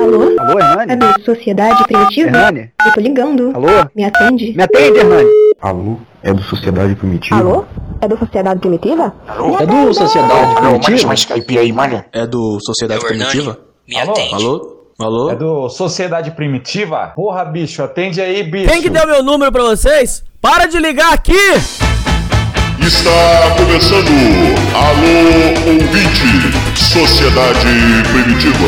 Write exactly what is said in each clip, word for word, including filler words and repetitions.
Alô? Alô, Hernani? É do Sociedade Primitiva? Hernani? Eu tô ligando. Alô? Me atende? Me atende, Hernani? Alô? É do Sociedade Primitiva? Alô? É do Sociedade Primitiva? Alô? É do Sociedade Alô, Primitiva? chama esse caipira aí, malha. É do Sociedade É o Hernani. Primitiva? Me Alô? atende. Alô? Alô? É do Sociedade Primitiva? Porra, bicho, atende aí, bicho. Quem que deu meu número pra vocês? Para de ligar aqui! Está começando Alô Ouvinte, Sociedade Primitiva.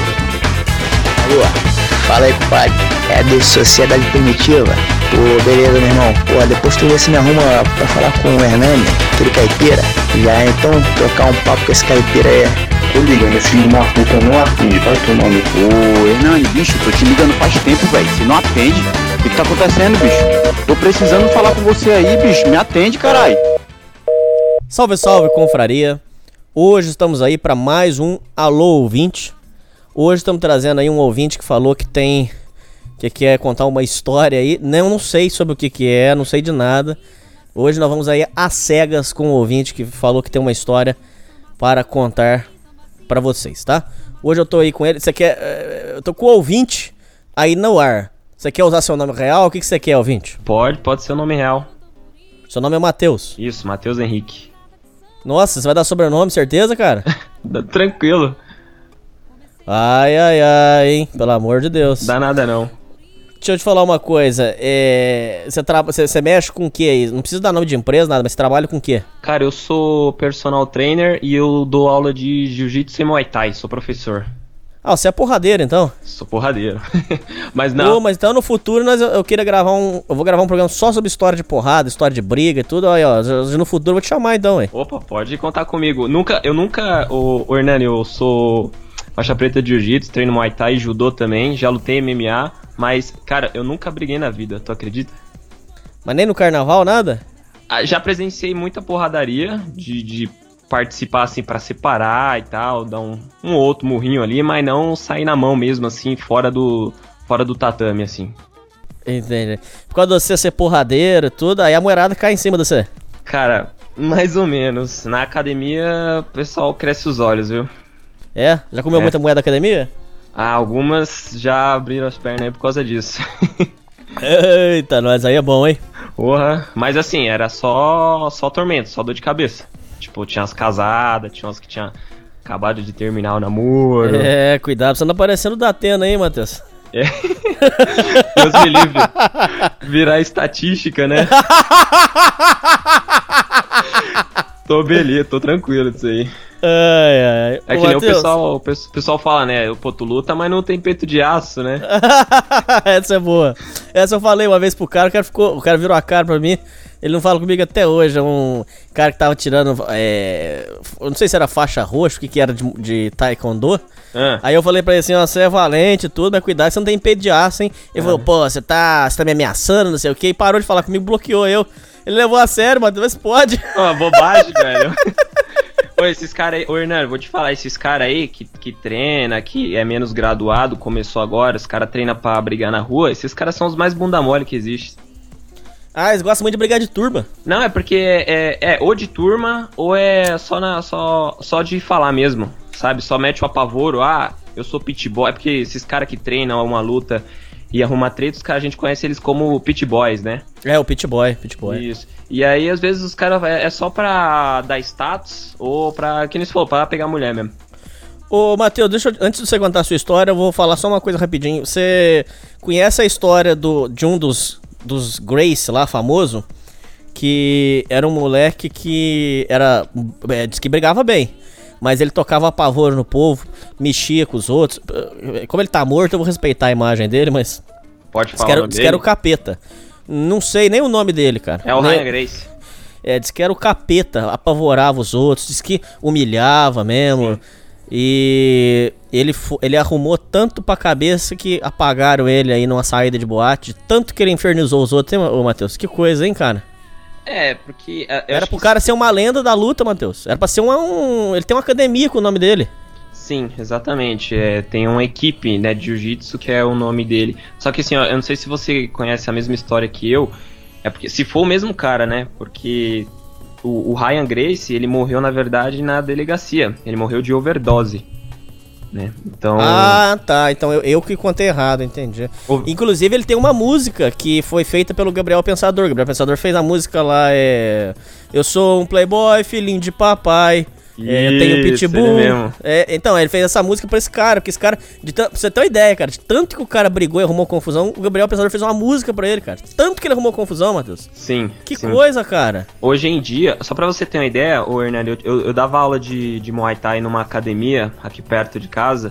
Alô, fala aí, compadre. É do Sociedade Primitiva? Pô, beleza, meu irmão. Pô, depois tu vê se me arruma pra falar com o Hernani, aquele caipira. Já então trocar um papo com esse caipira aí. Tô ligando, esse filho de uma puta não atende, vai tomar no cu. Ô, Hernani, bicho, tô te ligando faz tempo, velho. Se não atende, o que que tá acontecendo, bicho? Tô precisando falar com você aí, bicho. Me atende, caralho. Salve, salve, confraria. Hoje estamos aí para mais um Alô Ouvinte. Hoje estamos trazendo aí um ouvinte que falou que tem... que quer contar uma história aí. Não, não sei sobre o que que é, não sei de nada. Hoje nós vamos aí às cegas com o ouvinte que falou que tem uma história para contar para vocês, tá? Hoje eu tô aí com ele. Você quer... Eu tô com o ouvinte aí no ar. Você quer usar seu nome real? O que que você quer, ouvinte? Pode, pode ser o nome real. Seu nome é Matheus. Isso, Matheus Henrique. Nossa, você vai dar sobrenome, certeza, cara? Tranquilo. Ai, ai, ai, hein? Pelo amor de Deus. Dá nada não. Deixa eu te falar uma coisa. É... Você, tra... você, você mexe com o que aí? Não precisa dar nome de empresa, nada, mas você trabalha com o quê? Cara, eu sou personal trainer e eu dou aula de jiu-jitsu e muay thai, sou professor. Ah, você é porradeiro, então? Sou porradeiro. Mas não. Pô, mas então no futuro nós, eu, eu queria gravar um... Eu vou gravar um programa só sobre história de porrada, história de briga e tudo. Aí, ó, no futuro eu vou te chamar então, hein? Opa, pode contar comigo. Nunca, eu nunca... O, o Hernani, eu sou faixa preta de jiu-jitsu, treino muay thai e judô também. Já lutei M M A, mas, cara, eu nunca briguei na vida, tu acredita? Mas nem no carnaval, nada? Ah, já presenciei muita porradaria de... de participar assim pra separar e tal, dar um, um outro murrinho ali, mas não sair na mão mesmo assim, fora do fora do tatame assim. Entendi. Por causa de você ser porradeiro e tudo, aí a moerada cai em cima de você. Cara, mais ou menos. Na academia o pessoal cresce os olhos, viu? É? Já comeu É. muita moeda da academia? Ah, algumas já abriram as pernas aí por causa disso. Eita, nós aí é bom, hein? Porra, mas assim, era só só tormento, só dor de cabeça. Tipo, tinha as casadas, tinha umas que tinha acabado de terminar o namoro. É, cuidado, pra você não aparecendo da Atena aí, Matheus. É. Deus me livre. Virar estatística, né? Tô beleza, tô tranquilo disso aí. Ai, ai. É Ô, que nem o Matheus. pessoal, o pe- pessoal fala, né? O tu luta, mas não tem peito de aço, né? Essa é boa. Essa eu falei uma vez pro cara, o cara, ficou, o cara virou a cara pra mim. Ele não fala comigo até hoje. É um cara que tava tirando. É, eu não sei se era faixa roxa, o que, que era de, de taekwondo. Ah. Aí eu falei pra ele assim: ó, você é valente e tudo, mas cuidado, você não tem peito de aço, hein? Ele falou: pô, você tá, você tá me ameaçando, não sei o que. E parou de falar comigo, bloqueou eu. Ele levou a sério, mas mas pode. Ó, bobagem, velho. Ô, esses caras aí, ô Hernani, vou te falar, esses caras aí que, que treina, que é menos graduado, começou agora, os caras treinam pra brigar na rua, esses caras são os mais bunda mole que existem. Ah, eles gostam muito de brigar de turma. Não, é porque é, é ou de turma, ou é só, na, só, só de falar mesmo, sabe? Só mete o apavoro, ah, eu sou pit boy, é porque esses caras que treinam uma luta e arruma treta, os caras, a gente conhece eles como pit boys, né? É, o pit boy, pit boy. Isso. E aí, às vezes, os caras é, é só pra dar status ou pra, que nem se falou, pra pegar mulher mesmo. Ô, Matheus, deixa eu, antes de você contar a sua história, eu vou falar só uma coisa rapidinho. Você conhece a história do, de um dos, dos Grace lá, famoso? Que era um moleque que era, é, diz que brigava bem, mas ele tocava apavoro no povo, mexia com os outros. Como ele tá morto, eu vou respeitar a imagem dele, mas... Pode Diz falar que era, o nome diz que era o dele? capeta. Não sei nem o nome dele, cara. É o Nem- Ryan Grace. É, diz que era o capeta, apavorava os outros, diz que humilhava mesmo. Sim. E ele, fo- ele arrumou tanto pra cabeça que apagaram ele aí numa saída de boate, de tanto que ele infernizou os outros, hein, ô Matheus? Que coisa, hein, cara? É, porque... é, eu Era acho pro que- cara ser uma lenda da luta, Matheus. Era pra ser uma, um... Ele tem uma academia com o nome dele. Sim, exatamente. É, tem uma equipe, né, de jiu-jitsu que é o nome dele. Só que assim, ó, eu não sei se você conhece a mesma história que eu. É porque se for o mesmo cara, né? Porque o, o Ryan Grace, ele morreu na verdade na delegacia. Ele morreu de overdose. né? Então... Ah, tá. Então eu, eu que contei errado, entendi. O... Inclusive, ele tem uma música que foi feita pelo Gabriel Pensador. Gabriel Pensador fez a música lá, é... Eu sou um playboy, filhinho de papai. É, eu tenho pitbull. É, então, ele fez essa música pra esse cara, porque esse cara, de t- pra você ter uma ideia, cara, de tanto que o cara brigou e arrumou confusão, o Gabriel Pensador fez uma música pra ele, cara. Tanto que ele arrumou confusão, Matheus. Sim. Que sim. coisa, cara. Hoje em dia, só pra você ter uma ideia, ô Hernani, eu, eu, eu dava aula de, de Muay Thai numa academia aqui perto de casa,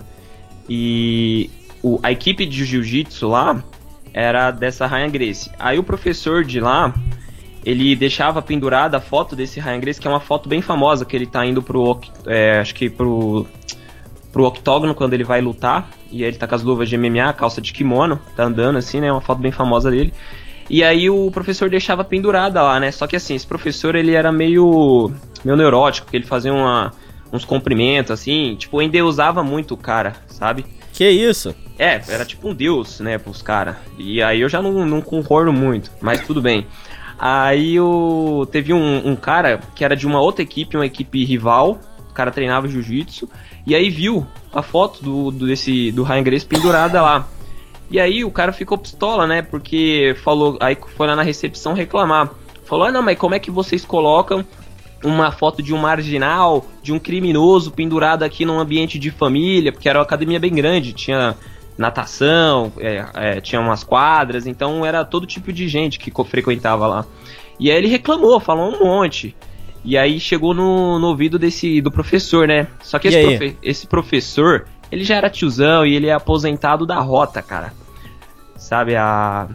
e o, a equipe de Jiu-Jitsu lá era dessa Ryan Gracie. Aí o professor de lá, ele deixava pendurada a foto desse Ryan Gracie, que é uma foto bem famosa, que ele tá indo pro, é, acho que pro, pro octógono quando ele vai lutar, e aí ele tá com as luvas de M M A, calça de kimono, tá andando assim, né, uma foto bem famosa dele. E aí o professor deixava pendurada lá, né, só que assim, esse professor, ele era meio, meio neurótico, porque ele fazia uma, uns cumprimentos, assim, tipo, endeusava muito o cara, sabe? Que isso? É, era tipo um deus, né, pros caras. E aí eu já não, não concordo muito, mas tudo bem. Aí o... teve um, um cara que era de uma outra equipe, uma equipe rival, o cara treinava jiu-jitsu, e aí viu a foto do, do, desse, do Ryan Gracie pendurada lá. E aí o cara ficou pistola, né, porque falou, aí foi lá na recepção reclamar. Falou, ah não, mas como é que vocês colocam uma foto de um marginal, de um criminoso pendurado aqui num ambiente de família, porque era uma academia bem grande, tinha... natação, é, é, tinha umas quadras, então era todo tipo de gente que frequentava lá. E aí ele reclamou, falou um monte. E aí chegou no, no ouvido desse, do professor, né? Só que esse, profe, esse professor, ele já era tiozão e ele é aposentado da rota, cara. Sabe, a...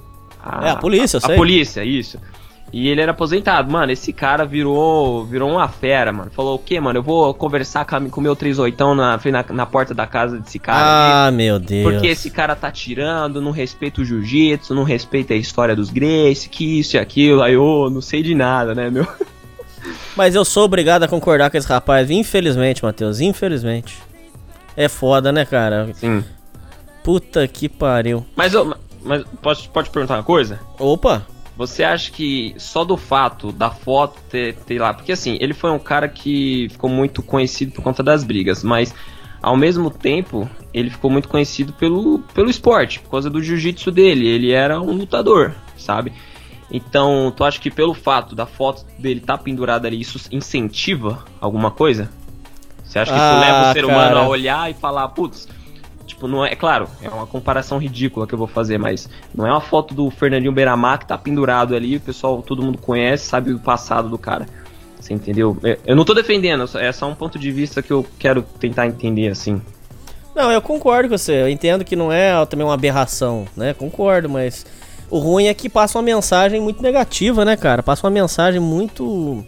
a é, a polícia, eu a, sei. A polícia, isso. E ele era aposentado. Mano, esse cara virou virou uma fera, mano. Falou, o quê, mano? Eu vou conversar com o meu trinta e oito na, na, na porta da casa desse cara. Ah, ali, meu Deus. Porque esse cara tá tirando, não respeita o jiu-jitsu, não respeita a história dos Gracie, que isso e aquilo. Aí, ô, oh, não sei de nada, né, meu? Mas eu sou obrigado a concordar com esse rapaz, infelizmente, Matheus, infelizmente. É foda, né, cara? Sim. Puta que pariu. Mas, eu, mas pode, pode perguntar uma coisa? Opa! Você acha que só do fato da foto ter, ter lá... Porque assim, ele foi um cara que ficou muito conhecido por conta das brigas, mas ao mesmo tempo ele ficou muito conhecido pelo, pelo esporte, por causa do jiu-jitsu dele. Ele era um lutador, sabe? Então, tu acha que pelo fato da foto dele estar tá pendurada ali, isso incentiva alguma coisa? Você acha que ah, isso leva o ser cara. humano a olhar e falar, putz... Tipo, não é, é claro, é uma comparação ridícula que eu vou fazer, mas não é uma foto do Fernandinho Beiramar que tá pendurado ali, o pessoal, todo mundo conhece, sabe o passado do cara. Você entendeu? Eu não tô defendendo, é só um ponto de vista que eu quero tentar entender, assim. Não, eu concordo com você, eu entendo que não é também uma aberração, né? Concordo, mas o ruim é que passa uma mensagem muito negativa, né, cara? Passa uma mensagem muito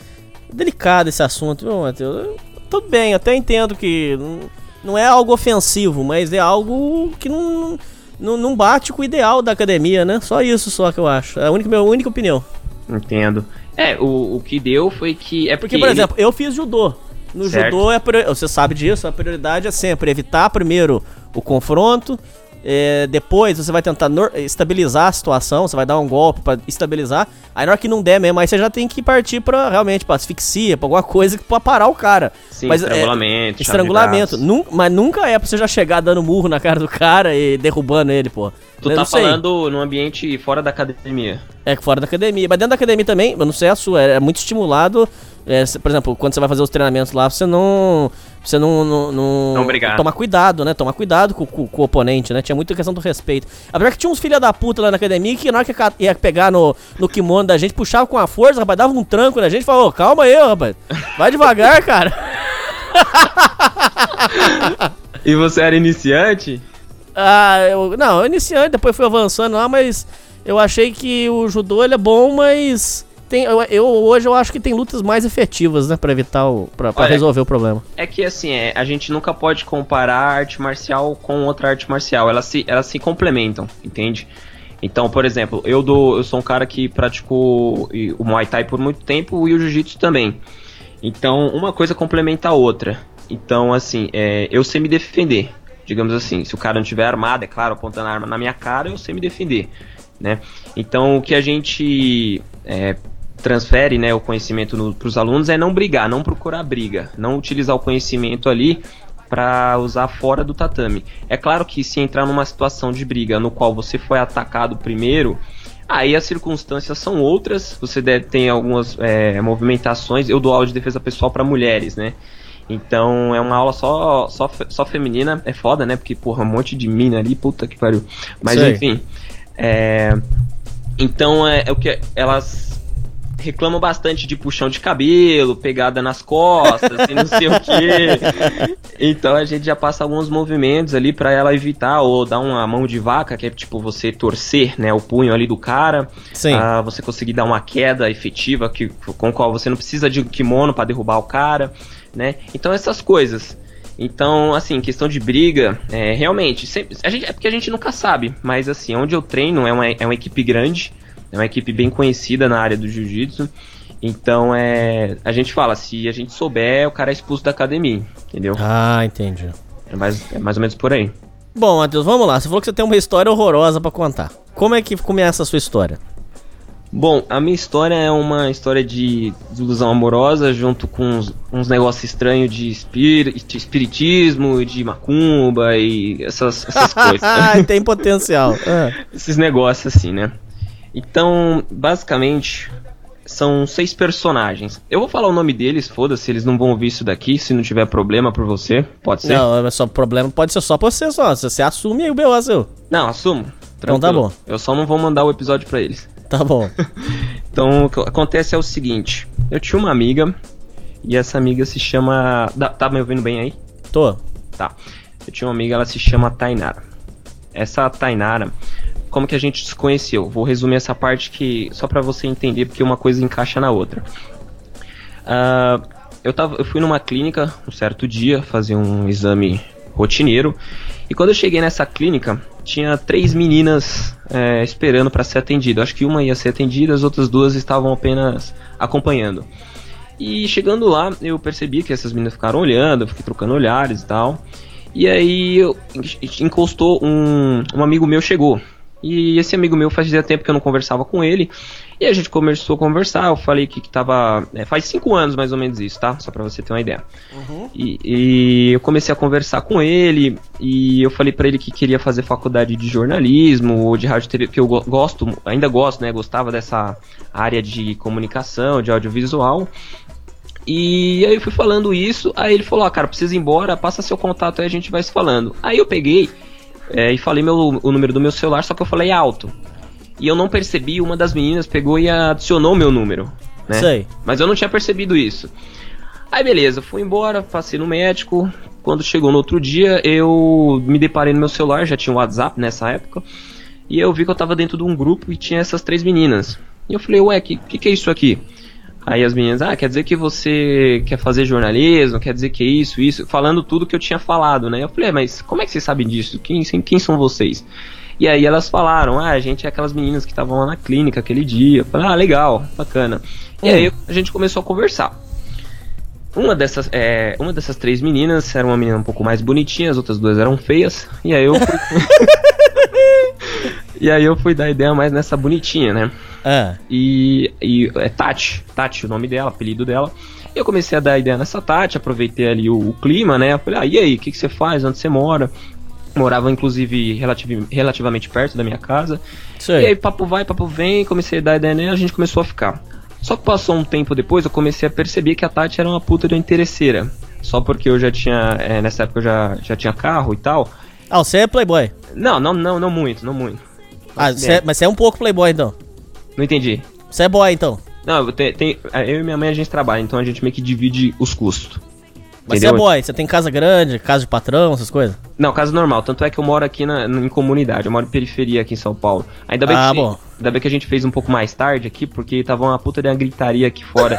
delicada esse assunto, viu, Matheus? Tudo bem, eu até entendo que... Não é algo ofensivo, mas é algo que não, não, não bate com o ideal da academia, né? Só isso só que eu acho. É a única, minha única opinião. Entendo. É, o, o que deu foi que... É porque, porque por ele... exemplo, eu fiz judô. No certo. Judô, é prior... você sabe disso, a prioridade é sempre evitar primeiro o confronto. É, depois você vai tentar no... estabilizar a situação, você vai dar um golpe pra estabilizar. Aí na hora que não der mesmo, aí você já tem que partir pra realmente pra asfixia, pra alguma coisa pra parar o cara. Sim, mas, estrangulamento. É, estrangulamento. Num, mas nunca é pra você já chegar dando murro na cara do cara e derrubando ele, pô. Tu eu tá falando num ambiente fora da academia. É, fora da academia. Mas dentro da academia também, eu não sei a sua, é, é muito estimulado. É, por exemplo, quando você vai fazer os treinamentos lá, você não... Você não... Não, não, não brigar. Tomar cuidado, né? Tomar cuidado com, com, com o oponente, né? Tinha muita questão do respeito. Apesar que tinha uns filha da puta lá na academia que na hora que ia pegar no, no kimono da gente, puxava com a força, rapaz, dava um tranco na gente e falou, oh, calma aí, rapaz. Vai devagar, cara. E você era iniciante? Ah, eu... Não, eu iniciante, depois fui avançando lá, mas... Eu achei que o judô, ele é bom, mas... Tem, eu, eu, hoje eu acho que tem lutas mais efetivas, né, pra evitar o... pra, pra Olha, resolver o problema. É que, assim, é, a gente nunca pode comparar a arte marcial com outra arte marcial. Elas se, elas se complementam, entende? Então, por exemplo, eu, dou, eu sou um cara que praticou o Muay Thai por muito tempo e o Jiu-Jitsu também. Então, uma coisa complementa a outra. Então, assim, é, eu sei me defender, digamos assim. Se o cara não tiver armado, é claro, apontando a arma na minha cara, eu sei me defender, né? Então, o que a gente... É, transfere, né, o conhecimento para os alunos é não brigar, não procurar briga, não utilizar o conhecimento ali pra usar fora do tatame. É claro que se entrar numa situação de briga no qual você foi atacado primeiro, aí as circunstâncias são outras, você deve ter algumas é, movimentações. Eu dou aula de defesa pessoal pra mulheres, né? Então é uma aula só, só, só feminina, é foda, né? Porque, porra, um monte de mina ali, puta que pariu. Mas Sei. enfim, é... então é, é o que elas reclamam bastante de puxão de cabelo, pegada nas costas e não sei o que. Então a gente já passa alguns movimentos ali pra ela evitar, ou dar uma mão de vaca, que é tipo você torcer, né, o punho ali do cara. Sim. Ah, você conseguir dar uma queda efetiva que, com a qual você não precisa de kimono pra derrubar o cara, né? Então essas coisas. Então, assim, questão de briga, é, realmente, sempre, a gente, é porque a gente nunca sabe, mas assim, onde eu treino é uma, é uma equipe grande, é uma equipe bem conhecida na área do jiu-jitsu. Então é. A gente fala, se a gente souber, o cara é expulso da academia, entendeu? Ah, entendi. É mais, é mais ou menos por aí. Bom, Matheus, vamos lá. Você falou que você tem uma história horrorosa pra contar. Como é que começa a sua história? Bom, a minha história é uma história de ilusão amorosa, junto com uns, uns negócios estranhos de, espir, de espiritismo, de macumba e essas, essas coisas. Ah, tem potencial. Ah. Esses negócios assim, né? Então, basicamente, são seis personagens. Eu vou falar o nome deles, foda-se, eles não vão ouvir isso daqui, se não tiver problema por você, pode ser? Não, é só problema, pode ser só pra você só. Você assume aí o B O seu. Não, assumo. Então tá bom. Eu só não vou mandar o episódio pra eles. Tá bom. Então, o que acontece é o seguinte. Eu tinha uma amiga, e essa amiga se chama... Tá me ouvindo bem aí? Tô. Tá. Eu tinha uma amiga, ela se chama Tainara. Essa Tainara... Como que a gente se conheceu? Vou resumir essa parte que só pra você entender, porque uma coisa encaixa na outra. Uh, eu, tava, eu fui numa clínica um certo dia fazer um exame rotineiro, e quando eu cheguei nessa clínica tinha três meninas é, esperando pra ser atendida. Acho que uma ia ser atendida, as outras duas estavam apenas acompanhando. E chegando lá eu percebi que essas meninas ficaram olhando, eu fiquei trocando olhares e tal. E aí eu, encostou um, um amigo meu, chegou. E esse amigo meu fazia tempo que eu não conversava com ele. E a gente começou a conversar. Eu falei que, que tava... É, faz cinco anos mais ou menos isso, tá? Só pra você ter uma ideia. Uhum. E, e eu comecei a conversar com ele. E eu falei pra ele que queria fazer faculdade de jornalismo ou de rádio e T V, porque eu go- gosto, ainda gosto, né? Gostava dessa área de comunicação, de audiovisual. E aí eu fui falando isso. Aí ele falou, ah, cara, precisa ir embora, passa seu contato aí, a gente vai se falando. Aí eu peguei... É, e falei meu, o número do meu celular, só que eu falei alto. E eu não percebi, uma das meninas pegou e adicionou meu número, né? Sei. Mas eu não tinha percebido isso. Aí beleza, fui embora, passei no médico. Quando chegou no outro dia, eu me deparei no meu celular, já tinha um WhatsApp nessa época. E eu vi que eu tava dentro de um grupo e tinha essas três meninas. E eu falei, ué, que, que que é isso aqui? Aí as meninas, ah, quer dizer que você quer fazer jornalismo, quer dizer que é isso, isso, falando tudo que eu tinha falado, né? Eu falei, é, mas como é que vocês sabem disso? Quem, quem são vocês? E aí elas falaram, ah, a gente é aquelas meninas que estavam lá na clínica aquele dia. Eu falei, ah, legal, bacana. E aí a gente começou a conversar. Uma dessas, é, uma dessas três meninas era uma menina um pouco mais bonitinha, as outras duas eram feias. E aí eu fui... E aí eu fui dar ideia mais nessa bonitinha, né? É. E, e é Tati, Tati o nome dela, apelido dela. E eu comecei a dar ideia nessa Tati, aproveitei ali o, o clima, né? Eu falei, ah, e aí, o que, que você faz? Onde você mora? Morava, inclusive, relativ, relativamente perto da minha casa. Sei. E aí, papo vai, papo vem, comecei a dar ideia nela, a gente começou a ficar. Só que passou um tempo depois, eu comecei a perceber que a Tati era uma puta de interesseira. Só porque eu já tinha, é, nessa época eu já, já tinha carro e tal. Ah, você é playboy? Não, não, não, não muito, não muito. Ah, cê é, mas você é um pouco playboy, então? Não entendi. Você é boy, então? Não, eu, te, tem, eu e minha mãe a gente trabalha, então a gente meio que divide os custos. Mas você é boy, você tem casa grande, casa de patrão, essas coisas? Não, casa normal, tanto é que eu moro aqui na, em comunidade, eu moro em periferia aqui em São Paulo. Ainda bem, ah, que, bom. Ainda bem que a gente fez um pouco mais tarde aqui, porque tava uma puta de uma gritaria aqui fora.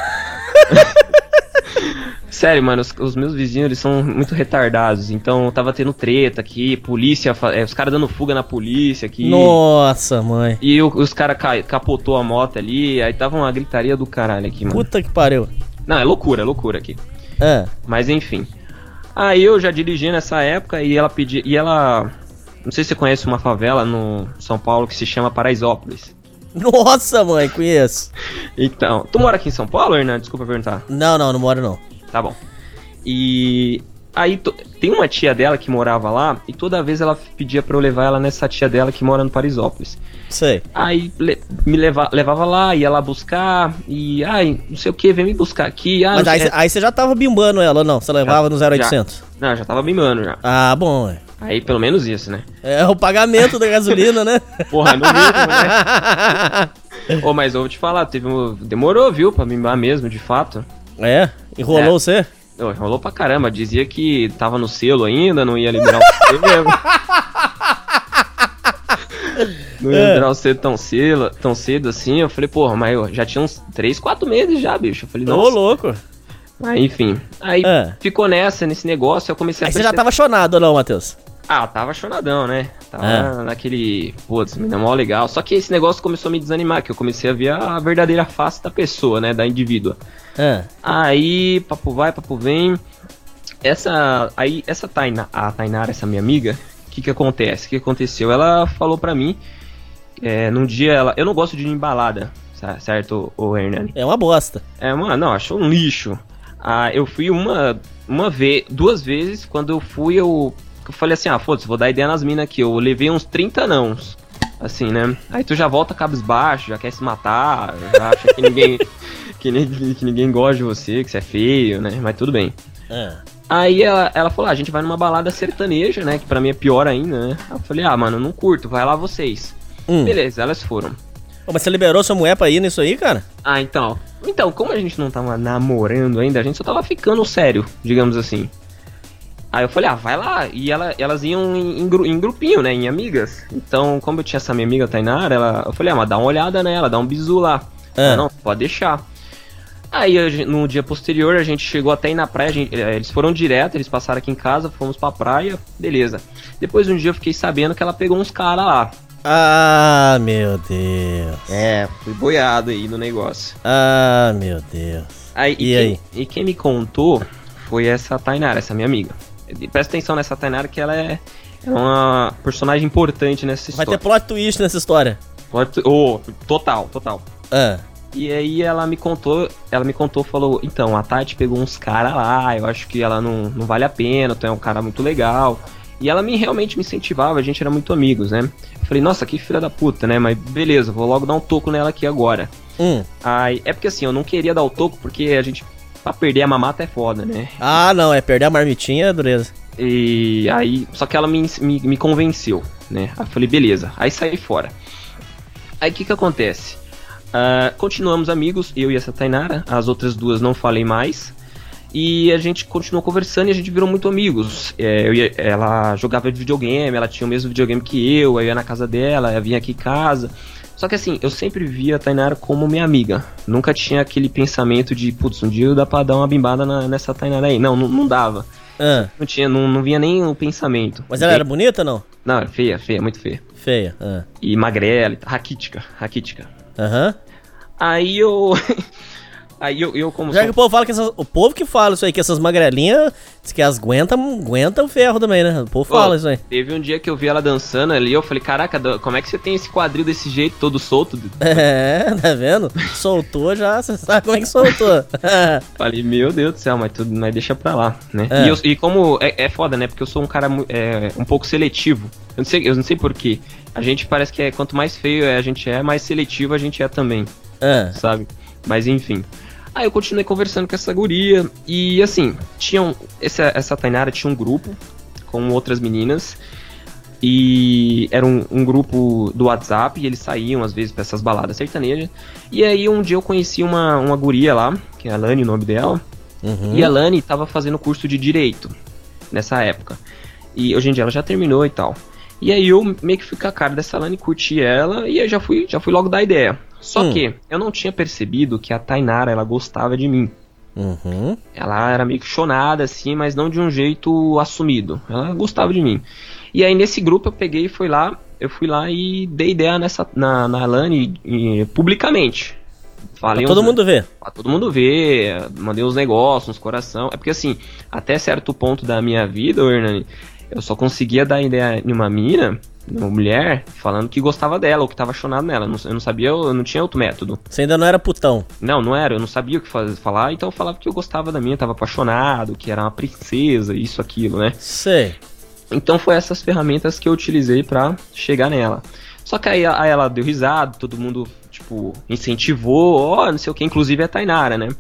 Sério, mano, os, os meus vizinhos, eles são muito retardados. Então, tava tendo treta aqui, polícia, é, os caras dando fuga na polícia aqui. Nossa, mãe. E o, os caras ca, capotou a moto ali, aí tava uma gritaria do caralho aqui, mano. Puta que pariu. Não, é loucura, é loucura aqui. É. Mas enfim. Aí eu já dirigi nessa época e ela pediu, e ela... Não sei se você conhece uma favela no São Paulo que se chama Paraisópolis. Nossa, mãe, conheço. Então, tu mora aqui em São Paulo, Hernan? Desculpa perguntar. Não, não, não moro não. Tá bom. E Aí to- tem uma tia dela que morava lá e toda vez ela pedia pra eu levar ela nessa tia dela que mora no Parisópolis. Sei. Aí le- me leva, levava lá, ia lá buscar e, ai, não sei o que, vem me buscar aqui. Ah, Mas não aí, sei- cê- aí você já tava bimbando ela, não? Você levava no zero oitocentos? Não, já tava mimando já. Ah, bom, ué. Aí pelo menos isso, né? É o pagamento da gasolina, né? Porra, no mínimo, né? Ô, mas eu vou te falar, teve um... demorou, viu, pra mimar mesmo, de fato. É? Enrolou É. você? Ô, rolou pra caramba, dizia que tava no selo ainda, não ia liberar o selo mesmo. Não ia É. liberar o selo tão cedo, tão cedo assim. Eu falei, porra, mas eu já tinha uns três, quatro meses já, bicho. Eu falei, Ô, nossa. louco. Mas enfim, aí É. ficou nessa, nesse negócio, eu comecei a Aí você já perceber- tava chonado ou não, Matheus? Ah, tava chonadão, né? Tava É. naquele, putz, menina mó legal. Só que esse negócio começou a me desanimar, que eu comecei a ver a verdadeira face da pessoa, né, da indivídua. É. Aí, papo vai, papo vem. Essa, aí, essa Taina, a Tainara, essa minha amiga, o que que acontece? O que aconteceu? Ela falou pra mim, é, num dia, ela, eu não gosto de ir em balada, sa- certo, o Hernani? É uma bosta. É, mano, não, achou um lixo. Ah, eu fui uma, uma vez, duas vezes, quando eu fui, eu, eu falei assim, ah, foda-se, vou dar ideia nas minas aqui, eu levei uns trinta nãos, assim, né? Aí tu já volta cabisbaixo, já quer se matar, já acha que ninguém, que, nem- que ninguém gosta de você, que você é feio, né? Mas tudo bem. É. Aí ela, ela falou, ah, a gente vai numa balada sertaneja, né? Que pra mim é pior ainda, né? Aí eu falei, ah, mano, eu não curto, vai lá vocês. Hum. Beleza, elas foram. Pô, mas você liberou sua mulher pra ir nisso aí, cara? Ah, então. Então, como a gente não tava namorando ainda, a gente só tava ficando sério, digamos assim. Aí eu falei, ah, vai lá. E ela, elas iam em, em, gru- em grupinho, né? Em amigas. Então, como eu tinha essa minha amiga Tainara, ela, eu falei, ah, mas dá uma olhada nela, dá um bisu lá. É. Ela, não, pode deixar. Aí, a gen- no dia posterior, a gente chegou até ir na praia, a gente- eh, eles foram direto, eles passaram aqui em casa, fomos pra praia, beleza. Depois, um dia, eu fiquei sabendo que ela pegou uns caras lá. Ah, meu Deus. É, fui boiado aí no negócio. Ah, meu Deus. Aí, E e, aí? Quem, e quem me contou foi essa Tainara, essa minha amiga. E presta atenção nessa Tainara que ela é, é uma personagem importante nessa Vai ter história. plot twist nessa história. Pode- Oh, total, total. Ah. E aí ela me contou, ela me contou, falou, então, a Tati pegou uns caras lá, eu acho que ela não, não vale a pena, tu é um cara muito legal. E ela me realmente me incentivava, a gente era muito amigos, né? Eu falei, nossa, que filha da puta, né? Mas beleza, vou logo dar um toco nela aqui agora. Hum. Aí, é porque assim, eu não queria dar o toco porque a gente, pra perder a mamata é foda, né? Ah, não, é perder a marmitinha, é dureza. E aí, só que ela me, me, me convenceu, né? Aí eu falei, beleza, aí saí fora. Aí o que que acontece? Ah, continuamos amigos, eu e essa Tainara, as outras duas não falei mais. E a gente continuou conversando e a gente virou muito amigos. É, eu ia- ela jogava videogame, ela tinha o mesmo videogame que eu, eu ia na casa dela, eu vinha aqui em casa. Só que assim, eu sempre via a Tainara como minha amiga. Nunca tinha aquele pensamento de, putz, um dia dá pra dar uma bimbada na- nessa Tainara aí. Não, não, não dava. Ah. Não tinha, não, não vinha nem o pensamento. Mas ela era bonita ou não? Não, era feia, feia, muito feia. Feia. Ah. E magrela, e tal, raquítica, raquítica. Aham. Aí eu... Aí eu, eu como Já sou- que o povo fala que essas, o povo que fala isso aí, que essas magrelinhas, diz que elas aguentam, aguentam o ferro também, né? O povo Pô, fala isso aí. Teve um dia que eu vi ela dançando ali, eu falei, caraca, Dan, como é que você tem esse quadril desse jeito, todo solto? É, tá vendo? Soltou já, você sabe como é que soltou. Falei, meu Deus do céu, mas tudo, mas deixa pra lá, né? É. E, eu- e como é, é foda, né? Porque eu sou um cara mu- é, um pouco seletivo. Eu não sei, eu não sei porquê. A gente parece que é, quanto mais feio a gente é, mais seletivo a gente é também, Ah. sabe? Mas enfim. Aí eu continuei conversando com essa guria e assim, tinham essa, essa Tainara tinha um grupo com outras meninas e era um, um grupo do WhatsApp e eles saíam às vezes pra essas baladas sertanejas. E aí um dia eu conheci uma, uma guria lá, que é a Lani, o nome dela, Uhum. e a Lani tava fazendo curso de Direito nessa época. E hoje em dia ela já terminou e tal. E aí eu meio que fui com a cara dessa Lani, curti ela e eu já fui, já fui logo dar ideia. Só Hum. que eu não tinha percebido que a Tainara, ela gostava de mim. Uhum. Ela era meio que chonada assim, mas não de um jeito assumido. Ela gostava de mim. E aí nesse grupo eu peguei e fui lá, eu fui lá e dei ideia nessa, na, na Lani e, publicamente. Falei Pra todo uns- mundo ver. Pra todo mundo ver, mandei uns negócios, uns coração. É porque assim, até certo ponto da minha vida, ô Hernani, eu só conseguia dar ideia em uma mina uma mulher falando que gostava dela, ou que tava apaixonado nela. Eu não, eu não sabia, eu não tinha outro método. Você ainda não era putão? Não, não era, eu não sabia o que faz, falar, então eu falava que eu gostava da minha, tava apaixonado, que era uma princesa, isso, aquilo, né? Sei. Então foi essas ferramentas que eu utilizei pra chegar nela. Só que aí, aí ela deu risada, todo mundo, tipo, incentivou, ó, oh, não sei o que, inclusive a Tainara, né?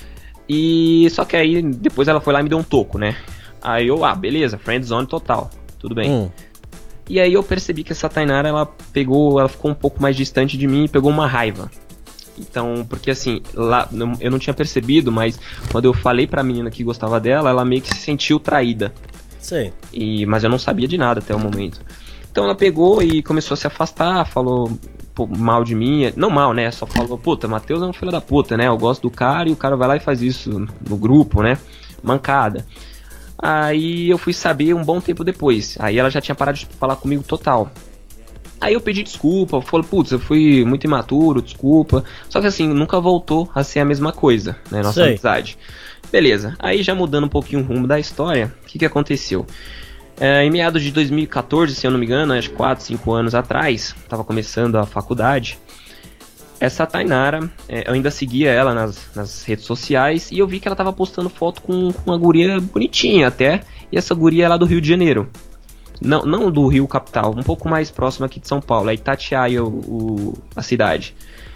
E só que aí depois ela foi lá e me deu um toco, né? Aí eu, ah, beleza, friendzone total, tudo bem. Hum. E aí eu percebi que essa Tainara, ela pegou, ela ficou um pouco mais distante de mim e pegou uma raiva. Então, porque assim, lá, eu não tinha percebido, mas quando eu falei pra menina que gostava dela, ela meio que se sentiu traída. Sei. E, mas eu não sabia de nada até o momento. Então ela pegou e começou a se afastar, falou pô, mal de mim. Não mal, né? Só falou, puta, Matheus é um filho da puta, né? Eu gosto do cara e o cara vai lá e faz isso no grupo, né? Mancada. Aí eu fui saber um bom tempo depois. Aí ela já tinha parado de falar comigo total. Aí eu pedi desculpa, falei, putz, eu fui muito imaturo, desculpa. Só que assim, nunca voltou a ser a mesma coisa, né? Nossa Sei. amizade. Beleza, aí já mudando um pouquinho o rumo da história, o que que aconteceu? É, em meados de dois mil e quatorze, se eu não me engano, acho que quatro, cinco anos atrás, tava começando a faculdade. Essa Tainara, é, eu ainda seguia ela nas, nas redes sociais e eu vi que ela tava postando foto com, com uma guria bonitinha até. E essa guria é lá do Rio de Janeiro. Não, não do Rio capital, um pouco mais próximo aqui de São Paulo, é Itatiaia o, o, a cidade.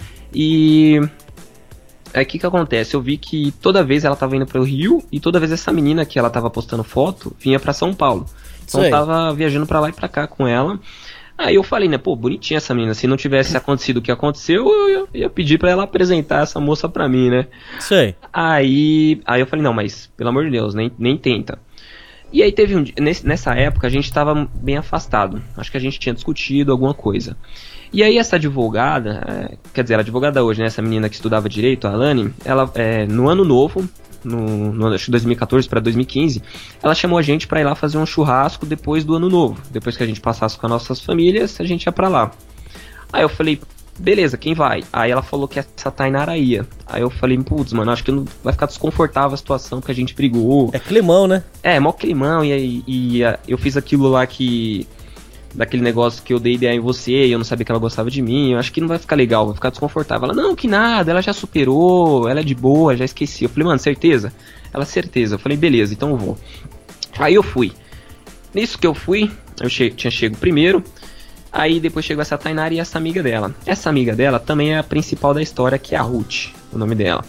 E aí o que que acontece? Eu vi que toda vez ela tava indo pro Rio e toda vez essa menina que ela tava postando foto vinha pra São Paulo. Então Sei. eu tava viajando pra lá e pra cá com ela. Aí eu falei, né, pô, bonitinha essa menina, se não tivesse acontecido o que aconteceu, eu ia, ia pedir pra ela apresentar essa moça pra mim, né? Sei. Aí, aí eu falei, não, mas pelo amor de Deus, nem, nem tenta. E aí teve um dia, nesse, nessa época a gente tava bem afastado, acho que a gente tinha discutido alguma coisa. E aí essa advogada, é, quer dizer, ela é advogada hoje, né, essa menina que estudava direito, a Alane, ela, é, no ano novo, no, no acho que dois mil e quatorze para dois mil e quinze, ela chamou a gente pra ir lá fazer um churrasco depois do ano novo. Depois que a gente passasse com as nossas famílias, a gente ia pra lá. Aí eu falei, beleza, quem vai? Aí ela falou que essa Tainara ia. Aí eu falei, putz, mano, acho que não vai ficar desconfortável a situação que a gente brigou. É climão, né? É, mó climão, e aí e, e, eu fiz aquilo lá que... daquele negócio que eu dei ideia em você e eu não sabia que ela gostava de mim, eu acho que não vai ficar legal, vai ficar desconfortável. Ela, não, que nada, ela já superou, ela é de boa, já esqueci. Eu falei, mano, certeza? Ela, certeza. Eu falei, beleza, então eu vou. Aí eu fui. Nisso que eu fui, eu che- tinha chego primeiro, aí depois chegou essa Tainara e essa amiga dela. Essa amiga dela também é a principal da história, que é a Ruth, o nome dela.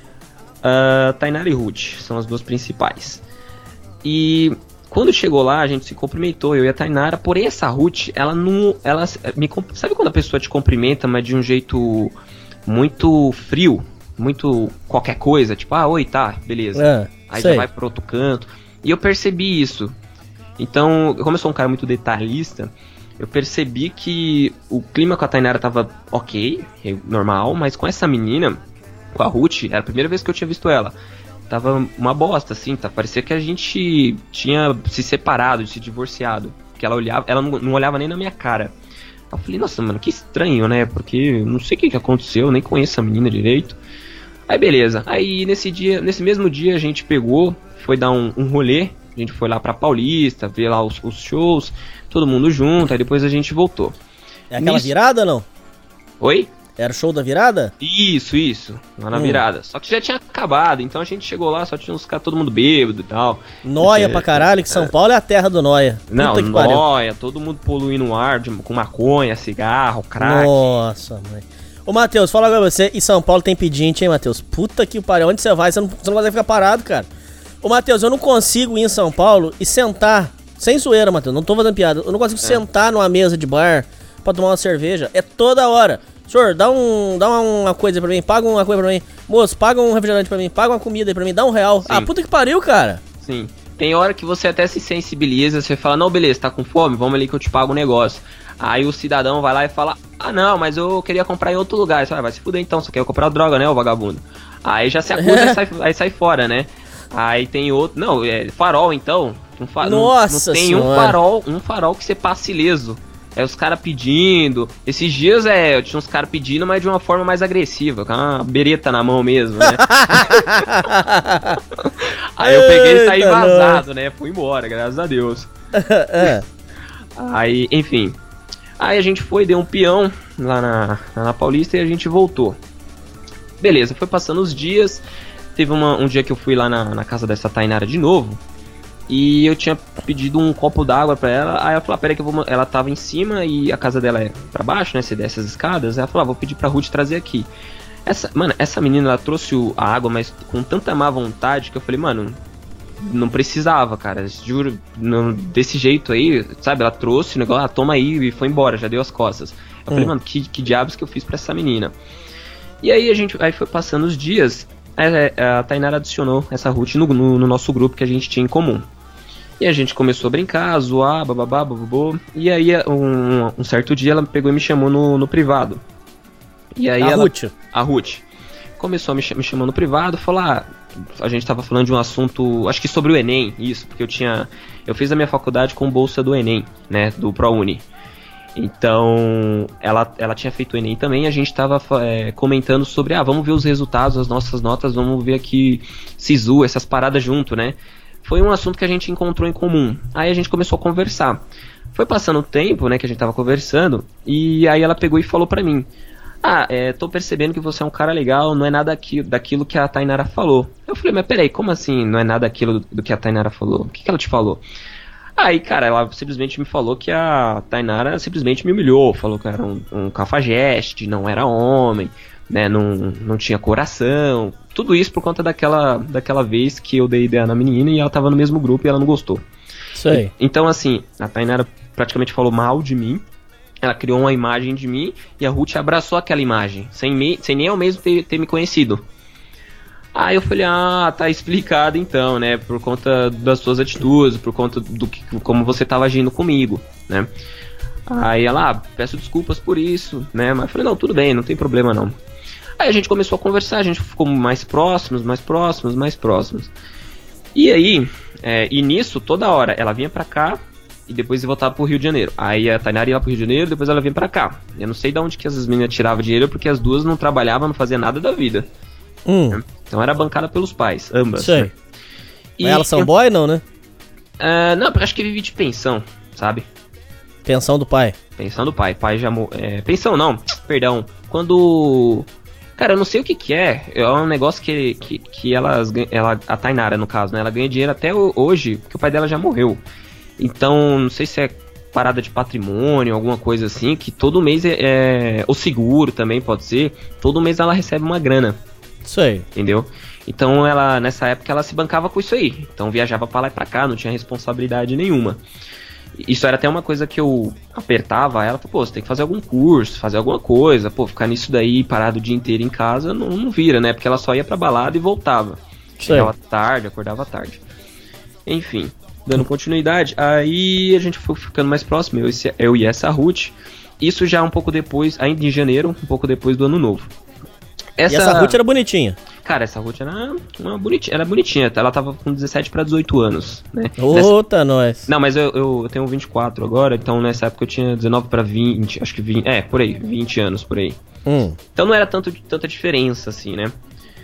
Uh, Tainara e Ruth são as duas principais. E... quando chegou lá, a gente se cumprimentou, eu e a Tainara, porém essa Ruth, ela não, ela me, sabe quando a pessoa te cumprimenta, mas de um jeito muito frio, muito qualquer coisa, tipo, ah, oi, tá, beleza, É, aí sei. já vai pro outro canto, e eu percebi isso, então, como eu sou um cara muito detalhista, eu percebi que o clima com a Tainara tava ok, normal, mas com essa menina, com a Ruth, era a primeira vez que eu tinha visto ela, tava uma bosta, assim, tá? Parecia que a gente tinha se separado, se divorciado. Porque ela olhava, ela não, não olhava nem na minha cara. Eu falei, nossa, mano, que estranho, né? Porque eu não sei o que, que aconteceu, nem conheço a menina direito. Aí beleza, aí nesse dia, nesse mesmo dia a gente pegou, foi dar um, um rolê. A gente foi lá pra Paulista, ver lá os, os shows, todo mundo junto, aí depois a gente voltou. É aquela Nisso- virada, não? Oi? Era o show da virada? Isso, isso, lá na Hum. virada. Só que já tinha acabado, então a gente chegou lá, só tinha uns caras, todo mundo bêbado e tal. Noia É, pra caralho, que São Paulo é a terra do Noia. Não, Puta que pariu. nóia, todo mundo poluindo o ar de- com maconha, cigarro, crack. Nossa, mãe. Ô, Matheus, fala agora você. E São Paulo tem pedinte, hein, Matheus? Puta que pariu. Onde você vai? Você não, você não vai ficar parado, cara. Ô, Matheus, eu não consigo ir em São Paulo e sentar. Sem zoeira, Matheus. Não tô fazendo piada. Eu não consigo É. sentar numa mesa de bar pra tomar uma cerveja. É toda hora. Senhor, dá, um, dá uma coisa pra mim. Paga uma coisa pra mim. Moço, paga um refrigerante pra mim. Paga uma comida aí pra mim. Dá um real. Sim. Ah, puta que pariu, cara. Sim. Tem hora que você até se sensibiliza, você fala, não, beleza, tá com fome? Vamos ali que eu te pago um negócio. Aí o cidadão vai lá e fala, ah não, mas eu queria comprar em outro lugar. Você fala, vai se fuder então, você quer comprar droga, né, ô vagabundo? Aí já se acusa e sai, aí sai fora, né? Aí tem outro, não, é farol então. Um fa... Nossa não, não tem um senhora. farol, um farol que você passe ileso. É os caras pedindo. Esses dias é, eu tinha uns caras pedindo, mas de uma forma mais agressiva, com uma bereta na mão mesmo, né? Aí eu peguei e saí Eita, vazado, né? Fui embora, graças a Deus. É. Aí, enfim. Aí a gente foi, deu um peão lá na, na Paulista e a gente voltou. Beleza, foi passando os dias. Teve uma, um dia que eu fui lá na, na casa dessa Tainara de novo. E eu tinha pedido um copo d'água pra ela. Aí ela falou, ah, peraí que eu vou... Ela tava em cima e a casa dela é pra baixo, né? Você desce as escadas. Ela falou, ah, vou pedir pra Ruth trazer aqui. Essa, mano, essa menina, ela trouxe o, a água, mas com tanta má vontade que eu falei, mano, não precisava, cara. Juro, não, desse jeito aí, sabe? Ela trouxe o negócio, ah, toma aí e foi embora, já deu as costas. Eu hum. falei, mano, que, que diabos que eu fiz pra essa menina? E aí a gente, aí foi passando os dias, a, a Tainara adicionou essa Ruth no, no, no nosso grupo que a gente tinha em comum. E a gente começou a brincar, zoar, bababá, bababô. E aí um, um certo dia ela pegou e me chamou no, no privado. E aí a ela, Ruth? A Ruth. Começou a me, me chamar no privado, falou, ah, a gente tava falando de um assunto, acho que sobre o Enem, isso, porque eu tinha, eu fiz a minha faculdade com bolsa do Enem, né, do ProUni. Então, ela, ela tinha feito o Enem também, a gente tava é, comentando sobre, ah, vamos ver os resultados, as nossas notas, vamos ver aqui SISU, essas paradas junto, né. Foi um assunto que a gente encontrou em comum, aí a gente começou a conversar. Foi passando o tempo, né, que a gente tava conversando, e aí ela pegou e falou pra mim, ah, é, tô percebendo que você é um cara legal, não é nada aqui, daquilo que a Tainara falou. Eu falei, mas peraí, como assim não é nada daquilo do, do que a Tainara falou? O que, que ela te falou? Aí, cara, ela simplesmente me falou que a Tainara simplesmente me humilhou, falou que eu era um, um cafajeste, não era homem, né, não, não tinha coração. Tudo isso por conta daquela, daquela vez que eu dei ideia na menina e ela tava no mesmo grupo e ela não gostou. Isso aí. E, então, assim, a Tainara praticamente falou mal de mim. Ela criou uma imagem de mim e a Ruth abraçou aquela imagem, sem, me, sem nem eu mesmo ter, ter me conhecido. Aí eu falei, ah, tá explicado então, né, por conta das suas atitudes, por conta do que, como você tava agindo comigo, né. Aí ela, ah, peço desculpas por isso, né, mas eu falei, não, tudo bem, não tem problema não. Aí a gente começou a conversar, a gente ficou mais próximos, mais próximos, mais próximos. E aí, é, e nisso, toda hora, ela vinha pra cá, e depois ia voltar pro Rio de Janeiro. Aí a Tainara ia pro Rio de Janeiro, depois ela vinha pra cá. Eu não sei de onde que essas meninas tiravam dinheiro, porque as duas não trabalhavam, não faziam nada da vida. Hum. Então era bancada pelos pais, ambas. Sei. Né? E mas elas são eu, boy, não, né? Uh, não, acho que vive de pensão, sabe? Pensão do pai. Pensão do pai. Pai já... É, pensão não, perdão. Quando... Cara, eu não sei o que que é. É um negócio que, que, que elas... Ela, a Tainara, no caso, né? Ela ganha dinheiro até hoje, porque o pai dela já morreu. Então, não sei se é parada de patrimônio, alguma coisa assim, que todo mês é, é... O seguro também pode ser. Todo mês ela recebe uma grana. Isso aí. Entendeu? Então, ela, nessa época, ela se bancava com isso aí. Então, viajava pra lá e pra cá, não tinha responsabilidade nenhuma. Isso era até uma coisa que eu apertava ela. Pô, você tem que fazer algum curso, fazer alguma coisa. Pô, ficar nisso daí, parado o dia inteiro em casa, não, não vira, né? Porque ela só ia pra balada e voltava. Chegava tarde, acordava tarde. Enfim... Dando continuidade, aí a gente foi ficando mais próximo, eu, eu e essa Ruth. Isso já um pouco depois, ainda em janeiro, um pouco depois do ano novo. Essa... E essa Ruth era bonitinha? Cara, essa Ruth era uma bonitinha, era bonitinha, ela tava com dezessete para dezoito anos, né? Outa, nessa... nós. Não, mas eu, eu, eu tenho vinte e quatro agora, então nessa época eu tinha dezenove para vinte, acho que vinte, é, por aí, vinte anos, por aí. Hum. Então não era tanto, tanta diferença, assim, né?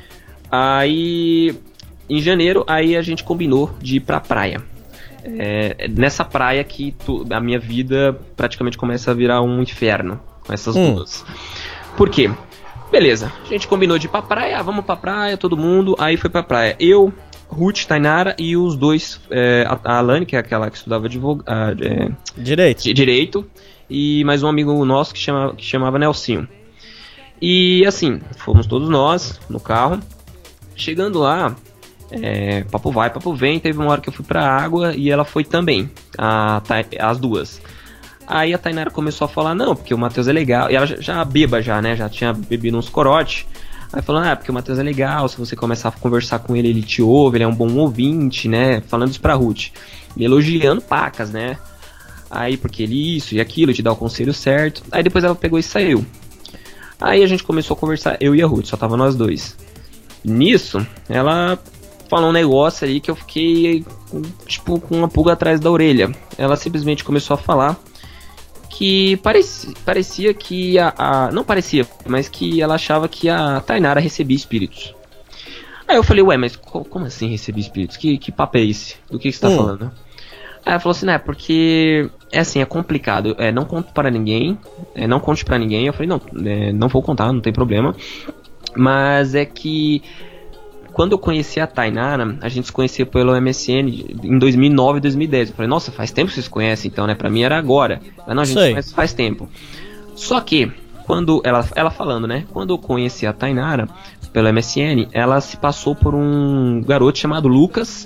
Aí, em janeiro, aí a gente combinou de ir pra praia. É nessa praia que tu, a minha vida praticamente começa a virar um inferno com essas hum. duas. Por quê? Beleza, a gente combinou de ir pra praia, ah, vamos pra praia, todo mundo, aí foi pra praia. Eu, Ruth, Tainara e os dois, é, a Alane, que é aquela que estudava advog... ah, é, direito. direito, e mais um amigo nosso que, chama, que chamava Nelsinho. E assim, fomos todos nós no carro, chegando lá... É, papo vai, papo vem. Teve uma hora que eu fui pra água e ela foi também, a, as duas. Aí a Tainara começou a falar, não, porque o Matheus é legal. E ela já, já beba já, né, já tinha bebido uns corote. Aí falando, ah, porque o Matheus é legal, se você começar a conversar com ele, ele te ouve, ele é um bom ouvinte, né, falando isso pra Ruth. Me elogiando pacas, né. Aí porque ele isso e aquilo, te dá o conselho certo. Aí depois ela pegou e saiu. Aí a gente começou a conversar, eu e a Ruth, só tava nós dois. Nisso, ela... falou um negócio ali que eu fiquei, tipo, com uma pulga atrás da orelha. Ela simplesmente começou a falar que parecia, parecia que a, a... Não parecia, mas que ela achava que a Tainara recebia espíritos. Aí eu falei, ué, mas co- como assim recebia espíritos? Que, que papo é esse? Do que, que você tá hum. falando? Aí ela falou assim, né, porque é assim, é complicado, é, não conto para ninguém, é, não conte pra ninguém. Eu falei, não, é, não vou contar, não tem problema. Mas é que quando eu conheci a Tainara, a gente se conhecia pelo M S N em dois mil e nove, dois mil e dez. Eu falei, nossa, faz tempo que vocês se conhecem, então, né, pra mim era agora. Mas não, a gente se conhece faz tempo. Só que, quando ela, ela falando, né, quando eu conheci a Tainara pelo M S N, ela se passou por um garoto chamado Lucas.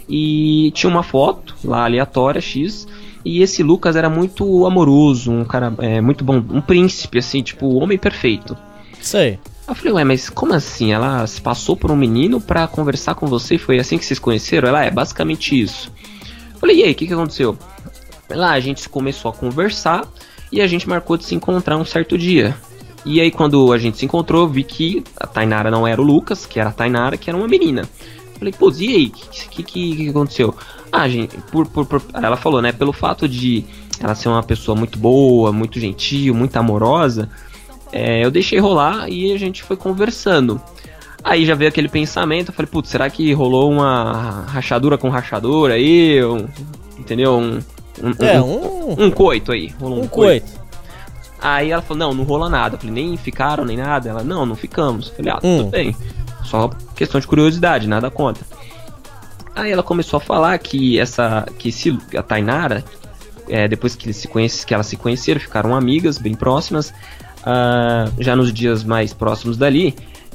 E tinha uma foto lá aleatória, X. E esse Lucas era muito amoroso, um cara é, muito bom, um príncipe, assim, tipo, o homem perfeito. Sei. Eu falei, ué, mas como assim? Ela se passou por um menino pra conversar com você e foi assim que vocês conheceram? Ela, é basicamente isso. Eu falei, e aí, o que, que aconteceu? Lá a gente começou a conversar e a gente marcou de se encontrar um certo dia. E aí quando a gente se encontrou, eu vi que a Tainara não era o Lucas, que era a Tainara, que era uma menina. Falei, pô, e aí, o que, que, que, que aconteceu? Ah, gente, por, por, por, ela falou, né, pelo fato de ela ser uma pessoa muito boa, muito gentil, muito amorosa, é, eu deixei rolar e a gente foi conversando. Aí já veio aquele pensamento, eu falei, putz, será que rolou uma rachadura com rachadura aí, um, entendeu? Um, um, é, um, um, um coito aí. Rolou um, um coito. coito. Aí ela falou, não, não rola nada. Eu falei, nem ficaram, nem nada. Ela, não, não ficamos. Eu falei, ah, hum. tudo bem. Só questão de curiosidade, nada contra. Aí ela começou a falar que essa, que se, a Tainara, é, depois que, eles se conhece, que elas se conheceram, ficaram amigas, bem próximas. Uh, já nos dias mais próximos dali,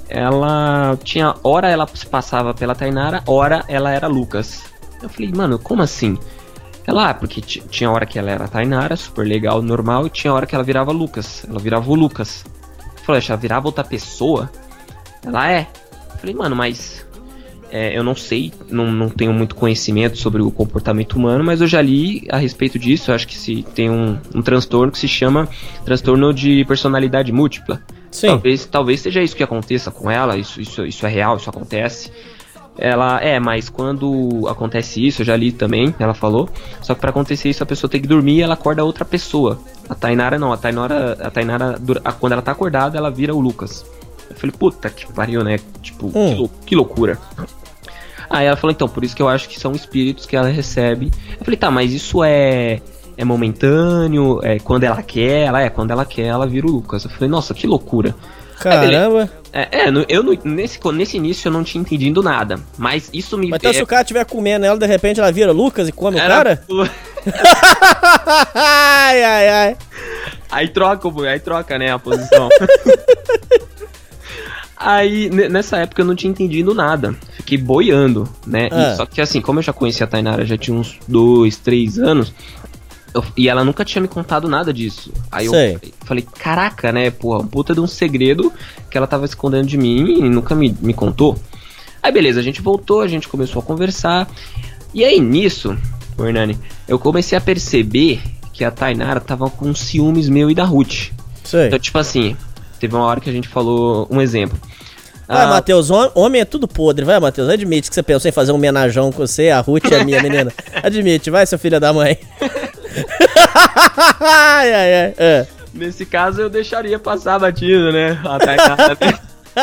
ela tinha, hora ela se passava pela Tainara, hora ela era Lucas. Eu falei, mano, como assim? Ela, ah, porque t- tinha hora que ela era Tainara, super legal, normal, e tinha hora que ela virava Lucas, ela virava o Lucas. Eu falei, ela virava outra pessoa? Ela é. Eu falei, mano, mas é, eu não sei, não, não tenho muito conhecimento sobre o comportamento humano, mas eu já li a respeito disso. Eu acho que se tem um, um transtorno que se chama transtorno de personalidade múltipla. Sim. Talvez, talvez seja isso que aconteça com ela, isso, isso, isso é real, isso acontece. Ela, é, mas quando acontece isso, eu já li também, ela falou, só que pra acontecer isso a pessoa tem que dormir e ela acorda outra pessoa. A Tainara não, a Tainara, a Tainara quando ela tá acordada, ela vira o Lucas. Eu falei, puta que pariu, né? Tipo, hum. que, lou- que loucura. Aí ela falou, então, por isso que eu acho que são espíritos que ela recebe. Eu falei, tá, mas isso é é momentâneo, é quando ela quer, ela é, quando ela quer, ela vira o Lucas. Eu falei, nossa, que loucura. Caramba. É, é, eu nesse, nesse início eu não tinha entendido nada, mas isso me... Mas então é... se o cara estiver comendo ela, de repente ela vira Lucas e come Era... o cara? ai, ai, ai. Aí troca, aí troca, né, a posição. Aí, nessa época eu não tinha entendido nada, fiquei boiando, né, ah. e, só que assim, como eu já conhecia a Tainara, já tinha uns dois, três anos, eu, e ela nunca tinha me contado nada disso. Aí Sei. eu falei, caraca, né, porra, um puta de um segredo que ela tava escondendo de mim e nunca me, me contou. Aí beleza, a gente voltou, a gente começou a conversar, e aí nisso, Hernani, eu comecei a perceber que a Tainara tava com ciúmes meu e da Ruth. Sei. Então tipo assim, teve uma hora que a gente falou um exemplo. Vai, ah, Matheus, homem é tudo podre. Vai, Matheus, admite que você pensou em fazer um homenajão com você, a Ruth é a minha menina. Admite, vai, seu filho da mãe. ai, ai, ai. É. Nesse caso eu deixaria passar batido, né? A Tainara, né?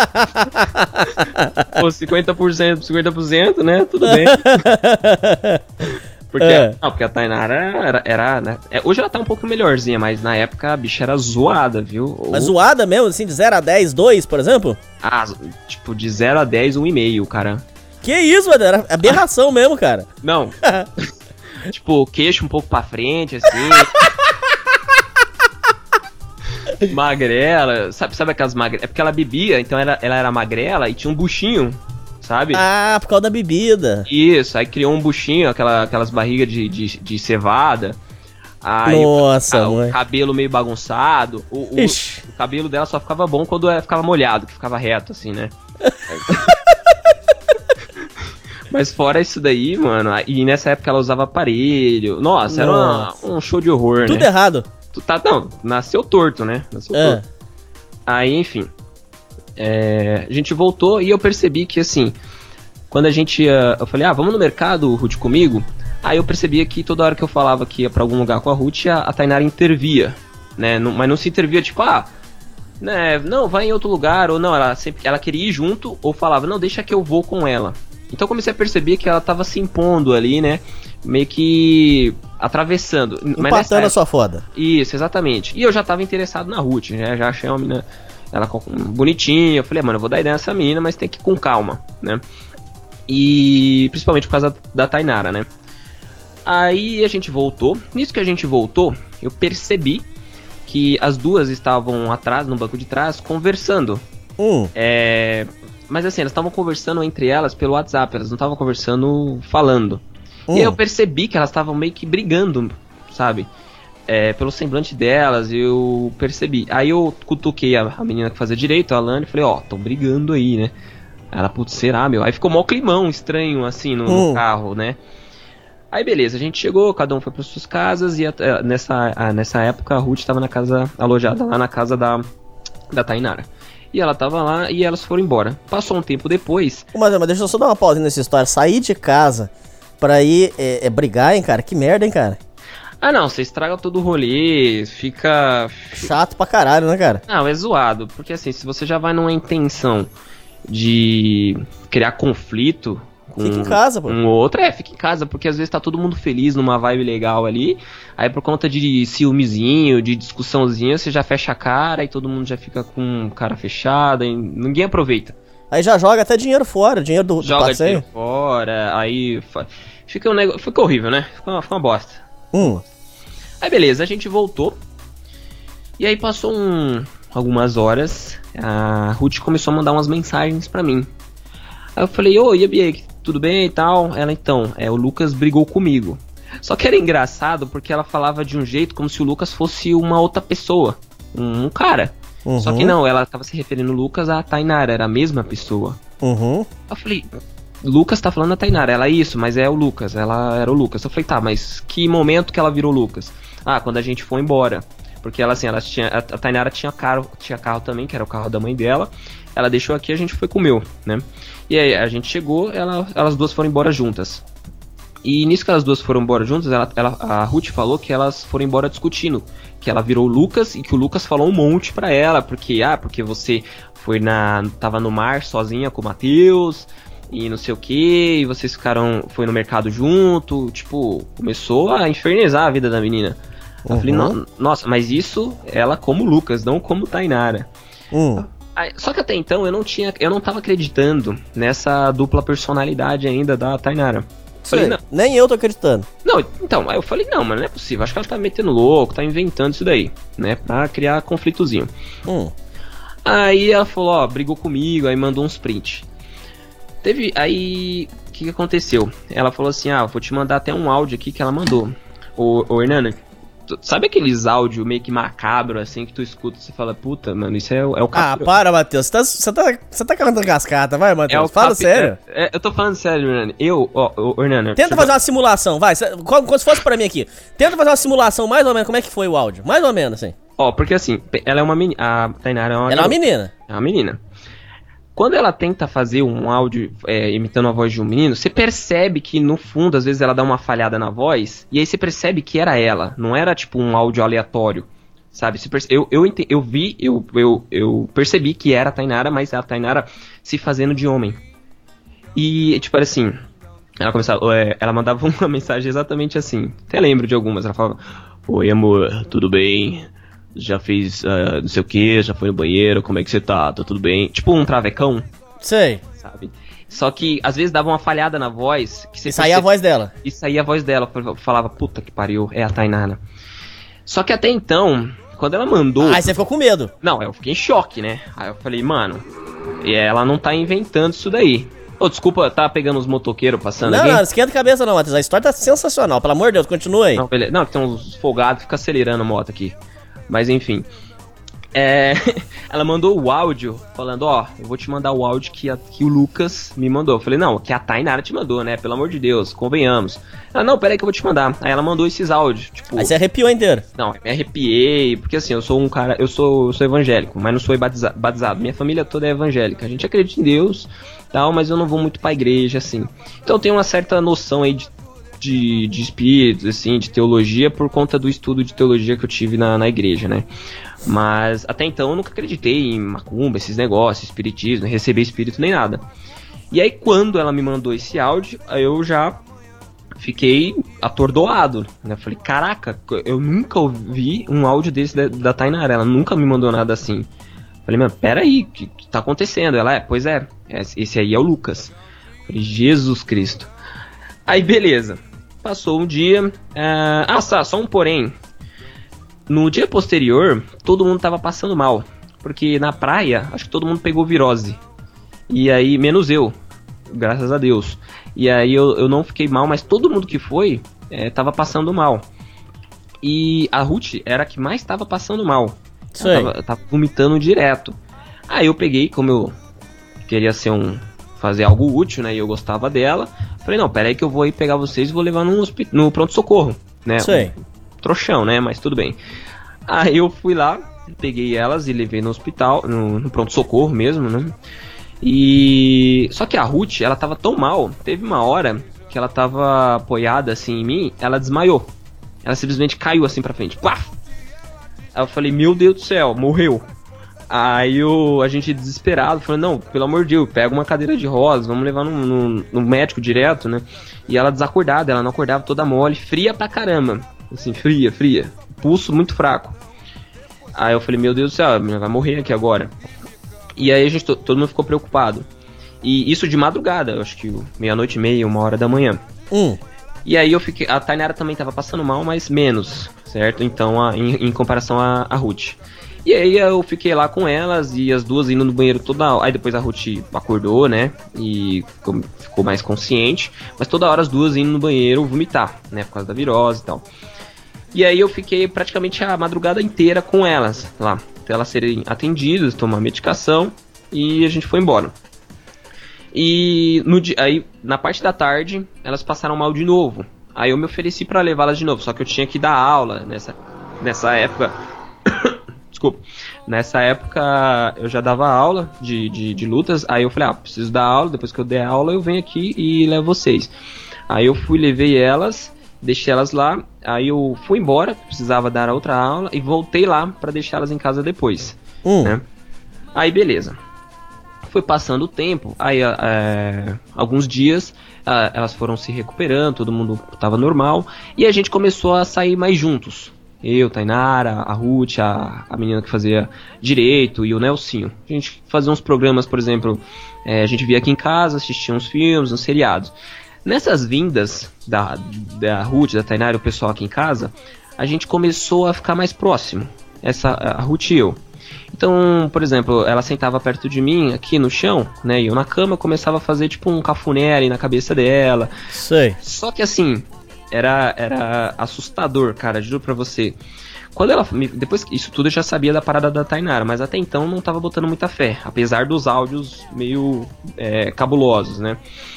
Pô, cinquenta por cento, cinquenta por cento, né? Tudo bem. Porque, é. não, porque a Tainara era, era né? É, hoje ela tá um pouco melhorzinha, mas na época a bicha era zoada, viu? Ou... Mas zoada mesmo, assim, de zero a dez, dois, por exemplo? Ah, tipo, de zero a dez, um e meio, cara. Que isso, mano? Era aberração ah. mesmo, cara. Não. Tipo, queixo um pouco pra frente, assim. Magrela, sabe, sabe aquelas magrelas? É porque ela bebia, então ela, ela era magrela e tinha um buchinho, sabe? Ah, por causa da bebida. Isso, aí criou um buchinho, aquela, aquelas barrigas de, de, de cevada. Aí Nossa, o, mãe. o cabelo meio bagunçado. O, o, o cabelo dela só ficava bom quando ficava molhado, que ficava reto, assim, né? Mas fora isso daí, mano, e nessa época ela usava aparelho. Nossa, Nossa. era uma, um show de horror, Tudo né? Tudo errado. Tá, não, nasceu torto, né? Nasceu é. torto. Aí, enfim, é, a gente voltou e eu percebi que, assim, quando a gente ia... Eu falei, ah, vamos no mercado, Ruth, comigo? Aí eu percebia que toda hora que eu falava que ia pra algum lugar com a Ruth, a, a Tainara intervia, né? Não, mas não se intervia, tipo, ah... Né, não, vai em outro lugar, ou não, ela sempre ela queria ir junto, ou falava, não, deixa que eu vou com ela. Então eu comecei a perceber que ela tava se impondo ali, né? Meio que atravessando. Empatando a sua foda. Isso, exatamente. E eu já tava interessado na Ruth, né? Já achei uma menina ela bonitinha. Eu falei, mano, eu vou dar ideia nessa menina, mas tem que ir com calma, né? E principalmente por causa da Tainara, né? Aí a gente voltou. Nisso que a gente voltou, eu percebi que as duas estavam atrás, no banco de trás, conversando. Hum. É... Mas assim, elas estavam conversando entre elas pelo WhatsApp, elas não estavam conversando falando. Hum. E aí eu percebi que elas estavam meio que brigando, sabe? É, pelo semblante delas, eu percebi. Aí eu cutuquei a, a menina que fazia direito, a Alane, e falei, ó, oh, tão brigando aí, né? Ela, putz, será, meu? Aí ficou mó climão estranho, assim, no, hum. no carro, né? Aí beleza, a gente chegou, cada um foi para suas casas, e a, a, nessa, a, nessa época a Ruth estava na casa, alojada lá na casa da, da Tainara. E ela tava lá e elas foram embora. Passou um tempo depois... Mas, mas deixa eu só dar uma pausa nessa história. Sair de casa pra ir é, é brigar, hein, cara? Que merda, hein, cara? Ah, não, você estraga todo o rolê, fica... Chato pra caralho, né, cara? Não, é zoado, porque assim, se você já vai numa intenção de criar conflito... Com fica em casa, pô. Um outro, é, fica em casa, porque às vezes tá todo mundo feliz numa vibe legal ali, aí por conta de ciúmezinho, de discussãozinha, você já fecha a cara e todo mundo já fica com cara fechada e ninguém aproveita. Aí já joga até dinheiro fora, dinheiro do, do joga passeio. Dinheiro fora, aí fa... fica um negócio, fica horrível, né? Fica uma, fica uma bosta. Hum. Aí beleza, a gente voltou, e aí passou um, algumas horas, a Ruth começou a mandar umas mensagens pra mim. Aí eu falei, ô, e a Bia, tudo bem e tal? Ela, então, é, o Lucas brigou comigo. Só que era engraçado porque ela falava de um jeito como se o Lucas fosse uma outra pessoa, um, um cara. Uhum. Só que não, ela tava se referindo o Lucas à Tainara, era a mesma pessoa. Uhum. Eu falei, Lucas tá falando da Tainara, ela, isso, mas é o Lucas, ela era o Lucas. Eu falei, tá, mas que momento que ela virou Lucas? Ah, quando a gente foi embora. Porque ela, assim, ela tinha, a Tainara tinha carro, tinha carro também, que era o carro da mãe dela. Ela deixou aqui, a gente foi com o meu, né? E aí a gente chegou, ela, elas duas foram embora juntas. E nisso que elas duas foram embora juntas, ela, ela, a Ruth falou que elas foram embora discutindo. Que ela virou o Lucas e que o Lucas falou um monte pra ela. Porque, ah, porque você foi na, tava no mar sozinha com o Matheus e não sei o que. E vocês ficaram, foi no mercado junto. Tipo, começou a infernizar a vida da menina. Eu uhum. falei, no, nossa, mas isso ela como Lucas, não como Tainara. Hum. Só que até então eu não tinha, eu não tava acreditando nessa dupla personalidade ainda da Tainara. Falei, não. Nem eu tô acreditando. Não, então, aí eu falei, não, mas não é possível, acho que ela tá metendo louco, tá inventando isso daí, né, pra criar conflitozinho. Hum. Aí ela falou, ó, brigou comigo, aí mandou uns print. Teve, aí, o que que aconteceu? Ela falou assim, ah, vou te mandar até um áudio aqui que ela mandou. Ô, ô Hernani, sabe aqueles áudios meio que macabro, assim, que tu escuta e você fala, puta, mano, isso é, o, é o capítulo. Ah, para, Matheus, você tá, você tá, você tá cantando cascata, vai, Matheus, é fala capi... sério. É, é, eu tô falando sério, Hernani. Eu, ó, ô, Hernani... Tenta fazer uma simulação, vai, como se fosse pra mim aqui. Tenta fazer uma simulação, mais ou menos, como é que foi o áudio, mais ou menos, assim. Ó, porque assim, ela é uma menina, a Tainara é uma... Ela é uma menina. É uma menina. Quando ela tenta fazer um áudio é, imitando a voz de um menino, você percebe que no fundo, às vezes ela dá uma falhada na voz, e aí você percebe que era ela, não era tipo um áudio aleatório, sabe? Eu, eu, eu, eu vi, eu, eu, eu percebi que era a Tainara, mas a Tainara se fazendo de homem. E tipo assim, ela começava, é, ela mandava uma mensagem exatamente assim, até lembro de algumas, ela falava, oi amor, tudo bem? Já fez uh, não sei o que, já foi no banheiro, como é que você tá? Tá tudo bem? Tipo um travecão. Sei. Sabe? Só que às vezes dava uma falhada na voz. Que você e saía percebe... a voz dela. E saía a voz dela. Falava, puta que pariu, é a Tainara. Só que até então, quando ela mandou... Aí você ficou com medo. Não, eu fiquei em choque, né? Aí eu falei, mano, ela não tá inventando isso daí. Ô, oh, desculpa, tá pegando uns motoqueiros passando não, aqui? Não, não, esquenta a cabeça não, Matheus. A história tá sensacional, pelo amor de Deus, continua aí. Não, beleza. Não, que tem uns folgados, fica acelerando a moto aqui. Mas enfim, é, ela mandou o áudio falando, ó, eu vou te mandar o áudio que, a, que o Lucas me mandou. Eu falei, não, que a Tainara te mandou, né, pelo amor de Deus, convenhamos. Ela, não, peraí que eu vou te mandar. Aí ela mandou esses áudios, tipo... Aí você arrepiou inteiro. Não, eu me arrepiei, porque assim, eu sou um cara, eu sou, eu sou evangélico, mas não sou batizado, batizado. Minha família toda é evangélica, a gente acredita em Deus, tal, mas eu não vou muito pra igreja, assim. Então eu tenho uma certa noção aí de... De, de espíritos, assim, de teologia, por conta do estudo de teologia que eu tive na, na igreja, né? Mas até então eu nunca acreditei em macumba, esses negócios, espiritismo, receber espírito nem nada. E aí quando ela me mandou esse áudio, eu já fiquei atordoado, né? Falei, caraca, eu nunca ouvi um áudio desse da, da Tainara, ela nunca me mandou nada assim. Falei, mano, peraí, o que, que tá acontecendo? Ela, é, pois é, esse aí é o Lucas. Falei, Jesus Cristo. Aí beleza, passou um dia, uh, ah, só, só um porém. No dia posterior, todo mundo tava passando mal, porque na praia, acho que todo mundo pegou virose. E aí, menos eu, graças a Deus. E aí eu, eu não fiquei mal, mas todo mundo que foi, é, tava passando mal. E a Ruth era a que mais tava passando mal. Ela tava, tava vomitando direto. Aí eu peguei, como eu queria ser um... fazer algo útil, né, e eu gostava dela. Falei, não, pera aí que eu vou aí pegar vocês e vou levar no, no pronto-socorro, né? Sei. Trouxão, né, mas tudo bem. Aí eu fui lá, peguei elas e levei no hospital, no, no pronto-socorro mesmo, né? E... só que a Ruth, ela tava tão mal, teve uma hora que ela tava apoiada assim em mim, ela desmaiou. Ela simplesmente caiu assim pra frente. Pá! Aí eu falei, meu Deus do céu, morreu. Aí eu, a gente desesperado, falando, não, pelo amor de Deus, pega uma cadeira de rodas, vamos levar no, no, no médico direto, né? E ela desacordada, ela não acordava, toda mole, fria pra caramba. Assim, fria, fria. Pulso muito fraco. Aí eu falei, meu Deus do céu, a menina vai morrer aqui agora. E aí a gente, todo mundo ficou preocupado. E isso de madrugada, eu acho que meia-noite e meia, uma hora da manhã. Hum. E aí eu fiquei, a Tainara também tava passando mal, mas menos, certo? Então, a, em, em comparação a, a Ruth. E aí eu fiquei lá com elas e as duas indo no banheiro toda hora. Aí depois a Ruth acordou, né? E ficou, ficou mais consciente. Mas toda hora as duas indo no banheiro vomitar, né? Por causa da virose e tal. E aí eu fiquei praticamente a madrugada inteira com elas lá. Até elas serem atendidas, tomar medicação. E a gente foi embora. E no dia, aí na parte da tarde elas passaram mal de novo. Aí eu me ofereci pra levá-las de novo. Só que eu tinha que dar aula nessa, nessa época. Desculpa. Nessa época eu já dava aula de, de, de lutas. Aí eu falei, ah, preciso dar aula. Depois que eu der aula eu venho aqui e levo vocês. Aí eu fui, levei elas, deixei elas lá. Aí eu fui embora, precisava dar outra aula. E voltei lá pra deixá-las em casa depois. Hum. Né? Aí beleza. Foi passando o tempo. Aí é, alguns dias é, elas foram se recuperando. Todo mundo tava normal. E a gente começou a sair mais juntos. Eu, Tainara, a Ruth, a, a menina que fazia direito e o Nelsinho. A gente fazia uns programas, por exemplo, é, a gente via aqui em casa, assistia uns filmes, uns seriados. Nessas vindas da, da Ruth, da Tainara e o pessoal aqui em casa, a gente começou a ficar mais próximo, essa, a Ruth e eu. Então, por exemplo, ela sentava perto de mim, aqui no chão, né, e eu na cama começava a fazer tipo um cafuné ali na cabeça dela. Sei. Só que assim... Era, era assustador, cara, juro pra você. Quando ela me, depois que isso tudo eu já sabia da parada da Tainara, mas até então não tava botando muita fé, apesar dos áudios meio é, cabulosos, né?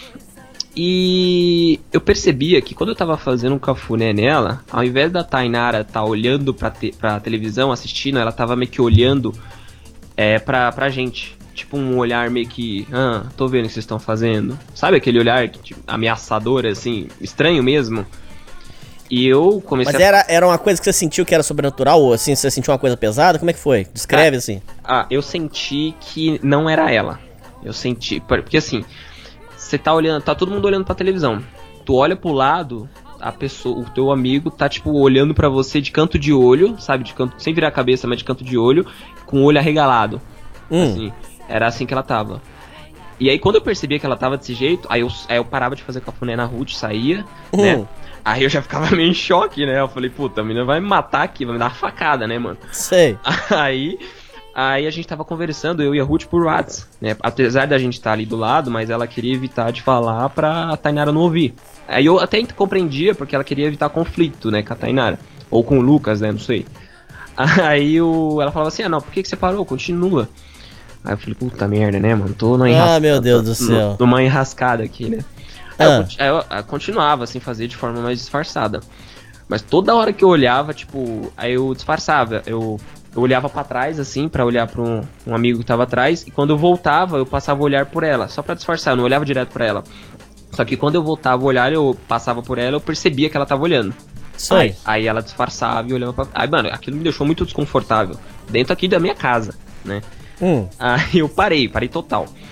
E eu percebia que quando eu tava fazendo um cafuné nela, ao invés da Tainara tá olhando pra, te, pra televisão, assistindo, ela tava meio que olhando é, pra, pra gente. Tipo um olhar meio que, ah, tô vendo o que vocês estão fazendo. Sabe aquele olhar tipo, ameaçador, assim, estranho mesmo? E eu comecei Mas a... era, era uma coisa que você sentiu que era sobrenatural? Ou assim, você sentiu uma coisa pesada? Como é que foi? Descreve ah, assim. Ah, eu senti que não era ela. Eu senti... Porque assim, você tá olhando... Tá todo mundo olhando pra televisão. Tu olha pro lado, a pessoa, o teu amigo tá tipo olhando pra você de canto de olho, sabe? De canto, sem virar a cabeça, mas de canto de olho, com o olho arregalado. Hum. Assim, era assim que ela tava. E aí quando eu percebia que ela tava desse jeito, aí eu, aí eu parava de fazer cafuné na Ruth, saía, Hum. né? Aí eu já ficava meio em choque, né? Eu falei, puta, a menina vai me matar aqui, vai me dar uma facada, né, mano? Sei. Aí, aí a gente tava conversando, eu e a Ruth, por WhatsApp, né? Apesar da gente estar ali do lado, mas ela queria evitar de falar pra a Tainara não ouvir. Aí eu até compreendia, porque ela queria evitar conflito, né, com a Tainara. Ou com o Lucas, né, não sei. Aí o, ela falava assim, ah, não, por que, que você parou? Continua. Aí eu falei, puta merda, né, mano? Tô numa enrascada. Ah, meu Deus do céu. Numa enrascada aqui, né? Aí, Ah. eu, aí eu, eu continuava, assim, fazer de forma mais disfarçada. Mas toda hora que eu olhava, tipo, aí eu disfarçava. Eu, eu olhava pra trás, assim, pra olhar pra um, um amigo que tava atrás. E quando eu voltava, eu passava a olhar por ela. Só pra disfarçar, eu não olhava direto pra ela. Só que quando eu voltava a olhar, eu passava por ela, eu percebia que ela tava olhando. Sei. Aí, aí ela disfarçava e olhava pra... Aí, mano, aquilo me deixou muito desconfortável. Dentro aqui da minha casa, né? Hum. Aí eu parei, parei total.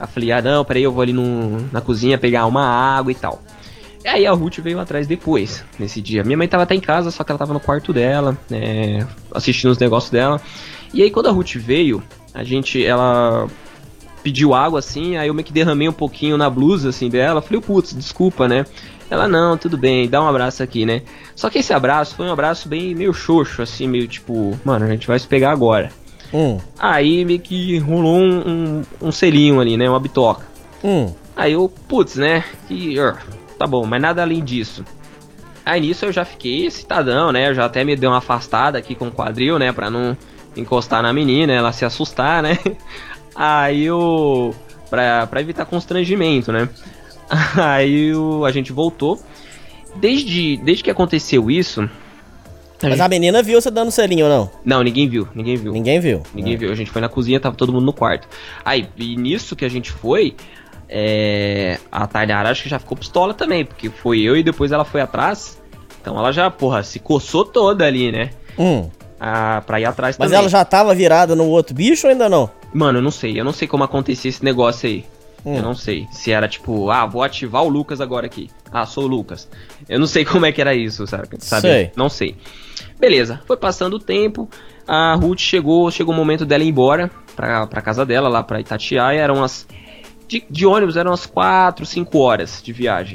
Aí eu falei, ah não, peraí, eu vou ali no, na cozinha pegar uma água e tal. E aí a Ruth veio atrás depois, nesse dia. Minha mãe tava até em casa, só que ela tava no quarto dela, né, assistindo os negócios dela. E aí quando a Ruth veio, a gente, ela pediu água assim, aí eu meio que derramei um pouquinho na blusa assim dela. Falei, putz, desculpa, né? Ela, não, tudo bem, dá um abraço aqui, né? Só que esse abraço foi um abraço bem meio xoxo, assim, meio tipo, mano, a gente vai se pegar agora. Hum. Aí meio que rolou um, um, um selinho ali, né? Uma bitoca. Hum. Aí eu, putz, né? Que, uh, tá bom, mas nada além disso. Aí nisso eu já fiquei excitadão, né? Eu já até me dei uma afastada aqui com o quadril, né? Pra não encostar na menina, ela se assustar, né? Aí eu... Pra, pra evitar constrangimento, né? Aí eu, a gente voltou. Desde, desde que aconteceu isso... A Mas gente... a menina viu você dando selinho ou não? Não, ninguém viu, ninguém viu. Ninguém viu? Ninguém é. viu. A gente foi na cozinha, tava todo mundo no quarto. Aí, e nisso que a gente foi... É... A Tainara acho que já ficou pistola também, porque foi eu e depois ela foi atrás. Então ela já, porra, se coçou toda ali, né? Hum. Ah, pra ir atrás Mas também. ela já tava virada no outro bicho ou ainda não? Mano, eu não sei. Eu não sei como acontecia esse negócio aí. Hum. Eu não sei. Se era tipo, ah, vou ativar o Lucas agora aqui. Ah, sou o Lucas. Eu não sei como é que era isso, sabe? sabe? Sei. Não sei. Beleza. Foi passando o tempo. A Ruth chegou, chegou o momento dela ir embora pra, pra casa dela, lá pra Itatiaia. Eram umas... De, de ônibus eram umas quatro, cinco horas de viagem.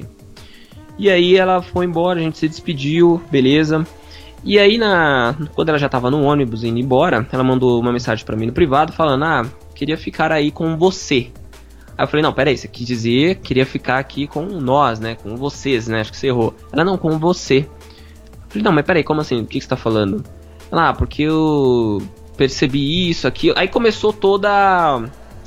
E aí ela foi embora, a gente se despediu, beleza. E aí, na, quando ela já tava no ônibus indo embora, ela mandou uma mensagem pra mim no privado falando, ah, queria ficar aí com você. Aí eu falei, não, peraí, você quis dizer, queria ficar aqui com nós, né, com vocês, né, acho que você errou. Ela, não, com você. Eu falei, não, mas peraí, como assim, o que, que você tá falando? Ela, ah, porque eu percebi isso, aqui. Aí começou toda...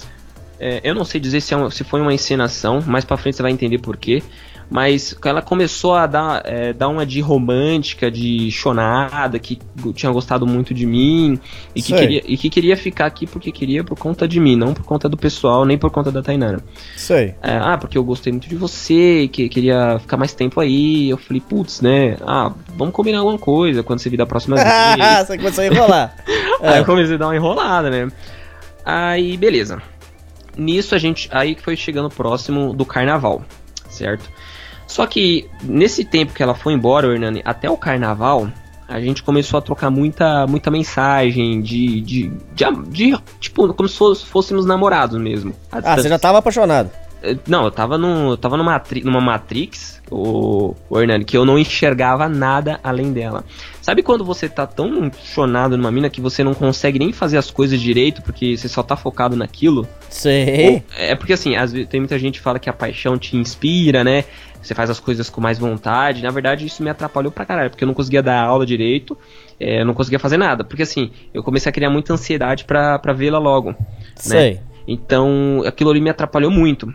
É, eu não sei dizer se, é uma, se foi uma encenação, mais pra frente você vai entender por quê. Mas ela começou a dar, é, dar uma de romântica, de chonada, que tinha gostado muito de mim e que, queria, e que queria ficar aqui porque queria por conta de mim, não por conta do pessoal, nem por conta da Tainara. Sei. É, ah, porque eu gostei muito de você, que queria ficar mais tempo aí. Eu falei, putz, né? Ah, vamos combinar alguma coisa quando você vir da próxima vez. Você começou a enrolar. Aí eu comecei a dar uma enrolada, né? Aí, beleza. Nisso a gente, aí que foi chegando próximo do carnaval, certo? Só que nesse tempo que ela foi embora, Hernani, até o carnaval, a gente começou a trocar muita, muita mensagem de, de, de, de tipo, como se fôssemos namorados mesmo. Ah, você já tava apaixonado? Não, eu tava, num, eu tava numa, matri, numa Matrix, o, o Hernani, que eu não enxergava nada além dela. Sabe quando você tá tão chonado numa mina que você não consegue nem fazer as coisas direito porque você só tá focado naquilo? Sei. Ou, é porque assim, às vezes, tem muita gente que fala que a paixão te inspira, né? Você faz as coisas com mais vontade. Na verdade, isso me atrapalhou pra caralho, porque eu não conseguia dar aula direito, é, eu não conseguia fazer nada. Porque assim, eu comecei a criar muita ansiedade pra, pra vê-la logo. Sei. Né? Então, aquilo ali me atrapalhou muito.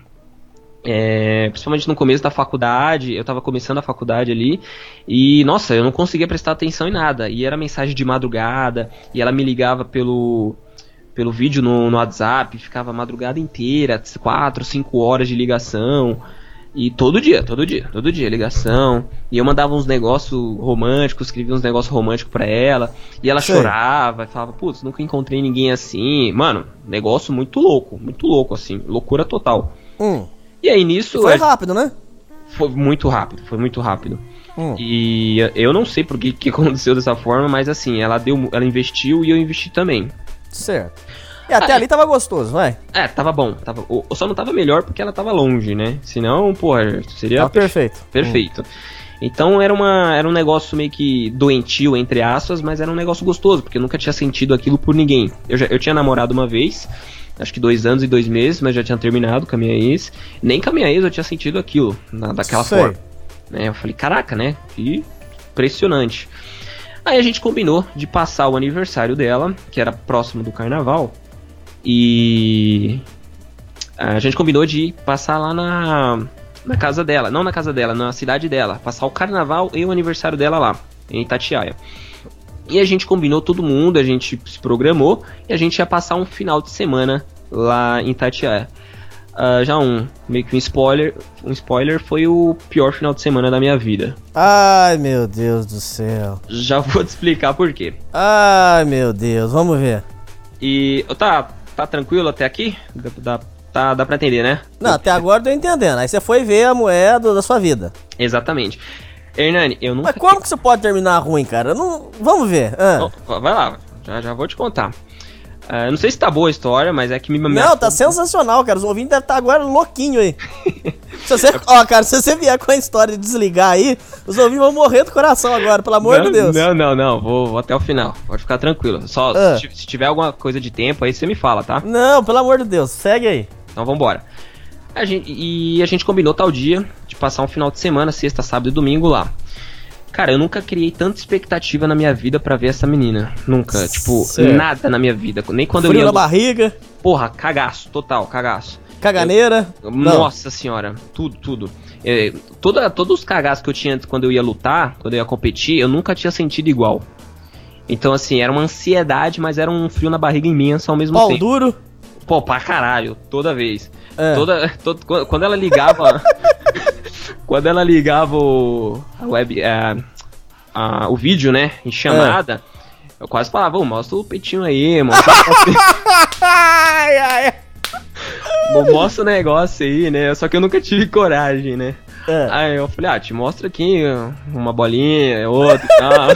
É, principalmente no começo da faculdade, eu tava começando a faculdade ali, e nossa, eu não conseguia prestar atenção em nada, e era mensagem de madrugada, e ela me ligava pelo, pelo vídeo no, no WhatsApp, ficava a madrugada inteira, quatro, cinco horas de ligação, e todo dia, todo dia, todo dia, ligação, e eu mandava uns negócios românticos, escrevia uns negócios românticos pra ela, e ela Sei. chorava, e falava, putz, nunca encontrei ninguém assim, mano, negócio muito louco, muito louco assim, loucura total. Hum. E aí nisso... Foi rápido, né? Foi muito rápido, foi muito rápido. Hum. E eu não sei por que, que aconteceu dessa forma, mas assim, ela deu, ela investiu e eu investi também. Certo. E até ah, ali tava gostoso, vai? É, tava bom. Tava, só não tava melhor porque ela tava longe, né? Senão, porra, seria... Tava perfeito. Perfeito. Hum. Então era, uma, era um negócio meio que doentio, entre aspas, mas era um negócio gostoso, porque eu nunca tinha sentido aquilo por ninguém. Eu, já, eu tinha namorado uma vez... Acho que dois anos e dois meses, mas já tinha terminado com a minha ex. Nem com a minha ex eu tinha sentido aquilo, na, daquela Sei. forma. Né, eu falei, caraca, né? Que impressionante. Aí a gente combinou de passar o aniversário dela, que era próximo do carnaval. E... A gente combinou de passar lá na, na casa dela. Não na casa dela, na cidade dela. Passar o carnaval e o aniversário dela lá, em Itatiaia. E a gente combinou todo mundo, a gente se programou e a gente ia passar um final de semana lá em Itatiaia. Uh, já um, meio que um spoiler, um spoiler, foi o pior final de semana da minha vida. Ai, meu Deus do céu. Já vou te explicar por quê. Ai, meu Deus, vamos ver. E tá, tá tranquilo até aqui? Dá, dá tá, dá pra entender, né? Não, até agora eu tô entendendo. Aí você foi ver a moeda da sua vida. Exatamente. Hernani, eu nunca... Mas como que você pode terminar ruim, cara? Não... Vamos ver. Ah. Oh, vai lá, já, já vou te contar. Uh, não sei se tá boa a história, mas é que me... Não, tá sensacional, cara. Os ouvintes devem estar agora louquinho aí. Se você... Ó, cara, se você vier com a história de desligar aí, os ouvintes vão morrer do coração agora, pelo amor não, de Deus. Não, não, não. Vou, vou até o final. Pode ficar tranquilo. Só ah. se, se tiver alguma coisa de tempo aí, você me fala, tá? Não, pelo amor de Deus. Segue aí. Então vambora. A gente, e a gente combinou tal dia de passar um final de semana, sexta, sábado e domingo lá. Cara, eu nunca criei tanta expectativa na minha vida pra ver essa menina. Nunca. Tipo, certo. Nada na minha vida. Nem quando Frio eu ia... na barriga. Porra, cagaço. Total, cagaço. Caganeira. Eu... Nossa senhora. Tudo, tudo. É, toda, todos os cagaços que eu tinha antes quando eu ia lutar, quando eu ia competir, eu nunca tinha sentido igual. Então, assim, era uma ansiedade, mas era um frio na barriga imenso ao mesmo Pau tempo. Pau duro? Pô, pra caralho. Toda vez. É. Toda, toda, quando ela ligava... Quando ela ligava o, a web, a, a, o vídeo, né, em chamada, é. eu quase falava, oh, mostra o peitinho aí, mostra ai, ai. Mostra o negócio aí, né, só que eu nunca tive coragem, né. É. Aí eu falei, ah, te mostra aqui uma bolinha, outra e tal.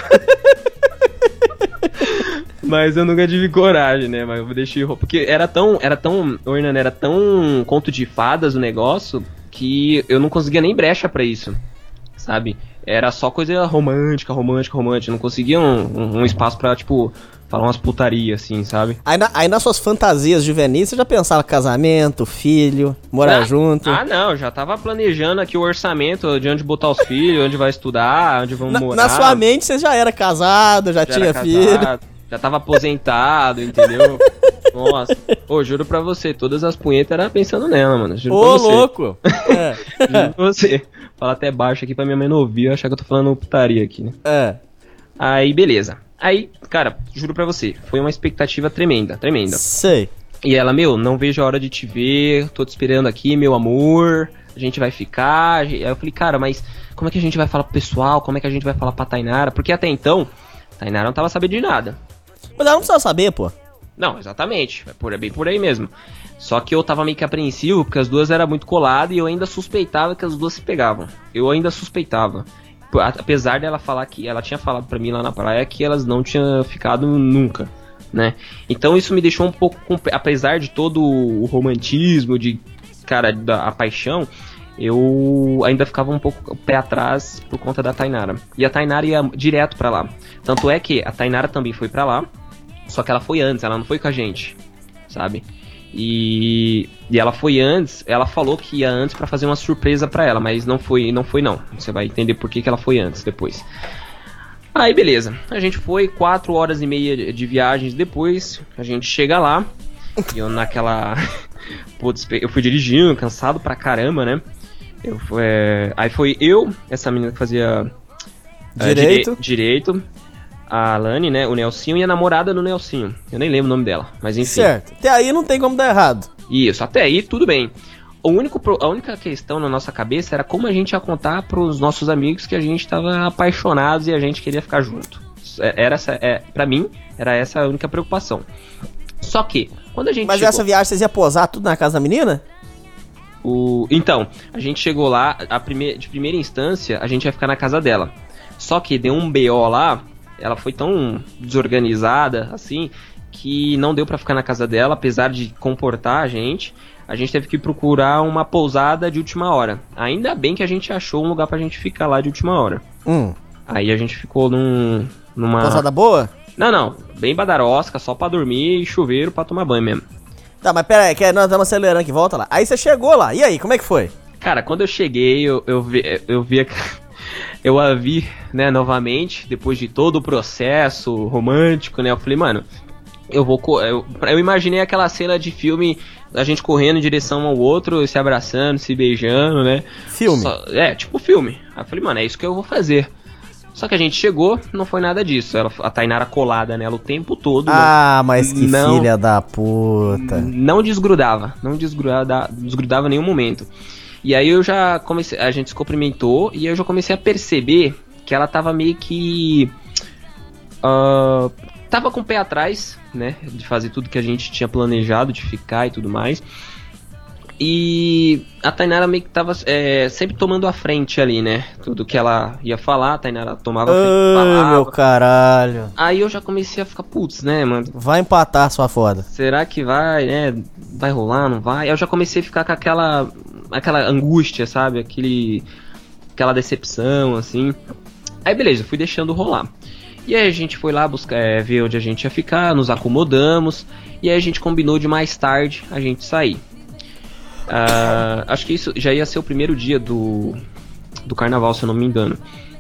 Mas eu nunca tive coragem, né, mas eu deixei roupa, porque era tão, era tão, o Hernan, era tão conto de fadas o negócio... que eu não conseguia nem brecha pra isso, sabe? Era só coisa romântica, romântica, romântica. Não conseguia um, um, um espaço pra, tipo, falar umas putarias, assim, sabe? Aí, na, aí nas suas fantasias juvenis, você já pensava casamento, filho, morar ah, junto? Ah, não. Já tava planejando aqui o orçamento de onde botar os filhos, onde vai estudar, onde vão na, morar. Na sua mente, você já era casado, já, já tinha casado, filho. Já tava aposentado, entendeu? Nossa, ô, juro pra você, todas as punhetas era pensando nela, mano. Juro Ô, pra você. louco! É. Juro pra você. Fala até baixo aqui pra minha mãe não ouvir, eu achar que eu tô falando putaria aqui, né? É. Aí, beleza. Aí, cara, juro pra você, foi uma expectativa tremenda, tremenda. Sei. E ela, meu, não vejo a hora de te ver, tô te esperando aqui, meu amor, a gente vai ficar. Aí eu falei, cara, mas como é que a gente vai falar pro pessoal? Como é que a gente vai falar pra Tainara? Porque até então, Tainara não tava sabendo de nada. Mas ela não precisava saber, pô. Não, exatamente, é, por, é bem por aí mesmo. Só que eu tava meio que apreensivo, porque as duas eram muito coladas e eu ainda suspeitava que as duas se pegavam. Eu ainda suspeitava. Apesar dela falar que... Ela tinha falado pra mim lá na praia que elas não tinham ficado nunca, né? Então isso me deixou um pouco... Apesar de todo o romantismo, de... Cara, da a paixão... Eu ainda ficava um pouco pé atrás por conta da Tainara. E a Tainara ia direto pra lá. Tanto é que a Tainara também foi pra lá. Só que ela foi antes, ela não foi com a gente, sabe? E, e ela foi antes, ela falou que ia antes pra fazer uma surpresa pra ela, mas não foi, não foi não. Você vai entender por que, que ela foi antes, depois. Aí beleza, a gente foi quatro horas e meia de viagens depois, a gente chega lá, e eu naquela... Putz, eu fui dirigindo, cansado pra caramba, né? Eu, é... Aí foi eu, essa menina que fazia... Direito. Uh, dire... Direito. A Alane, né, o Nelsinho e a namorada do Nelsinho. Eu nem lembro o nome dela, mas enfim. Certo, até aí não tem como dar errado. Isso, até aí tudo bem. O único pro... A única questão na nossa cabeça era como a gente ia contar pros nossos amigos que a gente tava apaixonados e a gente queria ficar junto. Era essa, é, pra mim, era essa a única preocupação. Só que, quando a gente Mas chegou... essa viagem vocês iam posar tudo na casa da menina? O... Então, a gente chegou lá, a prime... de primeira instância, a gente ia ficar na casa dela. Só que deu um B O lá, ela foi tão desorganizada, assim, que não deu pra ficar na casa dela, apesar de comportar a gente. A gente teve que procurar uma pousada de última hora. Ainda bem que a gente achou um lugar pra gente ficar lá de última hora. Hum. Aí a gente ficou num... numa... Pousada boa? Não, não. Bem badarosca, só pra dormir e chuveiro pra tomar banho mesmo. Tá, mas pera aí, que nós estamos acelerando aqui, volta lá. Aí você chegou lá, e aí, como é que foi? Cara, quando eu cheguei, eu, eu vi... Eu vi eu a vi, né, novamente, depois de todo o processo romântico, né? Eu falei, mano, eu vou... Eu, eu imaginei aquela cena de filme, a gente correndo em direção ao outro, se abraçando, se beijando, né? Filme? Só, é, tipo filme. Aí eu falei, mano, é isso que eu vou fazer. Só que a gente chegou, não foi nada disso. Ela, a Tainara colada nela o tempo todo. Ah, mas que não, filha da puta. Não desgrudava, não desgrudava, desgrudava em nenhum momento. E aí eu já comecei, a gente se cumprimentou e eu já comecei a perceber que ela tava meio que... Uh, tava com o pé atrás, né, de fazer tudo que a gente tinha planejado, de ficar e tudo mais. E a Tainara meio que tava é, sempre tomando a frente ali, né? Tudo que ela ia falar, a Tainara tomava a frente e Ai, falava. meu caralho. Aí eu já comecei a ficar, putz, né, mano? Vai empatar, sua foda. Será que vai, né? Vai rolar, não vai? Aí eu já comecei a ficar com aquela, aquela angústia, sabe? Aquele, aquela decepção, assim. Aí beleza, fui deixando rolar. E aí a gente foi lá buscar, é, ver onde a gente ia ficar, nos acomodamos. E aí a gente combinou de mais tarde a gente sair. Uh, acho que isso já ia ser o primeiro dia do, do carnaval, se eu não me engano.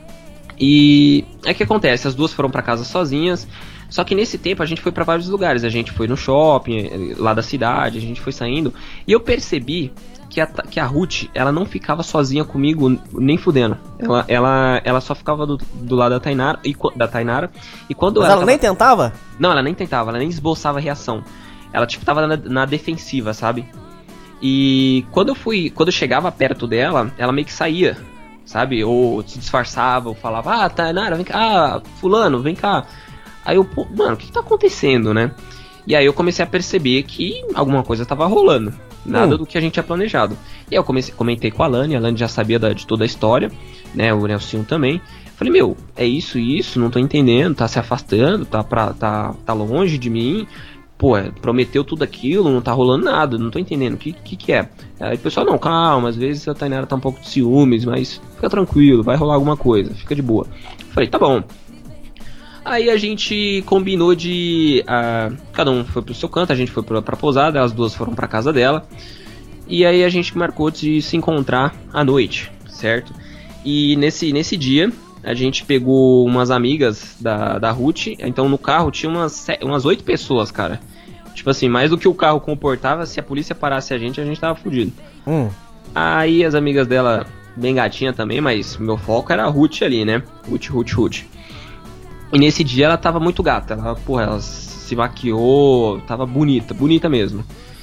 E é que acontece, as duas foram pra casa sozinhas. Só que nesse tempo a gente foi pra vários lugares. A gente foi no shopping, lá da cidade, a gente foi saindo. E eu percebi que a, que a Ruth, ela não ficava sozinha comigo nem fudendo. Ela, ela, ela só ficava do, do lado da Tainara, e, da Tainara. E quando Mas ela, ela tava... nem tentava? Não, ela nem tentava, ela nem esboçava reação. Ela tipo tava na, na defensiva, sabe? E quando eu fui, quando eu chegava perto dela, ela meio que saía, sabe? Ou se disfarçava, ou falava, ah, Tainara, vem cá, ah, fulano, vem cá. Aí eu, pô, mano, o que, que tá acontecendo, né? E aí eu comecei a perceber que alguma coisa tava rolando, nada hum. do que a gente tinha planejado. E aí eu comecei, comentei com a Lani, a Lani já sabia da, de toda a história, né? O Nelsinho também. Falei, meu, é isso, isso, não tô entendendo, tá se afastando, tá, pra, tá, tá longe de mim. Pô, prometeu tudo aquilo, não tá rolando nada, não tô entendendo, o que, que que é? Aí o pessoal, não, calma, às vezes a Tainara tá um pouco de ciúmes, mas fica tranquilo, vai rolar alguma coisa, fica de boa. Falei, tá bom. Aí a gente combinou de... Uh, cada um foi pro seu canto, a gente foi pra, pra pousada, as duas foram pra casa dela. E aí a gente marcou de se encontrar à noite, certo? E nesse, nesse dia... a gente pegou umas amigas da, da Ruth, então no carro tinha umas, umas oito pessoas, cara. Tipo assim, mais do que o carro comportava, se a polícia parasse a gente, a gente tava fudido. Hum. Aí as amigas dela, bem gatinha também, mas meu foco era a Ruth ali, né? Ruth, Ruth, Ruth. E nesse dia ela tava muito gata, ela, porra, ela se maquiou, tava bonita, bonita mesmo.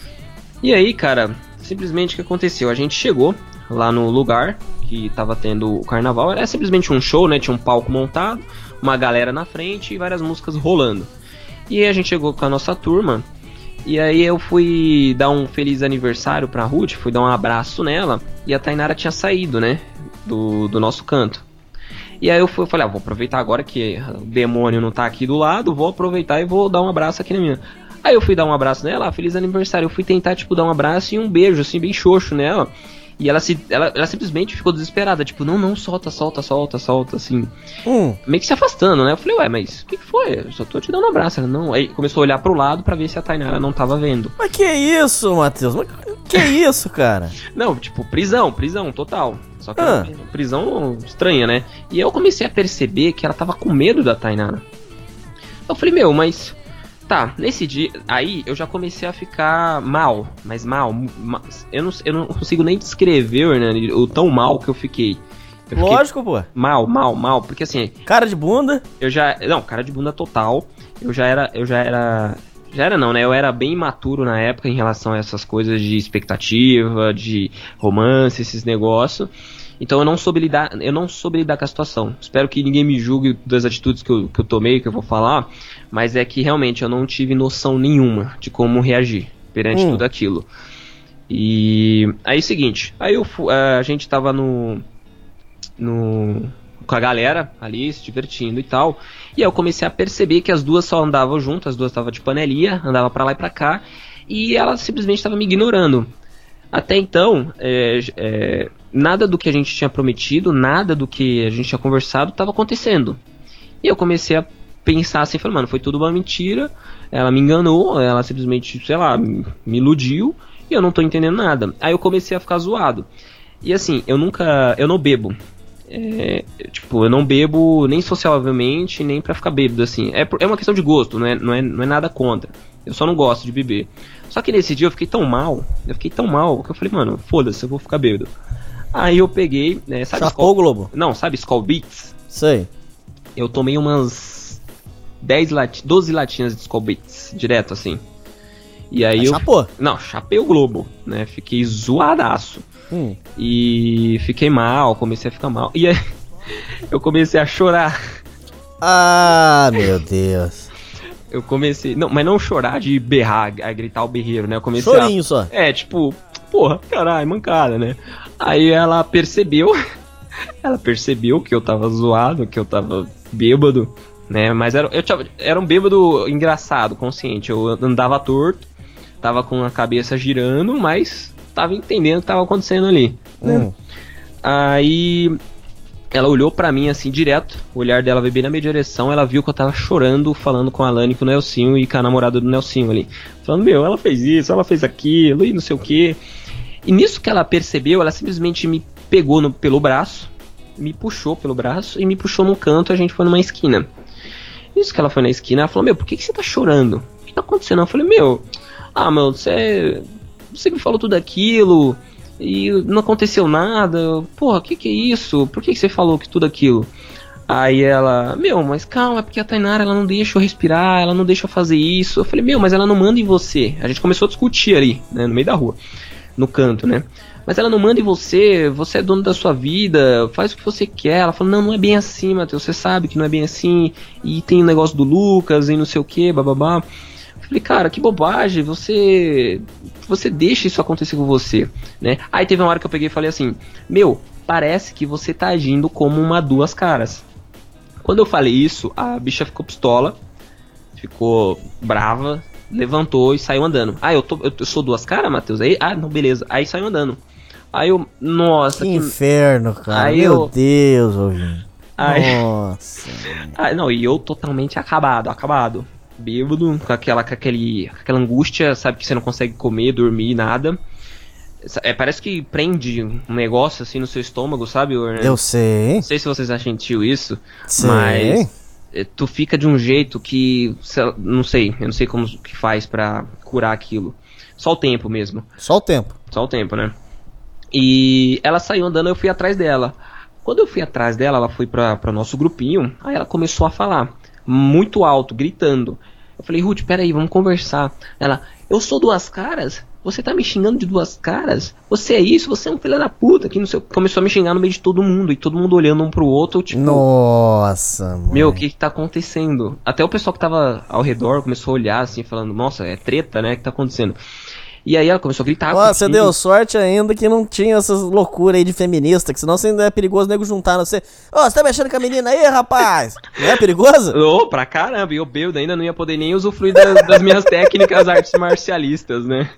E aí, cara, simplesmente o que aconteceu? A gente chegou lá no lugar que tava tendo o carnaval, era simplesmente um show, né? Tinha um palco montado, uma galera na frente e várias músicas rolando. E aí a gente chegou com a nossa turma, e aí eu fui dar um feliz aniversário pra Ruth, fui dar um abraço nela, e a Tainara tinha saído, né? Do, do nosso canto. E aí eu, fui, eu falei, ah, vou aproveitar agora que o demônio não tá aqui do lado, vou aproveitar e vou dar um abraço aqui na minha. Aí eu fui dar um abraço nela, ah, feliz aniversário, eu fui tentar, tipo, dar um abraço e um beijo, assim, bem xoxo nela. E ela, se, ela, ela simplesmente ficou desesperada, tipo, não, não, solta, solta, solta, solta, assim. Hum. Meio que se afastando, né? Eu falei, ué, mas o que, que foi? Eu só tô te dando um abraço. Ela, não. Aí começou a olhar pro lado pra ver se a Tainara não tava vendo. Mas que isso, Matheus? Mas que isso, cara? Não, tipo, prisão, prisão, total. Só que ah. era prisão estranha, né? E eu comecei a perceber que ela tava com medo da Tainara. Eu falei, meu, mas... Tá, nesse dia, aí eu já comecei a ficar mal, mas mal, mal eu, não, eu não consigo nem descrever, Hernani, o tão mal que eu fiquei. Eu Lógico, pô. Mal, mal, mal, porque assim... Cara de bunda? Eu já, não, cara de bunda total, eu já era, eu já era, já era não, né, eu era bem imaturo na época em relação a essas coisas de expectativa, de romance, esses negócios. Então eu não soube lidar, eu não soube lidar com a situação. Espero que ninguém me julgue das atitudes que eu, que eu tomei, que eu vou falar, mas é que realmente eu não tive noção nenhuma de como reagir perante hum. tudo aquilo. E aí é o seguinte, aí eu, a gente tava no, no com a galera ali se divertindo e tal, e aí eu comecei a perceber que as duas só andavam juntas, as duas estavam de panelinha, andavam pra lá e pra cá, e ela simplesmente estava me ignorando. Até então, é, é, nada do que a gente tinha prometido, nada do que a gente tinha conversado estava acontecendo. E eu comecei a pensar assim, falei, mano, foi tudo uma mentira, ela me enganou, ela simplesmente, sei lá, me, me iludiu e eu não tô entendendo nada. Aí eu comecei a ficar zoado. E assim, eu nunca, eu não bebo. É, tipo, eu não bebo nem sociavelmente, nem pra ficar bêbado, assim. É, é uma questão de gosto, não é, não, é, não é nada contra. Eu só não gosto de beber. Só que nesse dia eu fiquei tão mal, eu fiquei tão mal, que eu falei, mano, foda-se, eu vou ficar bêbado. Aí eu peguei, né, sabe... Chapou o Globo? Não, sabe Skol Beats? Sei. Eu tomei umas dez lati... doze latinhas de Skol Beats, direto, assim. E aí eu... Chapou? Não, chapei o Globo, né, fiquei zoadaço. Hum. E fiquei mal, comecei a ficar mal. E aí eu comecei a chorar. Ah, meu Deus. Eu comecei... Não, mas não chorar de berrar, a gritar o berreiro, né? Eu comecei Chorinho a... só. É, tipo... porra, caralho, mancada, né? Aí ela percebeu, ela percebeu que eu tava zoado, que eu tava bêbado, né? Mas era, eu tava, era um bêbado engraçado, consciente. Eu andava torto, tava com a cabeça girando, mas tava entendendo o que tava acontecendo ali, né? Hum. Aí ela olhou pra mim assim direto, o olhar dela veio bem na minha direção, ela viu que eu tava chorando, falando com a Alane, com o Nelsinho e com a namorada do Nelsinho ali. Falando, meu, ela fez isso, ela fez aquilo e não sei o que. E nisso que ela percebeu, ela simplesmente me pegou no, pelo braço, me puxou pelo braço e me puxou num canto e a gente foi numa esquina. Nisso que ela foi na esquina, ela falou, meu, por que, que você tá chorando? O que tá acontecendo? Eu falei, meu, ah, meu, você, você me falou tudo aquilo e não aconteceu nada. Porra, o que que é isso? Por que que você falou que tudo aquilo? Aí ela, meu, mas calma, é porque a Tainara, ela não deixa eu respirar, ela não deixa eu fazer isso. Eu falei, meu, mas ela não manda em você. A gente começou a discutir ali, né, no meio da rua, no canto, né. Mas ela não manda em você, você é dono da sua vida, faz o que você quer. Ela falou, não, não é bem assim, Matheus, você sabe que não é bem assim. E tem o negócio do Lucas e não sei o que, bababá. Eu falei, cara, que bobagem, você você deixa isso acontecer com você, né? Aí teve uma hora que eu peguei e falei assim, meu, parece que você tá agindo como uma duas caras. Quando eu falei isso, a bicha ficou pistola, ficou brava, levantou e saiu andando. Ah, eu, tô, eu, eu sou duas caras, Matheus? Aí, ah, não, beleza. Aí saiu andando. Aí eu, nossa... Que que inferno, cara. aí Meu eu... Deus, ouvindo. Aí... Nossa. Ah, não, e eu totalmente acabado, acabado. Bêbado, com aquela, com aquele, com aquela angústia, sabe, que você não consegue comer, dormir, nada. É, parece que prende um negócio assim no seu estômago, sabe? Eu sei. Não sei se vocês já sentiram isso, Sei. mas é, tu fica de um jeito que, não sei, eu não sei como que faz pra curar aquilo. Só o tempo mesmo. Só o tempo. Só o tempo, né? E ela saiu andando, eu fui atrás dela. Quando eu fui atrás dela, ela foi pra, pra nosso grupinho, aí ela começou a falar muito alto, gritando. Eu falei, Ruth, peraí, vamos conversar. Ela, eu sou duas caras? Você tá me xingando de duas caras? Você é isso? Você é um filho da puta. Que não sei. Começou a me xingar no meio de todo mundo. E todo mundo olhando um pro outro, tipo... Nossa, mano. Meu, o que que tá acontecendo? Até o pessoal que tava ao redor começou a olhar assim, falando, nossa, é treta, né? O que tá acontecendo? E aí ela começou a gritar. Ó, você deu sorte ainda que não tinha essas loucuras aí de feminista, que senão você ainda é perigoso o nego juntar você. Ó, você tá mexendo com a menina aí, rapaz? Não é perigoso? Ô, oh, pra caramba, e eu bêbado ainda não ia poder nem usufruir das, das minhas técnicas artes marcialistas, né?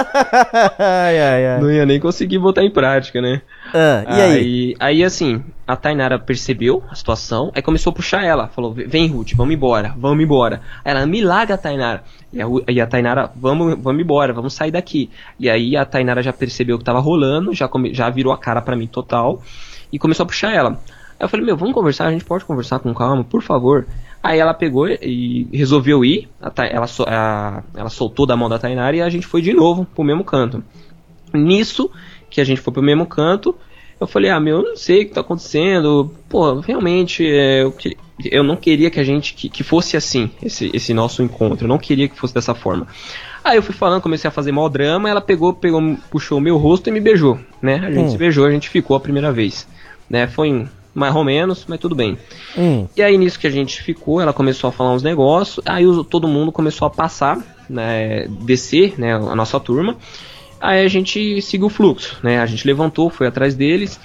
Ai, ai, ai. Não ia nem conseguir botar em prática, né? Ah, e aí? aí? Aí, assim, a Tainara percebeu a situação, aí começou a puxar ela, falou, vem Ruth, vamos embora, vamos embora. Aí ela, me larga, Tainara. E a, e a Tainara, vamos, vamos embora, vamos sair daqui. E aí a Tainara já percebeu o que tava rolando, já, come, já virou a cara pra mim total, e começou a puxar ela. Aí eu falei, meu, vamos conversar, a gente pode conversar com calma, por favor. Aí ela pegou e resolveu ir, a, ela, a, ela soltou da mão da Tainara e a gente foi de novo pro mesmo canto. Nisso, que a gente foi pro mesmo canto, eu falei, ah, meu, eu não sei o que tá acontecendo, pô, realmente, é, eu, eu não queria que a gente, que, que fosse assim, esse, esse nosso encontro, eu não queria que fosse dessa forma. Aí eu fui falando, comecei a fazer mal drama, ela pegou, pegou, puxou o meu rosto e me beijou, né, a gente hum. se beijou, a gente ficou a primeira vez, né, foi mais ou menos, mas tudo bem. Hum. E aí nisso que a gente ficou, ela começou a falar uns negócios, aí todo mundo começou a passar, né, descer, né, a nossa turma. Aí a gente seguiu o fluxo, né? A gente levantou, foi atrás deles.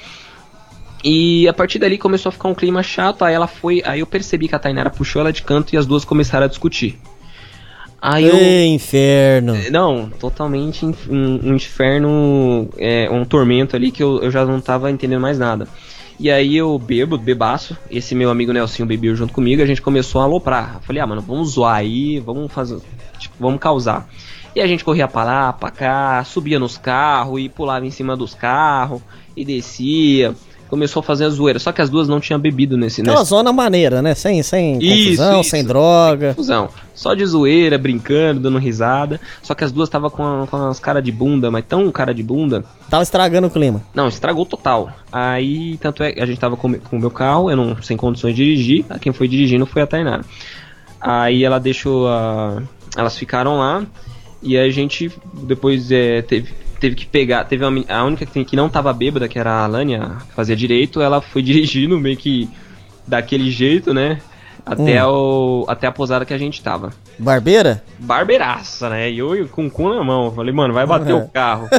E a partir dali começou a ficar um clima chato. Aí ela foi. Aí eu percebi que a Tainara puxou ela de canto e as duas começaram a discutir. Aí Ei, eu, inferno. Não, totalmente um, um inferno, é, um tormento ali que eu, eu já não tava entendendo mais nada. E aí eu bebo, bebaço, esse meu amigo Nelsinho bebeu junto comigo, a gente começou a aloprar. Eu falei, ah, mano, vamos zoar aí, vamos fazer, tipo, vamos causar. E a gente corria pra lá, pra cá, subia nos carros e pulava em cima dos carros e descia. Começou a fazer a zoeira, só que as duas não tinham bebido nesse... Uma zona maneira, né? Sem, sem isso, confusão, isso. sem droga. Confusão. Só de zoeira, brincando, dando risada. Só que as duas estavam com, com as caras de bunda, mas tão cara de bunda... Tava estragando o clima. Não, estragou total. Aí, tanto é, a gente tava com, com o meu carro, eu não sem condições de dirigir. Quem foi dirigindo foi a Tainara. Aí ela deixou a... Elas ficaram lá. E a gente depois é, teve, teve que pegar, teve uma, a única que, que não tava bêbada, que era a Alane, que fazia direito, ela foi dirigindo meio que daquele jeito, né? até, Hum. o, até a posada que a gente tava. Barbeira? Barbeiraça, né? E eu com o cu na mão. Falei, mano, vai bater Uhum. o carro.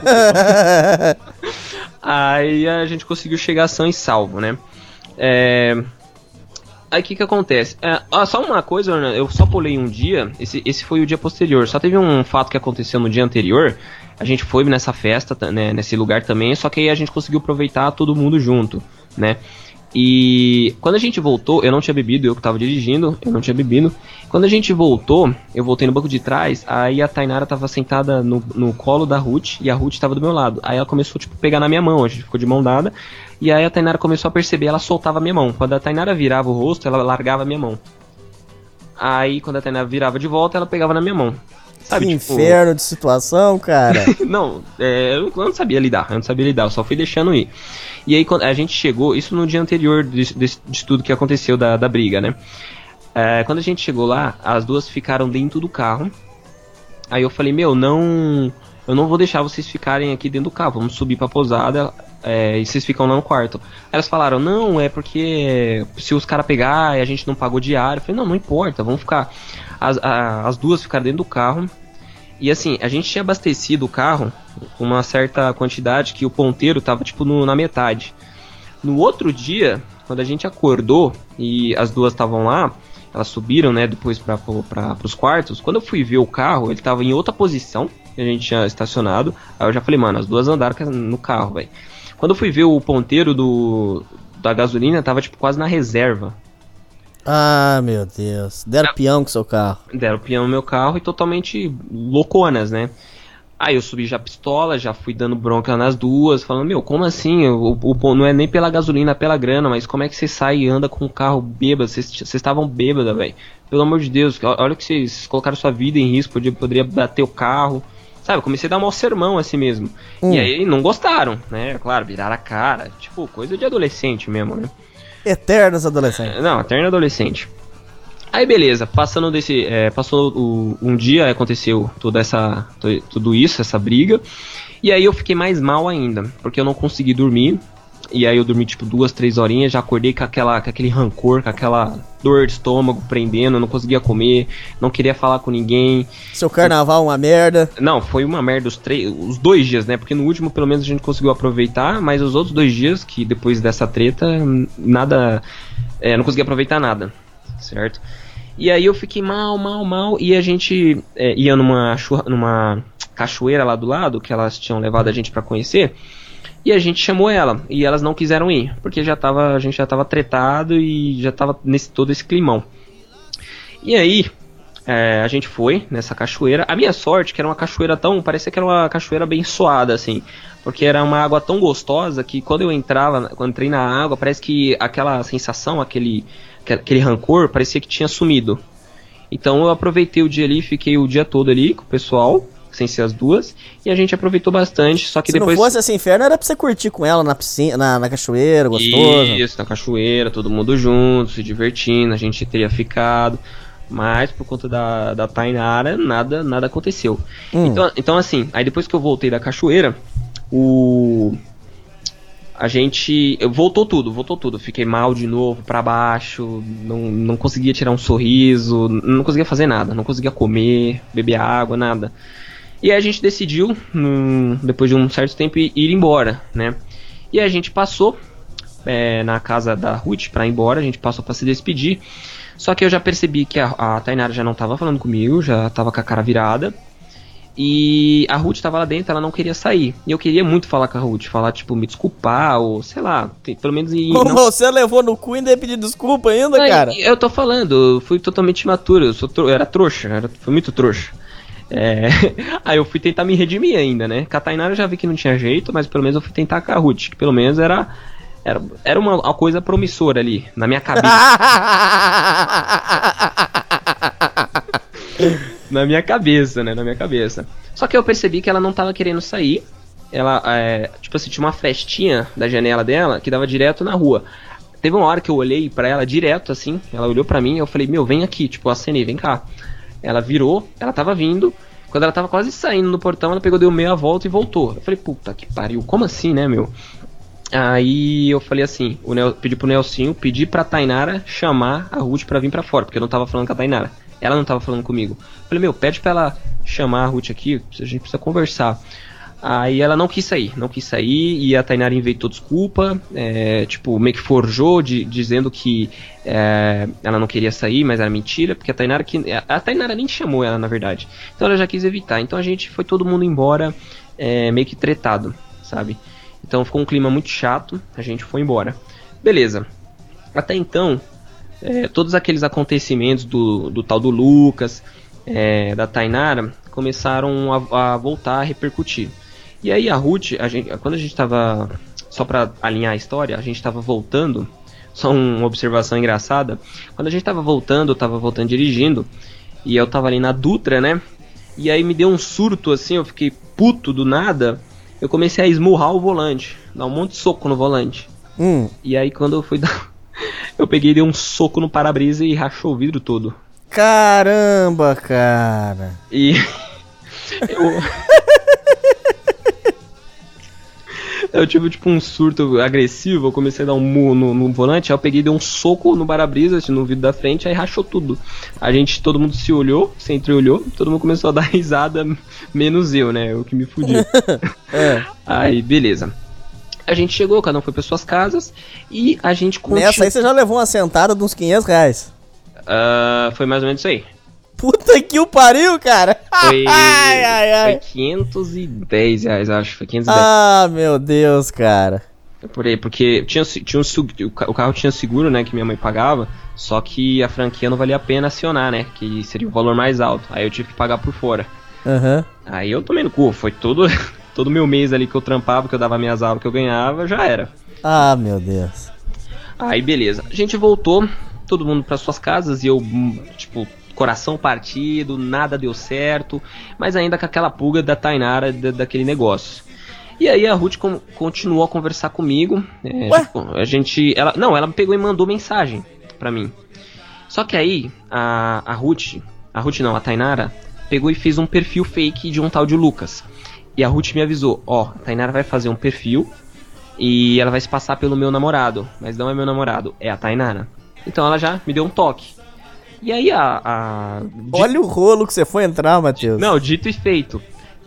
Aí a gente conseguiu chegar são e salvo, né? É... Aí o que que acontece? É, ah, só uma coisa, eu só pulei um dia, esse, esse foi o dia posterior. Só teve um fato que aconteceu no dia anterior. A gente foi nessa festa, né, nesse lugar também, só que aí a gente conseguiu aproveitar todo mundo junto, né? E quando a gente voltou, eu não tinha bebido, eu que tava dirigindo, eu não tinha bebido. Quando a gente voltou, eu voltei no banco de trás, aí a Tainara tava sentada no, no colo da Ruth e a Ruth tava do meu lado. Aí ela começou, tipo, a pegar na minha mão, a gente ficou de mão dada. E aí a Tainara começou a perceber, ela soltava a minha mão. Quando a Tainara virava o rosto, ela largava a minha mão. Aí quando a Tainara virava de volta, ela pegava na minha mão. Sabe, Que tipo... inferno de situação, cara. Não, é, eu não sabia lidar, eu não sabia lidar, eu só fui deixando ir. E aí quando a gente chegou, isso no dia anterior de, de, de tudo que aconteceu da, da briga, né? É, quando a gente chegou lá, as duas ficaram dentro do carro. Aí eu falei, meu, não... Eu não vou deixar vocês ficarem aqui dentro do carro, vamos subir pra pousada é, e vocês ficam lá no quarto. Aí elas falaram, não, é porque se os caras pegar e a gente não pagou diário. Eu falei, não, não importa, vamos ficar... As, a, as duas ficaram dentro do carro. E assim, a gente tinha abastecido o carro com uma certa quantidade que o ponteiro tava tipo no, na metade. No outro dia, quando a gente acordou e as duas estavam lá, elas subiram, né, depois para os quartos. Quando eu fui ver o carro, ele tava em outra posição que a gente tinha estacionado. Aí eu já falei, mano, as duas andaram no carro, velho. Quando eu fui ver o ponteiro do, da gasolina, tava tipo quase na reserva. Ah, meu Deus. Deram peão com seu carro. Deram peão no meu carro e totalmente louconas, né? Aí eu subi já a pistola, já fui dando bronca nas duas, falando, meu, como assim? O, o, não é nem pela gasolina, é pela grana, mas como é que você sai e anda com o carro bêbado? Vocês estavam bêbadas, velho. Pelo amor de Deus, olha que vocês colocaram sua vida em risco, poderia, poderia bater o carro. Sabe, comecei a dar um mau sermão assim mesmo. Hum. E aí não gostaram, né? Claro, viraram a cara. Tipo, coisa de adolescente mesmo, né? Eternos adolescentes. Não, eterno adolescente. Aí beleza, passando desse. É, passou o, um dia, aconteceu toda essa, tudo isso, essa briga. E aí eu fiquei mais mal ainda, porque eu não consegui dormir. E aí eu dormi tipo duas, três horinhas, já acordei com, aquela, com aquele rancor, com aquela dor de estômago prendendo, não conseguia comer, não queria falar com ninguém. Seu carnaval uma merda. Não, foi uma merda os, três, os dois dias, né? Porque no último pelo menos a gente conseguiu aproveitar, mas os outros dois dias, que depois dessa treta, nada, é, não consegui aproveitar nada, certo? E aí eu fiquei mal, mal, mal, e a gente é, ia numa, numa cachoeira lá do lado, que elas tinham levado a gente pra conhecer. E a gente chamou ela, e elas não quiseram ir, porque já tava, a gente já tava tretado e já tava nesse todo esse climão. E aí, é, a gente foi nessa cachoeira. A minha sorte, que era uma cachoeira tão... parecia que era uma cachoeira abençoada, assim. Porque era uma água tão gostosa que quando eu entrava, quando entrei na água, parece que aquela sensação, aquele, aquele rancor, parecia que tinha sumido. Então eu aproveitei o dia ali, fiquei o dia todo ali com o pessoal... sem ser as duas, e a gente aproveitou bastante, só que Se depois... não fosse esse inferno, era pra você curtir com ela na piscina, na, na cachoeira, gostoso. Isso, na cachoeira, todo mundo junto, se divertindo, a gente teria ficado, mas por conta da, da Tainara, nada, nada aconteceu. Hum. Então, então assim, aí depois que eu voltei da cachoeira, o... a gente... voltou tudo, voltou tudo, fiquei mal de novo, pra baixo, não, não conseguia tirar um sorriso, não conseguia fazer nada, não conseguia comer, beber água, nada. E aí a gente decidiu, num, depois de um certo tempo, ir embora, né? E aí a gente passou é, na casa da Ruth pra ir embora, a gente passou pra se despedir. Só que eu já percebi que a, a Tainara já não tava falando comigo, já tava com a cara virada. E a Ruth tava lá dentro, ela não queria sair. E eu queria muito falar com a Ruth, falar, tipo, me desculpar, ou sei lá, pelo menos... E não... Você levou no cu e ainda ia pedir desculpa ainda, não, cara? Eu tô falando, eu fui totalmente imaturo, eu, sou tro... eu era trouxa, era... fui muito trouxa. É... Aí eu fui tentar me redimir ainda, né? Com a Tainara eu já vi que não tinha jeito, mas pelo menos eu fui tentar com a Ruth, que pelo menos era, era, era uma, uma coisa promissora ali, na minha cabeça. Na minha cabeça, né? Na minha cabeça. Só que eu percebi que ela não tava querendo sair. Ela, é, tipo assim, tinha uma frestinha da janela dela que dava direto na rua. Teve uma hora que eu olhei pra ela direto, assim. Ela olhou pra mim e eu falei, meu, vem aqui. Tipo, acenei, vem cá. Ela virou, ela tava vindo. Quando ela tava quase saindo do portão, ela pegou, deu meia volta e voltou. Eu falei, puta que pariu, como assim, né, meu? Aí eu falei assim, o Nel, pedi pro Nelsinho, pedi pra Tainara chamar a Ruth pra vir pra fora, porque eu não tava falando com a Tainara. Ela não tava falando comigo. Falei, meu, pede pra ela chamar a Ruth aqui, a gente precisa conversar. Aí ela não quis sair, não quis sair, e a Tainara inventou desculpa, é, tipo, meio que forjou, de, dizendo que é, ela não queria sair, mas era mentira, porque a Tainara, que, a Tainara nem chamou ela, na verdade. Então ela já quis evitar, então a gente foi todo mundo embora, é, meio que tretado, sabe? Então ficou um clima muito chato, a gente foi embora. Beleza, até então, é, todos aqueles acontecimentos do, do tal do Lucas, é, da Tainara, começaram a, a voltar a repercutir. E aí a Ruth, a gente, quando a gente tava, só pra alinhar a história, a gente tava voltando, só uma observação engraçada, quando a gente tava voltando, eu tava voltando dirigindo, e eu tava ali na Dutra, né, e aí me deu um surto assim, eu fiquei puto do nada, eu comecei a esmurrar o volante, dar um monte de soco no volante, Hum. e aí quando eu fui dar, eu peguei e dei um soco no para-brisa e rachou o vidro todo. Caramba, cara. E eu... eu tive tipo um surto agressivo, eu comecei a dar um murro no, no volante, aí eu peguei e dei um soco no para-brisa, assim, no vidro da frente, aí rachou tudo. A gente, todo mundo se olhou, se entreolhou, todo mundo começou a dar risada, menos eu, né, eu que me fudi. É. Aí, beleza. A gente chegou, cada um foi para suas casas, e a gente continuou... Nessa aí você já levou uma sentada de uns quinhentos reais. Uh, foi mais ou menos isso aí. Puta que o pariu, cara. Foi, ai, ai, ai. foi quinhentos e dez reais, acho, foi quinhentos e dez. Ah, meu Deus, cara. Por aí, porque tinha, tinha um, o carro tinha seguro, né, que minha mãe pagava, só que a franquia não valia a pena acionar, né, que seria o valor mais alto, aí eu tive que pagar por fora. Uhum. Aí eu tomei no cu, foi todo todo meu mês ali que eu trampava, que eu dava minhas aulas, que eu ganhava, já era. Ah, meu Deus. Aí beleza, a gente voltou, todo mundo para suas casas, e eu, tipo, coração partido, nada deu certo, mas ainda com aquela pulga da Tainara, da, daquele negócio. E aí a Ruth com, continuou a conversar comigo, é, tipo, a gente, ela, não, ela pegou e mandou mensagem pra mim. Só que aí, a, a Ruth, a Ruth não, a Tainara, pegou e fez um perfil fake de um tal de Lucas. E a Ruth me avisou, ó, a Tainara vai fazer um perfil e ela vai se passar pelo meu namorado, mas não é meu namorado, é a Tainara. Então ela já me deu um toque. E aí a... a... Olha o rolo que você foi entrar, Matheus. Não, dito e feito.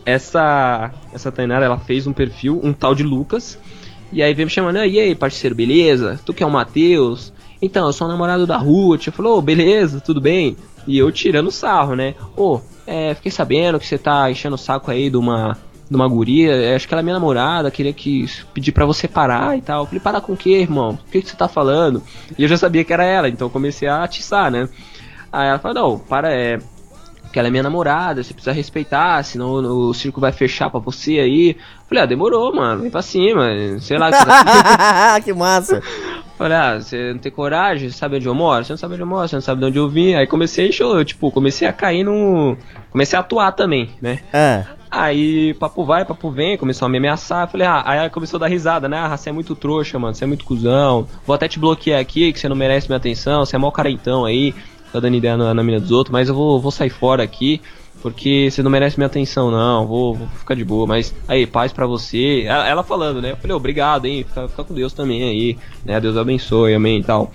Essa essa Tainara, ela fez um perfil, um tal de Lucas. E aí veio me chamando, e aí parceiro, beleza? Tu que é o Matheus? Então, eu sou o namorado da Ruth. Eu falei, ô, oh, beleza, tudo bem? E eu tirando sarro, né? Ô, oh, é, fiquei sabendo que você tá enchendo o saco aí de uma... de uma guria, acho que ela é minha namorada, queria que pedir pra você parar e tal. Eu falei, parar com o que, irmão? O que, que você tá falando? E eu já sabia que era ela, então eu comecei a atiçar, né? Aí ela falou, não, para, é... que ela é minha namorada, você precisa respeitar, senão o circo vai fechar pra você aí. Eu falei, ah, demorou, mano, vem pra cima, sei lá. Que, que massa. Falei, ah, você não tem coragem, você sabe onde eu moro? Você não sabe onde eu moro, você não sabe de onde eu vim. Aí comecei a encher, eu, tipo, comecei a cair no... Comecei a atuar também, né? É. Aí, papo vai, papo vem, começou a me ameaçar. Eu falei, ah, aí ela começou a dar risada, né? Ah, você é muito trouxa, mano, você é muito cuzão. Vou até te bloquear aqui, que você não merece minha atenção, você é mau carentão aí, tá dando ideia na, na mina dos outros, mas eu vou, vou sair fora aqui, porque você não merece minha atenção, não, vou, vou ficar de boa, mas aí, paz pra você. Ela, ela falando, né? Eu falei, obrigado, hein, fica, fica com Deus também aí, né? Deus abençoe, amém e tal.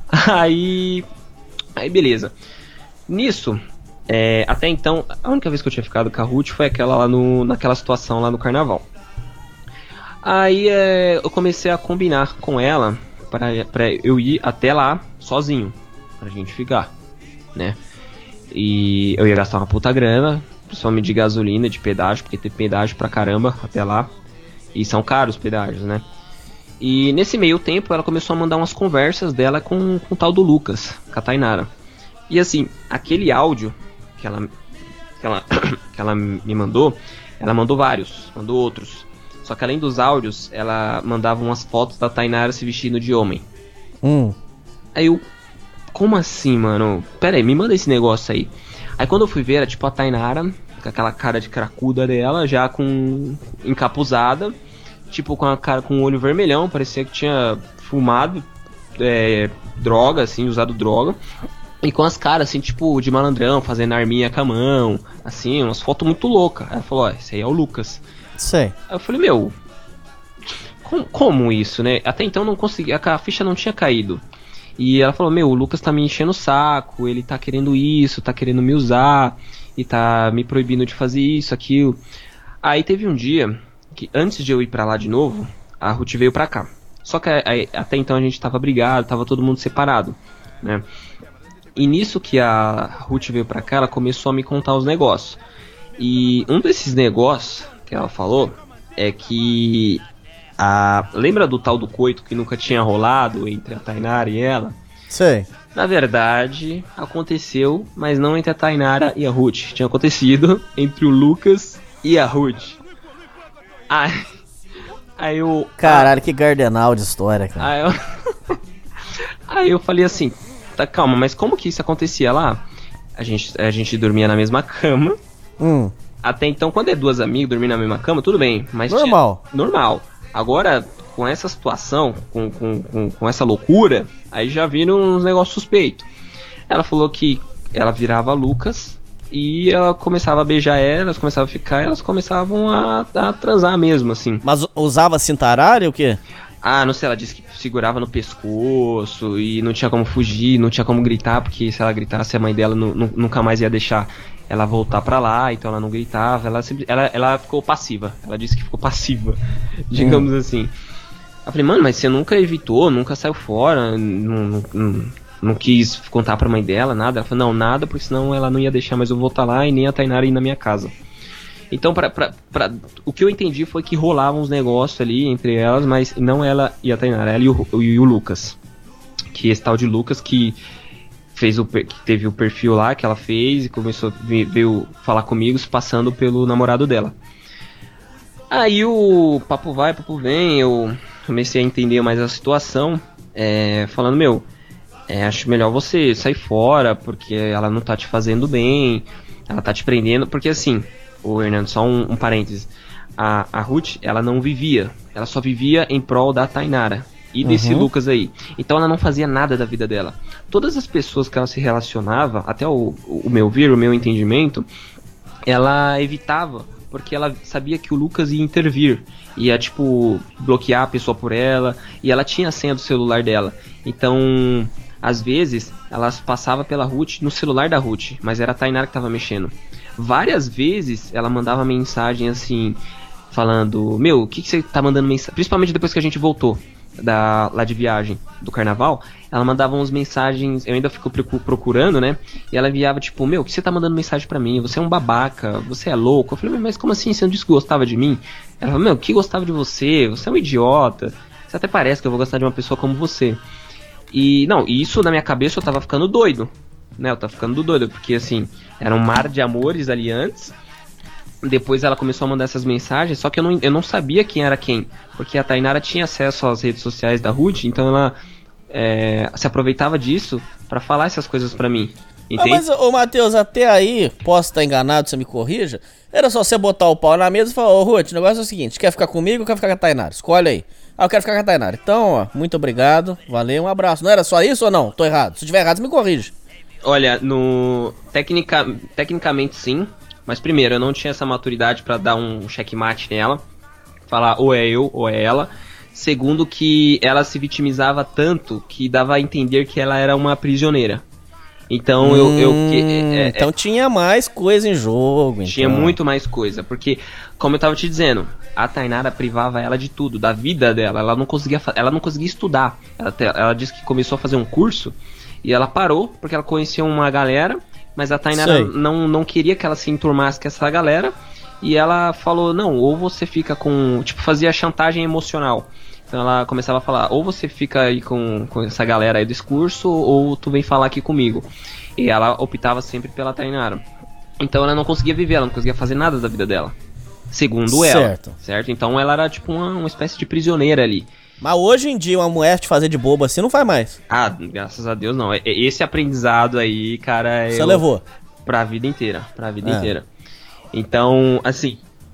Aí, aí beleza. Nisso... É, até então, a única vez que eu tinha ficado com a Ruth foi aquela lá no, naquela situação lá no carnaval. Aí é, eu comecei a combinar com ela pra, pra eu ir até lá sozinho, pra gente ficar, né? E eu ia gastar uma puta grana, principalmente de gasolina, de pedágio, porque tem pedágio pra caramba até lá. E são caros os pedágios, né? E nesse meio tempo ela começou a mandar umas conversas dela com, com o tal do Lucas, com a Tainara. E assim, aquele áudio... Que ela, que, ela, que ela me mandou, ela mandou vários, mandou outros. Só que além dos áudios, ela mandava umas fotos da Tainara se vestindo de homem. Hum. Aí eu, como assim, mano? Pera aí, me manda esse negócio aí. Aí quando eu fui ver, era tipo a Tainara, com aquela cara de cracuda dela, já com encapuzada, tipo com a cara com o olho vermelhão, parecia que tinha fumado é, droga, assim, usado droga. E com as caras, assim, tipo, de malandrão, fazendo arminha com a mão, assim, umas fotos muito loucas. Aí ela falou, ó, esse aí é o Lucas. Sei. Aí eu falei, meu, como, como isso, né? Até então não consegui, a, a ficha não tinha caído. E ela falou, meu, o Lucas tá me enchendo o saco, ele tá querendo isso, tá querendo me usar, e tá me proibindo de fazer isso, aquilo. Aí teve um dia, que antes de eu ir pra lá de novo, a Ruth veio pra cá. Só que aí, até então a gente tava brigado, tava todo mundo separado, né? E nisso que a Ruth veio pra cá, ela começou a me contar os negócios. E um desses negócios que ela falou é que... A... Lembra do tal do coito que nunca tinha rolado entre a Tainara e ela? Sei. Na verdade, aconteceu, mas não entre a Tainara e a Ruth. Tinha acontecido entre o Lucas e a Ruth. Aí, aí eu... Caralho, que gardenal de história, cara. Aí eu, aí eu falei assim, tá, calma, mas como que isso acontecia lá? A gente, a gente dormia na mesma cama. Hum. Até então, quando é duas amigas dormindo na mesma cama, tudo bem. Mas normal. Tinha, normal. Agora, com essa situação, com, com, com, com essa loucura, aí já viram uns negócios suspeitos. Ela falou que ela virava Lucas e ela começava a beijar ela, elas começavam a ficar, elas começavam a, a transar mesmo, assim. Mas usava cintaralho ou o quê? Ah, não sei, ela disse que segurava no pescoço e não tinha como fugir, não tinha como gritar, porque se ela gritasse a mãe dela nu, nu, nunca mais ia deixar ela voltar pra lá, então ela não gritava, ela, sempre, ela, ela ficou passiva, ela disse que ficou passiva, digamos hum. assim. Eu falei, mano, mas você nunca evitou, nunca saiu fora, não, não, não, não quis contar pra mãe dela, nada? Ela falou, não, nada, porque senão ela não ia deixar mais eu voltar lá e nem a Tainara ir na minha casa. Então, pra, pra, pra, o que eu entendi foi que rolavam uns negócios ali entre elas, mas não ela e a Tainara, ela e o, e o Lucas. Que esse tal de Lucas que, fez o, que teve o perfil lá que ela fez e começou, veio falar comigo, se passando pelo namorado dela. Aí o papo vai, papo vem, eu comecei a entender mais a situação, é, falando, meu, é, acho melhor você sair fora, porque ela não tá te fazendo bem, ela tá te prendendo, porque assim... Ô, Hernando, só um, um parênteses. A, a Ruth, ela não vivia. Ela só vivia em prol da Tainara e desse uhum. Lucas aí. Então ela não fazia nada da vida dela. Todas as pessoas que ela se relacionava, até o, o meu ver, o meu entendimento, ela evitava, porque ela sabia que o Lucas ia intervir. Ia, tipo, bloquear a pessoa por ela. E ela tinha a senha do celular dela. Então, às vezes, ela passava pela Ruth no celular da Ruth, mas era a Tainara que tava mexendo. Várias vezes ela mandava mensagem assim, falando, meu, o que, que você tá mandando mensagem? Principalmente depois que a gente voltou da, lá de viagem do carnaval, ela mandava umas mensagens, eu ainda fico procurando, né? E ela enviava tipo, meu, o que você tá mandando mensagem pra mim? Você é um babaca, você é louco. Eu falei, mas como assim? Você não disse que gostava de mim? Ela falou, meu, que gostava de você? Você é um idiota. Você até parece que eu vou gostar de uma pessoa como você. E, não, isso na minha cabeça eu tava ficando doido. Né, eu tava ficando doido, porque assim, era um mar de amores ali antes. Depois ela começou a mandar essas mensagens, só que eu não, eu não sabia quem era quem, porque a Tainara tinha acesso às redes sociais da Ruth, então ela é, se aproveitava disso pra falar essas coisas pra mim. Entende? Ah, mas, ô Matheus, até aí, posso estar enganado, você me corrija, era só você botar o pau na mesa e falar, ô Ruth, o negócio é o seguinte, quer ficar comigo ou quer ficar com a Tainara? Escolhe aí. Ah, eu quero ficar com a Tainara. Então, ó, muito obrigado, valeu, um abraço. Não era só isso ou não? Tô errado. Se tiver errado, você me corrige. Olha, no tecnica, tecnicamente sim, mas primeiro, eu não tinha essa maturidade pra dar um checkmate nela, falar ou é eu ou é ela. Segundo, que ela se vitimizava tanto que dava a entender que ela era uma prisioneira. Então hum, eu... eu que, é, então é, tinha mais coisa em jogo. Tinha então. muito mais coisa, porque, como eu tava te dizendo, a Tainara privava ela de tudo, da vida dela, ela não conseguia, ela não conseguia estudar. Ela, ela disse que começou a fazer um curso e ela parou porque ela conhecia uma galera, mas a Tainara não, não queria que ela se enturmasse com essa galera. E ela falou, não, ou você fica com... Tipo, fazia chantagem emocional. Então ela começava a falar, ou você fica aí com, com essa galera aí do discurso, ou tu vem falar aqui comigo. E ela optava sempre pela Tainara. Então ela não conseguia viver, ela não conseguia fazer nada da vida dela. Segundo ela. Certo. Certo? Então ela era tipo uma, uma espécie de prisioneira ali. Mas hoje em dia uma mulher te fazer de bobo assim não faz mais. Ah, graças a Deus não. Esse aprendizado aí, cara... Você eu, levou? Pra vida inteira, pra vida é. inteira. Então, assim...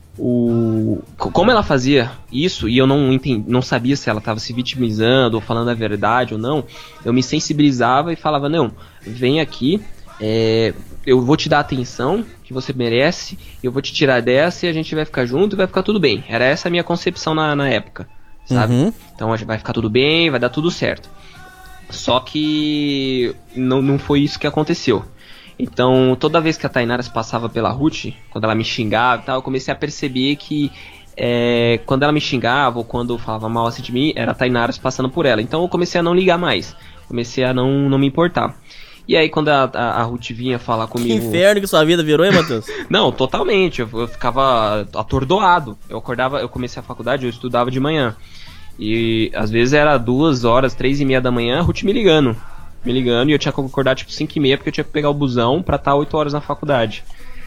O... Como ela fazia isso e eu não, entendi, não sabia se ela estava se vitimizando ou falando a verdade ou não, eu me sensibilizava e falava, não, vem aqui, é, eu vou te dar a atenção que você merece, eu vou te tirar dessa e a gente vai ficar junto e vai ficar tudo bem. Era essa a minha concepção na, na época, sabe? Uhum. Então a gente vai ficar tudo bem, vai dar tudo certo. Só que não, não foi isso que aconteceu. Então, toda vez que a Tainara se passava pela Ruth, quando ela me xingava e tal, eu comecei a perceber que é, quando ela me xingava ou quando falava mal assim de mim, era a Tainara se passando por ela. Então eu comecei a não ligar mais, comecei a não, não me importar. E aí quando a, a, a Ruth vinha falar comigo... Que inferno que sua vida virou, hein, Matheus? Não, totalmente, eu, eu ficava atordoado. Eu acordava, eu comecei a faculdade, eu estudava de manhã. E às vezes era duas horas, três e meia da manhã, a Ruth me ligando. Me ligando e eu tinha que acordar tipo cinco e meia porque eu tinha que pegar o busão pra estar oito horas na faculdade.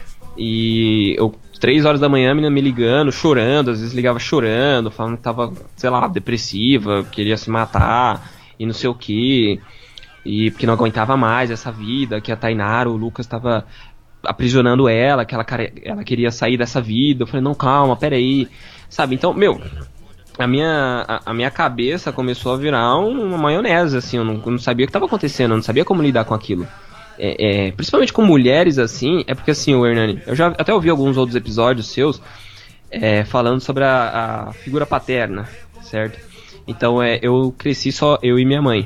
E eu, três horas da manhã, a menina me ligando, chorando, às vezes ligava chorando, falando que tava, sei lá, depressiva, queria se matar e não sei o que. E porque não aguentava mais essa vida, que a Tainara, o Lucas tava aprisionando ela, que ela, ela queria sair dessa vida. Eu falei, não, calma, peraí, sabe? Então, meu, a minha, a, a minha cabeça começou a virar um, uma maionese, assim, eu não, eu não sabia o que estava acontecendo, eu não sabia como lidar com aquilo. É, é, principalmente com mulheres, assim, é porque assim, o Hernani, eu já até ouvi alguns outros episódios seus é, falando sobre a, a figura paterna, certo? Então, é, eu cresci só eu e minha mãe.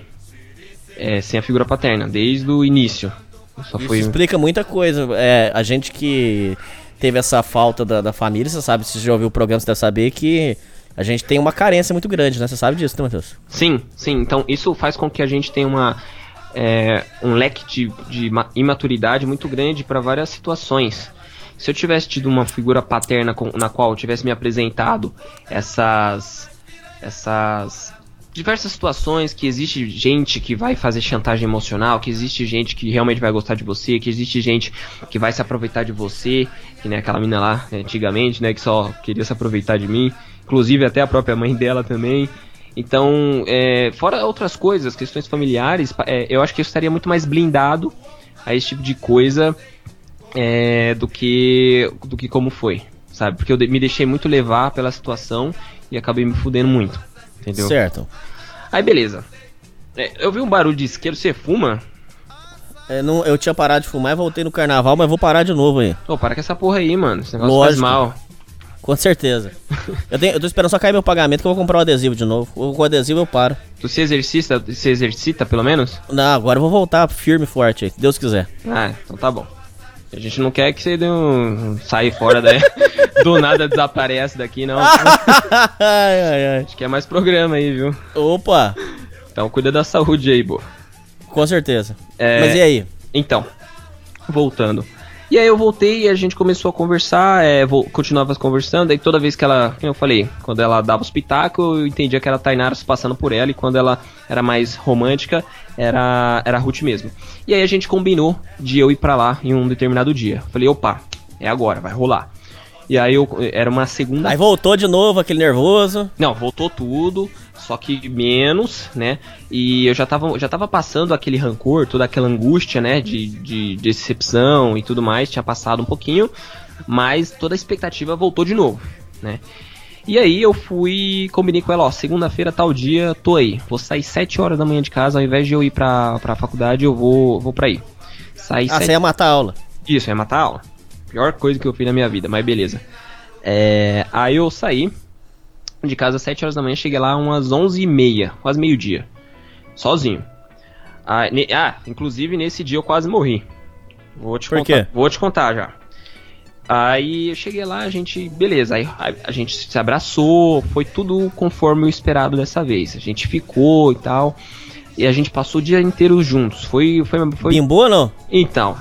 É, sem a figura paterna, desde o início. Só Isso foi... explica muita coisa. É, a gente que teve essa falta da, da família, você sabe, se você já ouviu o programa, você deve saber que a gente tem uma carência muito grande, né? Você sabe disso, né, Matheus? Sim, sim. Então isso faz com que a gente tenha uma, é, um leque de, de imaturidade muito grande para várias situações. Se eu tivesse tido uma figura paterna com, na qual eu tivesse me apresentado essas... essas diversas situações, que existe gente que vai fazer chantagem emocional, que existe gente que realmente vai gostar de você, que existe gente que vai se aproveitar de você, que nem aquela mina lá, né, antigamente, né, que só queria se aproveitar de mim, inclusive até a própria mãe dela também. Então, é, fora outras coisas, questões familiares, é, eu acho que eu estaria muito mais blindado a esse tipo de coisa é, do que do que como foi, sabe? Porque eu me deixei muito levar pela situação e acabei me fudendo muito. Entendeu? Certo. Aí beleza. É, eu vi um barulho de isqueiro, você fuma? É, não, eu tinha parado de fumar e voltei no carnaval, mas vou parar de novo aí. Ô, para com essa porra aí, mano. Esse negócio Lógico. faz mal. Com certeza. eu, tenho, eu tô esperando só cair meu pagamento que eu vou comprar o adesivo de novo. Com o adesivo eu paro. Tu se exercita, se exercita pelo menos? Não, agora eu vou voltar firme e forte aí, se Deus quiser. Ah, então tá bom. A gente não quer que você dê um... saia fora daí. Do nada desaparece daqui, não. ai, ai, ai. Acho que é mais programa aí, viu? Opa! Então cuida da saúde aí, boa. Com certeza. É... Mas e aí? Então, voltando. E aí eu voltei e a gente começou a conversar, é, vou, continuava conversando, aí toda vez que ela, como eu falei, quando ela dava os pitacos, eu entendia que era a Tainara se passando por ela, e quando ela era mais romântica, era, era a Ruth mesmo. E aí a gente combinou de eu ir pra lá em um determinado dia. Falei, opa, é agora, vai rolar. E aí eu, era uma segunda... Aí voltou de novo aquele nervoso. Não, voltou tudo, só que menos, né? E eu já tava, já tava passando aquele rancor, toda aquela angústia, né? De, de, de decepção e tudo mais, tinha passado um pouquinho, mas toda a expectativa voltou de novo, né? E aí eu fui, combinei com ela, ó, segunda-feira, tal dia, tô aí. Vou sair sete horas da manhã de casa, ao invés de eu ir pra, pra faculdade, eu vou, vou pra aí. Saí ah, sete... você ia matar a aula. Isso, ia matar a aula. Pior coisa que eu fiz na minha vida, mas beleza. É, aí eu saí de casa às sete horas da manhã, cheguei lá umas onze e meia, quase meio-dia, sozinho. Ah, ne, ah, inclusive nesse dia eu quase morri. Vou te Por contar, quê? Vou te contar já. Aí eu cheguei lá, a gente, beleza, aí a, a gente se abraçou, foi tudo conforme o esperado dessa vez. A gente ficou e tal, e a gente passou o dia inteiro juntos. Foi, foi, foi... Bimbou ou não? Então...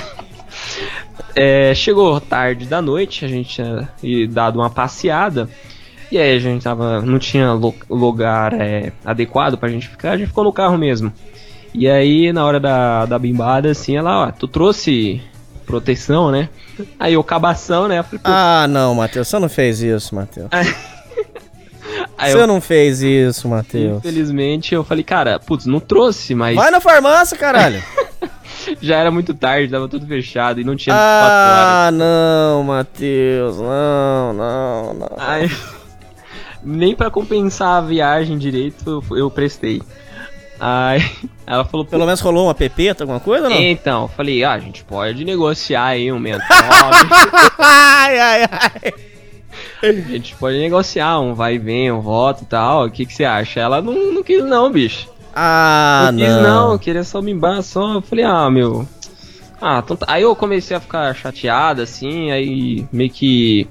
É, chegou tarde da noite, a gente tinha dado uma passeada. E aí a gente tava, não tinha lo, lugar é, adequado pra gente ficar, a gente ficou no carro mesmo. E aí na hora da, da bimbada assim, ela, ó, tu trouxe proteção, né? Aí o cabação, né? Falei, ah não, Matheus, você não fez isso, Matheus. Aí você eu, não fez isso, Matheus. Infelizmente eu falei, cara, putz, não trouxe, mas... Vai na farmácia, caralho. Já era muito tarde, tava tudo fechado e não tinha ah, não, Matheus, não, não, não. Ai, nem pra compensar a viagem direito eu, eu prestei. Aí ela falou... Pelo menos rolou uma pepeta, alguma coisa ou não? Então, eu falei, ah, a gente pode negociar aí um mental. ai, ai, ai. A gente pode negociar um vai e vem, um voto e tal. O que, que você acha? Ela não, não quis não, bicho. Ah, não. Não quis não. não, queria só me embar só. Eu falei, ah, meu... Ah, então tá. Aí eu comecei a ficar chateada, assim, aí meio que...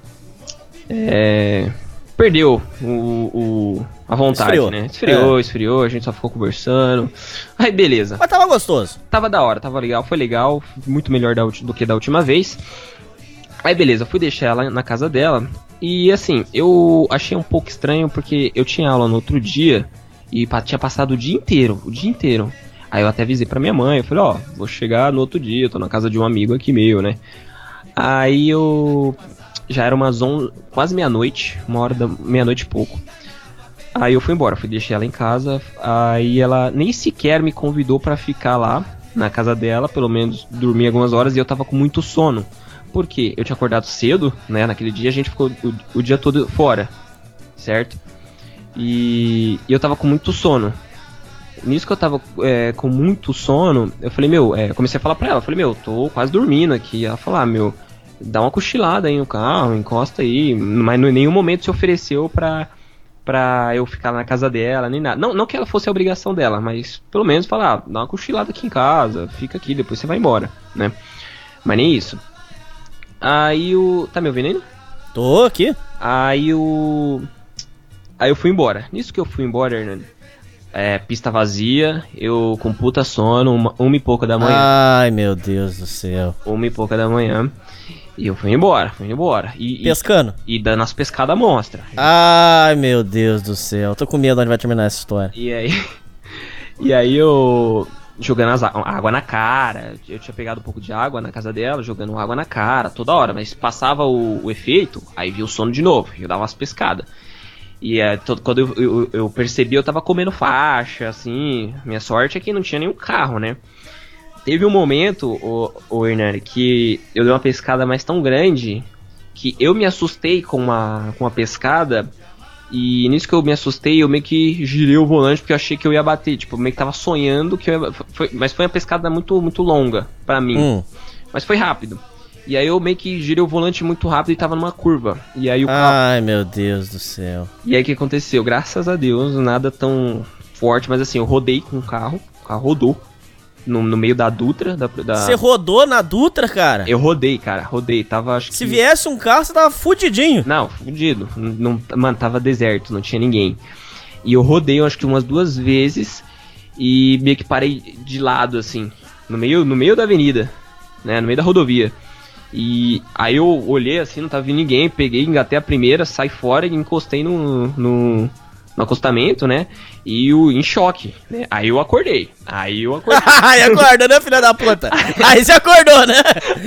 É... Perdeu o, o, a vontade, Esfriou. né? Esfriou, É. esfriou, a gente só ficou conversando. Aí beleza. Mas tava gostoso. Tava da hora, tava legal, foi legal, muito melhor da, ulti- do que da última vez. Aí beleza, fui deixar ela na casa dela. E assim, eu achei um pouco estranho porque eu tinha aula no outro dia e pa- tinha passado o dia inteiro, o dia inteiro. Aí eu até avisei pra minha mãe, eu falei, ó, vou chegar no outro dia, eu tô na casa de um amigo aqui meu, né? Aí eu... Já era umas onze, quase meia-noite, uma hora da meia-noite e pouco. Aí eu fui embora, fui deixar ela em casa. Aí ela nem sequer me convidou pra ficar lá na casa dela, pelo menos dormir algumas horas, e eu tava com muito sono. Por quê? Eu tinha acordado cedo, né? Naquele dia a gente ficou o, o dia todo fora, certo? E, e eu tava com muito sono. Nisso que eu tava é, com muito sono, eu falei, meu, é, eu comecei a falar pra ela, eu falei, meu, tô quase dormindo aqui. Ela falou, ah, meu, dá uma cochilada aí no carro, encosta aí. Mas em nenhum momento se ofereceu pra, pra eu ficar na casa dela, nem nada. Não, não que ela fosse a obrigação dela, mas pelo menos falar, ah, dá uma cochilada aqui em casa, fica aqui, depois você vai embora, né? Mas nem isso. Aí o... Tá me ouvindo ainda? Tô aqui. Aí o... Aí eu fui embora. Nisso que eu fui embora, Hernani, é, pista vazia, eu com puta sono, uma, uma e pouca da manhã. Ai, meu Deus do céu. Uma e pouca da manhã. E eu fui embora, fui embora. E, Pescando? E, e dando as pescadas monstra. Ai, meu Deus do céu. Tô com medo de onde vai terminar essa história. E aí... E aí eu... Jogando as, á- água na cara. Eu tinha pegado um pouco de água na casa dela, jogando água na cara toda hora. Mas passava o, o efeito, aí vinha o sono de novo. Eu dava umas pescadas. E é, todo, quando eu, eu, eu percebi, eu tava comendo faixa, assim. Minha sorte é que não tinha nenhum carro, né? Teve um momento, o, o Hernani, que eu dei uma pescada mais tão grande que eu me assustei com uma, com uma pescada. E nisso que eu me assustei, eu meio que girei o volante porque eu achei que eu ia bater. Tipo, eu meio que tava sonhando que eu ia, foi, mas foi uma pescada muito, muito longa pra mim. Hum. Mas foi rápido. E aí eu meio que girei o volante muito rápido e tava numa curva. E aí o carro... Ai, meu Deus do céu. E aí o que aconteceu? Graças a Deus, nada tão forte, mas assim, eu rodei com o carro. O carro rodou. No, no meio da Dutra. Da, da... Você rodou na Dutra, cara? Eu rodei, cara, rodei. Tava, acho Se que... viesse um carro, você tava fudidinho. Não, fudido. Não, mano, tava deserto, não tinha ninguém. E eu rodei, eu acho que umas duas vezes. E meio que parei de lado, assim. No meio, no meio da avenida. Né, no meio da rodovia. E aí eu olhei assim, não tava vindo ninguém. Peguei, engatei a primeira, saí fora e encostei no... no... no acostamento, né? E o em choque, né? Aí eu acordei. Aí eu acordei. Aí acorda, né, filha da puta? Aí você acordou, né?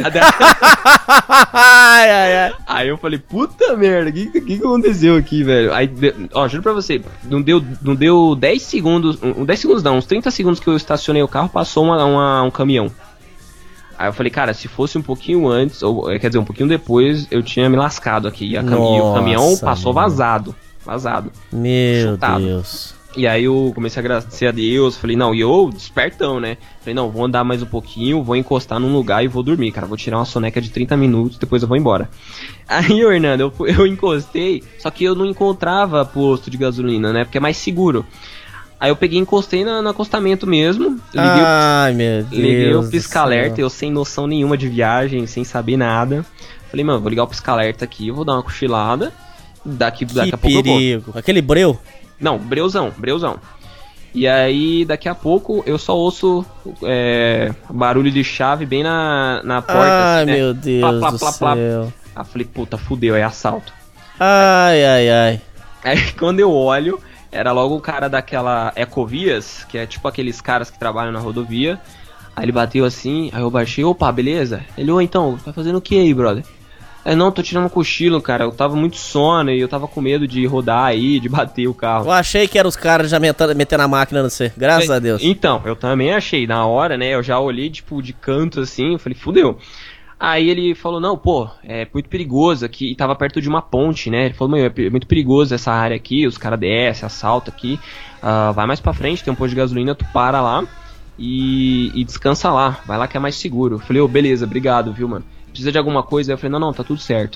Ai, ai, ai. Aí eu falei, puta merda, o que, que que aconteceu aqui, velho? Aí, de- ó, juro pra você, não deu, não deu dez segundos, um, dez segundos não, uns trinta segundos que eu estacionei o carro, passou uma, uma- um caminhão. Aí eu falei, cara, se fosse um pouquinho antes, ou quer dizer, um pouquinho depois, eu tinha me lascado aqui. E, a cam- e o caminhão Nossa, passou mano. vazado, vazado. Meu Chutado. Deus. E aí eu comecei a agradecer a Deus, falei, não, e eu, despertão, né? Falei, não, vou andar mais um pouquinho, vou encostar num lugar e vou dormir, cara. Vou tirar uma soneca de trinta minutos, depois eu vou embora. Aí, ô, Hernando, eu, fui- eu encostei, só que eu não encontrava posto de gasolina, né? Porque é mais seguro. Aí eu peguei e encostei na- no acostamento mesmo, liguei, o- Ai, meu Deus. liguei o do pisca-alerta, céu. eu sem noção nenhuma de viagem, sem saber nada. Falei, mano, vou ligar o pisca-alerta aqui, eu vou dar uma cochilada, daqui, daqui Que a pouco eu vou. perigo. Aquele breu? Não, breuzão, breuzão. E aí, daqui a pouco, eu só ouço é, barulho de chave bem na, na porta. Ai, assim, né? meu Deus Plá, plá, do plá, plá. céu. Aí eu falei, puta, fudeu, é assalto. Ai, ai, ai. Aí quando eu olho, era logo o cara daquela Ecovias, que é tipo aqueles caras que trabalham na rodovia. Aí ele bateu assim, aí eu baixei, opa, beleza? Ele, ô, então, tá fazendo o que aí, brother? É, não, tô tirando um cochilo, cara, eu tava muito sono e eu tava com medo de rodar aí, de bater o carro. Eu achei que eram os caras já metendo, metendo a máquina no você. Graças a Deus. Então, eu também achei, na hora, né, eu já olhei, tipo, de canto assim, eu falei, fudeu. Aí ele falou, não, pô, é muito perigoso aqui, e tava perto de uma ponte, né, ele falou, meu, é pe- muito perigoso essa área aqui, os caras descem, assaltam aqui, ah, vai mais pra frente, tem um posto de gasolina, tu para lá e, e descansa lá, vai lá que é mais seguro. Eu falei, ô, beleza, obrigado, viu, mano. Precisa de alguma coisa? Aí eu falei, não, não, tá tudo certo.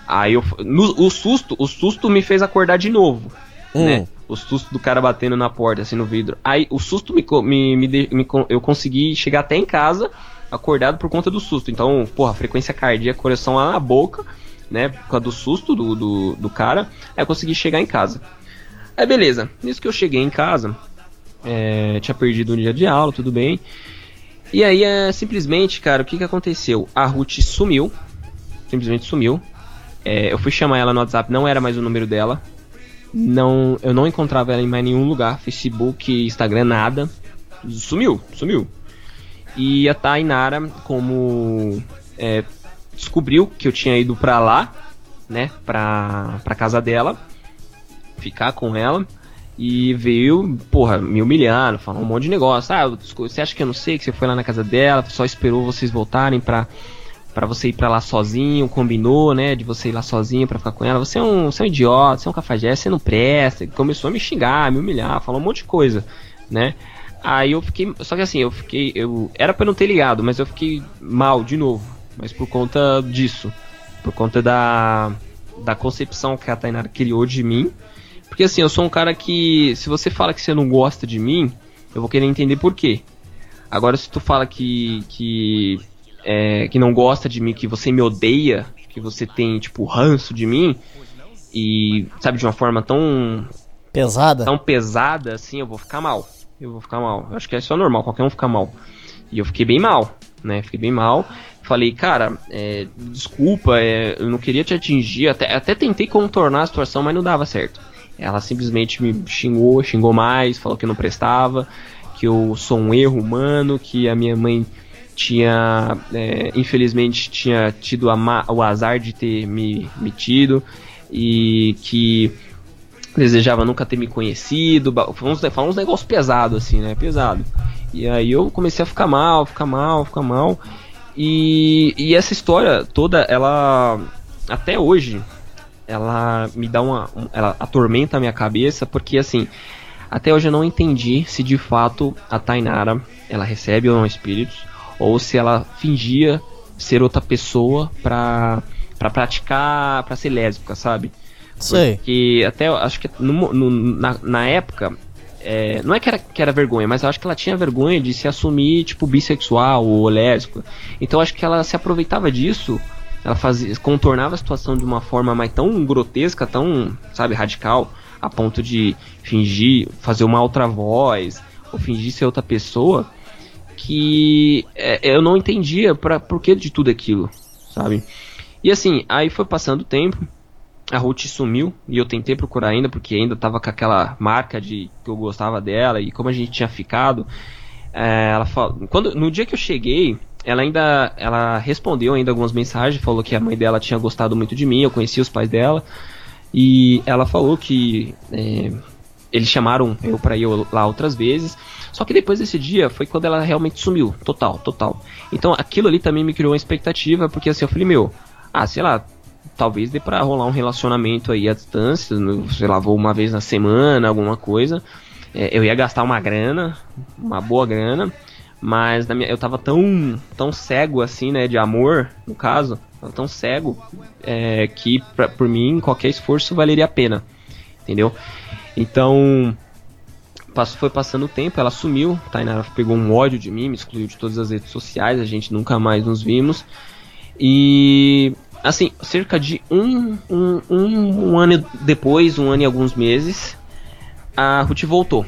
Aí eu, no, o susto, o susto me fez acordar de novo, hum. né? O susto do cara batendo na porta, assim, no vidro. Aí o susto me, me, me, me eu consegui chegar até em casa acordado por conta do susto. Então, porra, frequência cardíaca, coração lá na boca, né? Por causa do susto do, do, do cara. Aí eu consegui chegar em casa. Aí beleza, nisso que eu cheguei em casa, é, tinha perdido um dia de aula, tudo bem. E aí, é, simplesmente, cara, o que que aconteceu? A Ruth sumiu, simplesmente sumiu. É, eu fui chamar ela no WhatsApp, não era mais o número dela. Não, eu não encontrava ela em mais nenhum lugar, Facebook, Instagram, nada. Sumiu, sumiu. E a Tainara, como é, descobriu que eu tinha ido pra lá, né, pra, pra casa dela, ficar com ela, e veio, porra, me humilhando, falando um monte de negócio. Ah, você acha que eu não sei que você foi lá na casa dela, só esperou vocês voltarem pra... pra você ir pra lá sozinho, combinou, né, de você ir lá sozinho pra ficar com ela, você é um, você é um idiota, você é um cafajeste, você não presta, começou a me xingar, me humilhar, falou um monte de coisa, né, aí eu fiquei, só que assim, eu fiquei, eu, era pra não ter ligado, mas eu fiquei mal de novo, mas por conta disso, por conta da, da concepção que a Tainara criou de mim, porque assim, eu sou um cara que, se você fala que você não gosta de mim, eu vou querer entender por quê. Agora se tu fala que, que É, que não gosta de mim, que você me odeia, que você tem, tipo, ranço de mim, e, sabe, de uma forma tão... Pesada? Tão pesada, assim, eu vou ficar mal. Eu vou ficar mal. Eu acho que é só normal, qualquer um ficar mal. E eu fiquei bem mal, né, fiquei bem mal. Falei, cara, é, desculpa, é, eu não queria te atingir, até, até tentei contornar a situação, mas não dava certo. Ela simplesmente me xingou, xingou mais, falou que eu não prestava, que eu sou um erro humano, que a minha mãe... tinha, é, infelizmente, tinha tido a ma- o azar de ter me, me tido, e que desejava nunca ter me conhecido, falou uns, falou uns negócios pesados, assim, né, pesado. E aí eu comecei a ficar mal, ficar mal, ficar mal, e, e essa história toda, ela, até hoje, ela me dá uma, um, ela atormenta a minha cabeça, porque assim, até hoje eu não entendi se de fato a Tainara, ela recebe ou não espíritos, ou se ela fingia ser outra pessoa pra, pra praticar, pra ser lésbica, sabe? Sei. Porque até, acho que no, no, na, na época, é, não é que era, que era vergonha, mas eu acho que ela tinha vergonha de se assumir, tipo, bissexual ou lésbica. Então acho que ela se aproveitava disso, ela fazia, contornava a situação de uma forma mais tão grotesca, tão, sabe, radical, a ponto de fingir, fazer uma outra voz, ou fingir ser outra pessoa, que é, eu não entendia pra, por que de tudo aquilo, sabe? E assim, aí foi passando o tempo, a Ruth sumiu, e eu tentei procurar ainda, porque ainda tava com aquela marca de que eu gostava dela, e como a gente tinha ficado, é, ela falou, quando, no dia que eu cheguei, ela ainda, ela respondeu ainda algumas mensagens, falou que a mãe dela tinha gostado muito de mim, eu conhecia os pais dela, e ela falou que é, eles chamaram eu pra ir lá outras vezes. Só que depois desse dia foi quando ela realmente sumiu, total, total. Então aquilo ali também me criou uma expectativa, porque assim, eu falei, meu, ah, sei lá, talvez dê pra rolar um relacionamento aí à distância, no, sei lá, vou uma vez na semana, alguma coisa. É, eu ia gastar uma grana, uma boa grana, mas na minha, eu tava tão, tão cego assim, né, de amor, no caso, tava tão cego, é, que pra, por mim qualquer esforço valeria a pena, entendeu? Então, passou, foi passando o tempo, ela sumiu, Tainara pegou um ódio de mim, me excluiu de todas as redes sociais, a gente nunca mais nos vimos, e assim, cerca de um, um, um, um ano depois, um ano e alguns meses, a Ruth voltou.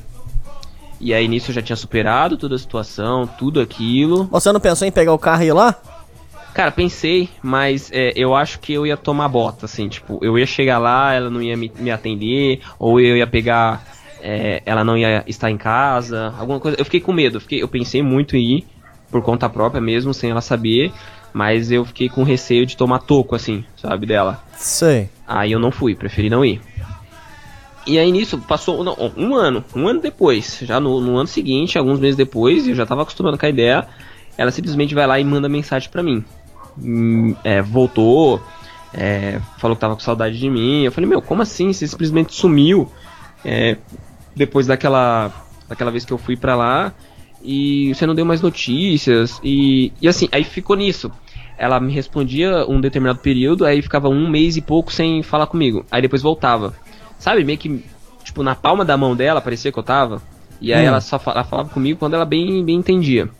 E aí nisso eu já tinha superado toda a situação, tudo aquilo. Você não pensou em pegar o carro e ir lá? Cara, pensei, mas é, eu acho que eu ia tomar bota, assim, tipo, eu ia chegar lá, ela não ia me, me atender, ou eu ia pegar, é, ela não ia estar em casa, alguma coisa. Eu fiquei com medo, eu, fiquei, eu pensei muito em ir, por conta própria mesmo, sem ela saber, mas eu fiquei com receio de tomar toco, assim, sabe, dela. Sei. Aí eu não fui, preferi não ir. E aí nisso, passou não, um ano, um ano depois, já no, no ano seguinte, alguns meses depois, eu já tava acostumado com a ideia, ela simplesmente vai lá e manda mensagem pra mim. Hum, é, voltou, é, falou que tava com saudade de mim. Eu falei, meu, como assim? Você simplesmente sumiu é, depois daquela, daquela vez que eu fui pra lá e você não deu mais notícias. E, e assim, aí ficou nisso. ela me respondia um determinado período, aí ficava um mês e pouco sem falar comigo. Aí depois voltava. Sabe, meio que, tipo, na palma da mão dela, parecia que eu tava. E aí hum. ela só falava, ela falava comigo quando ela bem, bem entendia.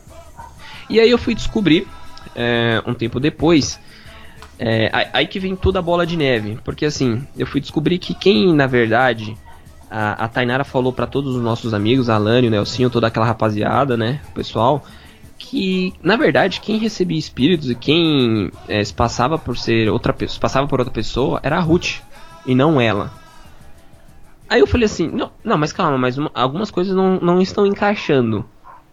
E aí eu fui descobrir, é, um tempo depois, é, aí que vem toda a bola de neve. Porque assim, eu fui descobrir que quem, na verdade, a, a Tainara falou pra todos os nossos amigos, a Alane, o Nelsinho, toda aquela rapaziada, né, o pessoal, que, na verdade, quem recebia espíritos e quem é, se passava por ser outra pessoa, passava por outra pessoa, era a Ruth, e não ela. Aí eu falei assim, não, não mas calma, mas uma, algumas coisas não, não estão encaixando.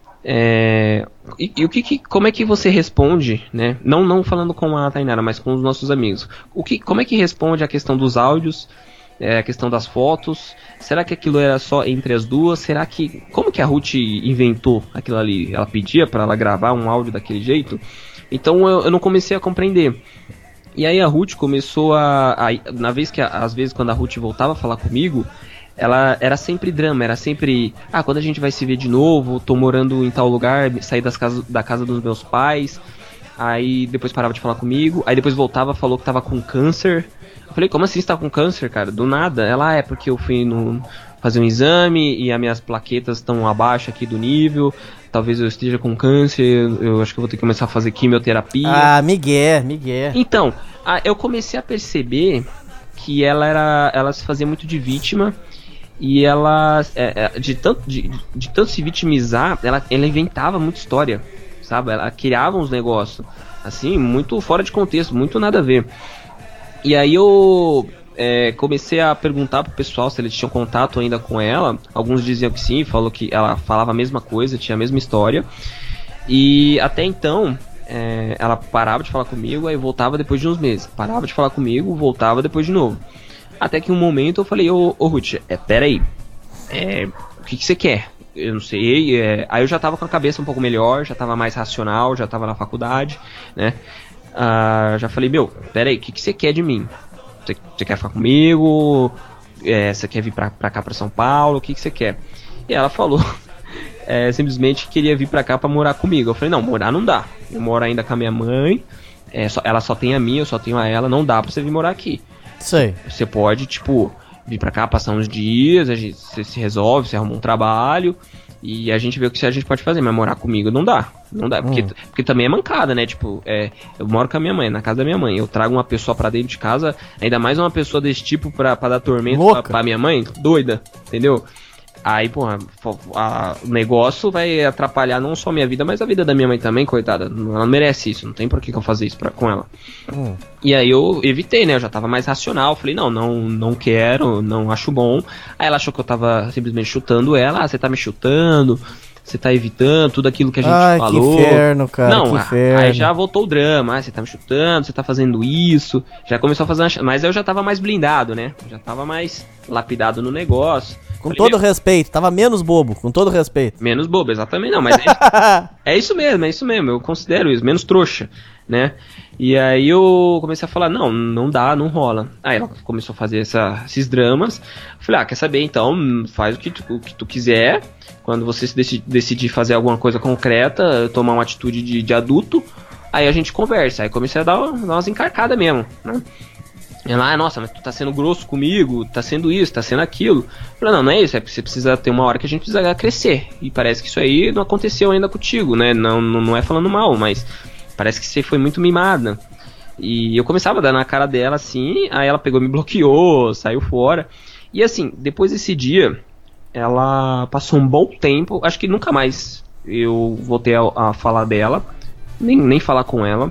É, e, e o que, que, como é que você responde, né? Não, não falando com a Tainara, mas com os nossos amigos. O que, como é que responde a questão dos áudios, é, a questão das fotos? Será que aquilo era só entre as duas? Será que, como que a Ruth inventou aquilo ali? Ela pedia para ela gravar um áudio daquele jeito? Então eu, eu não comecei a compreender. E aí a Ruth começou a, a na vez que às vezes quando a Ruth voltava a falar comigo, ela era sempre drama, era sempre, ah, quando a gente vai se ver de novo, tô morando em tal lugar, saí das casas, da casa dos meus pais, aí depois parava de falar comigo, aí depois voltava, falou que tava com câncer. Eu falei, como assim você tá com câncer, cara? Do nada. Ela, ah, é porque eu fui no, fazer um exame e as minhas plaquetas estão abaixo aqui do nível, talvez eu esteja com câncer, eu acho que eu vou ter que começar a fazer quimioterapia. Ah, Miguel, Miguel. Então, a, eu comecei a perceber que ela era, ela se fazia muito de vítima. E ela, é, de, tanto, de, de tanto se vitimizar, ela, ela inventava muita história, sabe? Ela criava uns negócios, assim, muito fora de contexto, muito nada a ver. E aí eu é, comecei a perguntar pro pessoal se eles tinham contato ainda com ela. Alguns diziam que sim, falou que ela falava a mesma coisa, tinha a mesma história. E até então, é, ela parava de falar comigo, aí voltava depois de uns meses. Parava de falar comigo, voltava depois de novo. Até que um momento eu falei, ô, ô Ruth, é, peraí, é, o que, que você quer? Eu não sei, é, aí eu já tava com a cabeça um pouco melhor, já tava mais racional, já tava na faculdade, né? Ah, já falei, meu, peraí, o que, que você quer de mim? Você, você quer ficar comigo? É, você quer vir pra, pra cá, pra São Paulo? O que, que você quer? E ela falou, é, simplesmente queria vir pra cá pra morar comigo. Eu falei, não, morar não dá, eu moro ainda com a minha mãe, é, só, ela só tem a minha, eu só tenho a ela, não dá pra você vir morar aqui. Sei. Você pode, tipo, vir pra cá, passar uns dias, a gente, você se resolve, você arruma um trabalho e a gente vê o que a gente pode fazer, mas morar comigo não dá. Não dá, porque, hum. porque também é mancada, né? Tipo, é, eu moro com a minha mãe, na casa da minha mãe. Eu trago uma pessoa pra dentro de casa, ainda mais uma pessoa desse tipo pra, pra dar tormento pra, pra minha mãe, doida, entendeu? Aí, porra, a, o negócio vai atrapalhar não só a minha vida, mas a vida da minha mãe também, coitada. Ela não merece isso, não tem por que eu fazer isso pra, com ela. Hum. E aí eu evitei, né? Eu já tava mais racional. Falei, não, não, não quero, não acho bom. Aí ela achou que eu tava simplesmente chutando ela. Ah, você tá me chutando, você tá evitando tudo aquilo que a gente Ai, falou. Que inferno, cara. Não, que inferno. Aí já voltou o drama. Ah, você tá me chutando, você tá fazendo isso. Já começou a fazer uma... Mas eu já tava mais blindado, né? Já tava mais lapidado no negócio. Com Falei, todo meu... respeito, tava menos bobo, com todo respeito. Menos bobo, exatamente, não, mas é isso, é isso mesmo, é isso mesmo, eu considero isso, menos trouxa, né? E aí eu comecei a falar, não, não dá, não rola. Aí ela começou a fazer essa, esses dramas. Falei, ah, quer saber, então, faz o que tu, o que tu quiser. Quando você se decidi, decidir fazer alguma coisa concreta, tomar uma atitude de, de adulto, aí a gente conversa. Aí comecei a dar, dar umas encarcadas mesmo, né? Ela, ah, nossa, mas tu tá sendo grosso comigo, tá sendo isso, tá sendo aquilo. Eu falei, não, não é isso, é porque você precisa ter uma hora que a gente precisa crescer. E parece que isso aí não aconteceu ainda contigo, né? Não, não, não é falando mal, mas parece que você foi muito mimada. E eu começava a dar na cara dela assim, aí ela pegou, me bloqueou, saiu fora. E assim, depois desse dia, ela passou um bom tempo, acho que nunca mais eu voltei a, a falar dela, nem, nem falar com ela.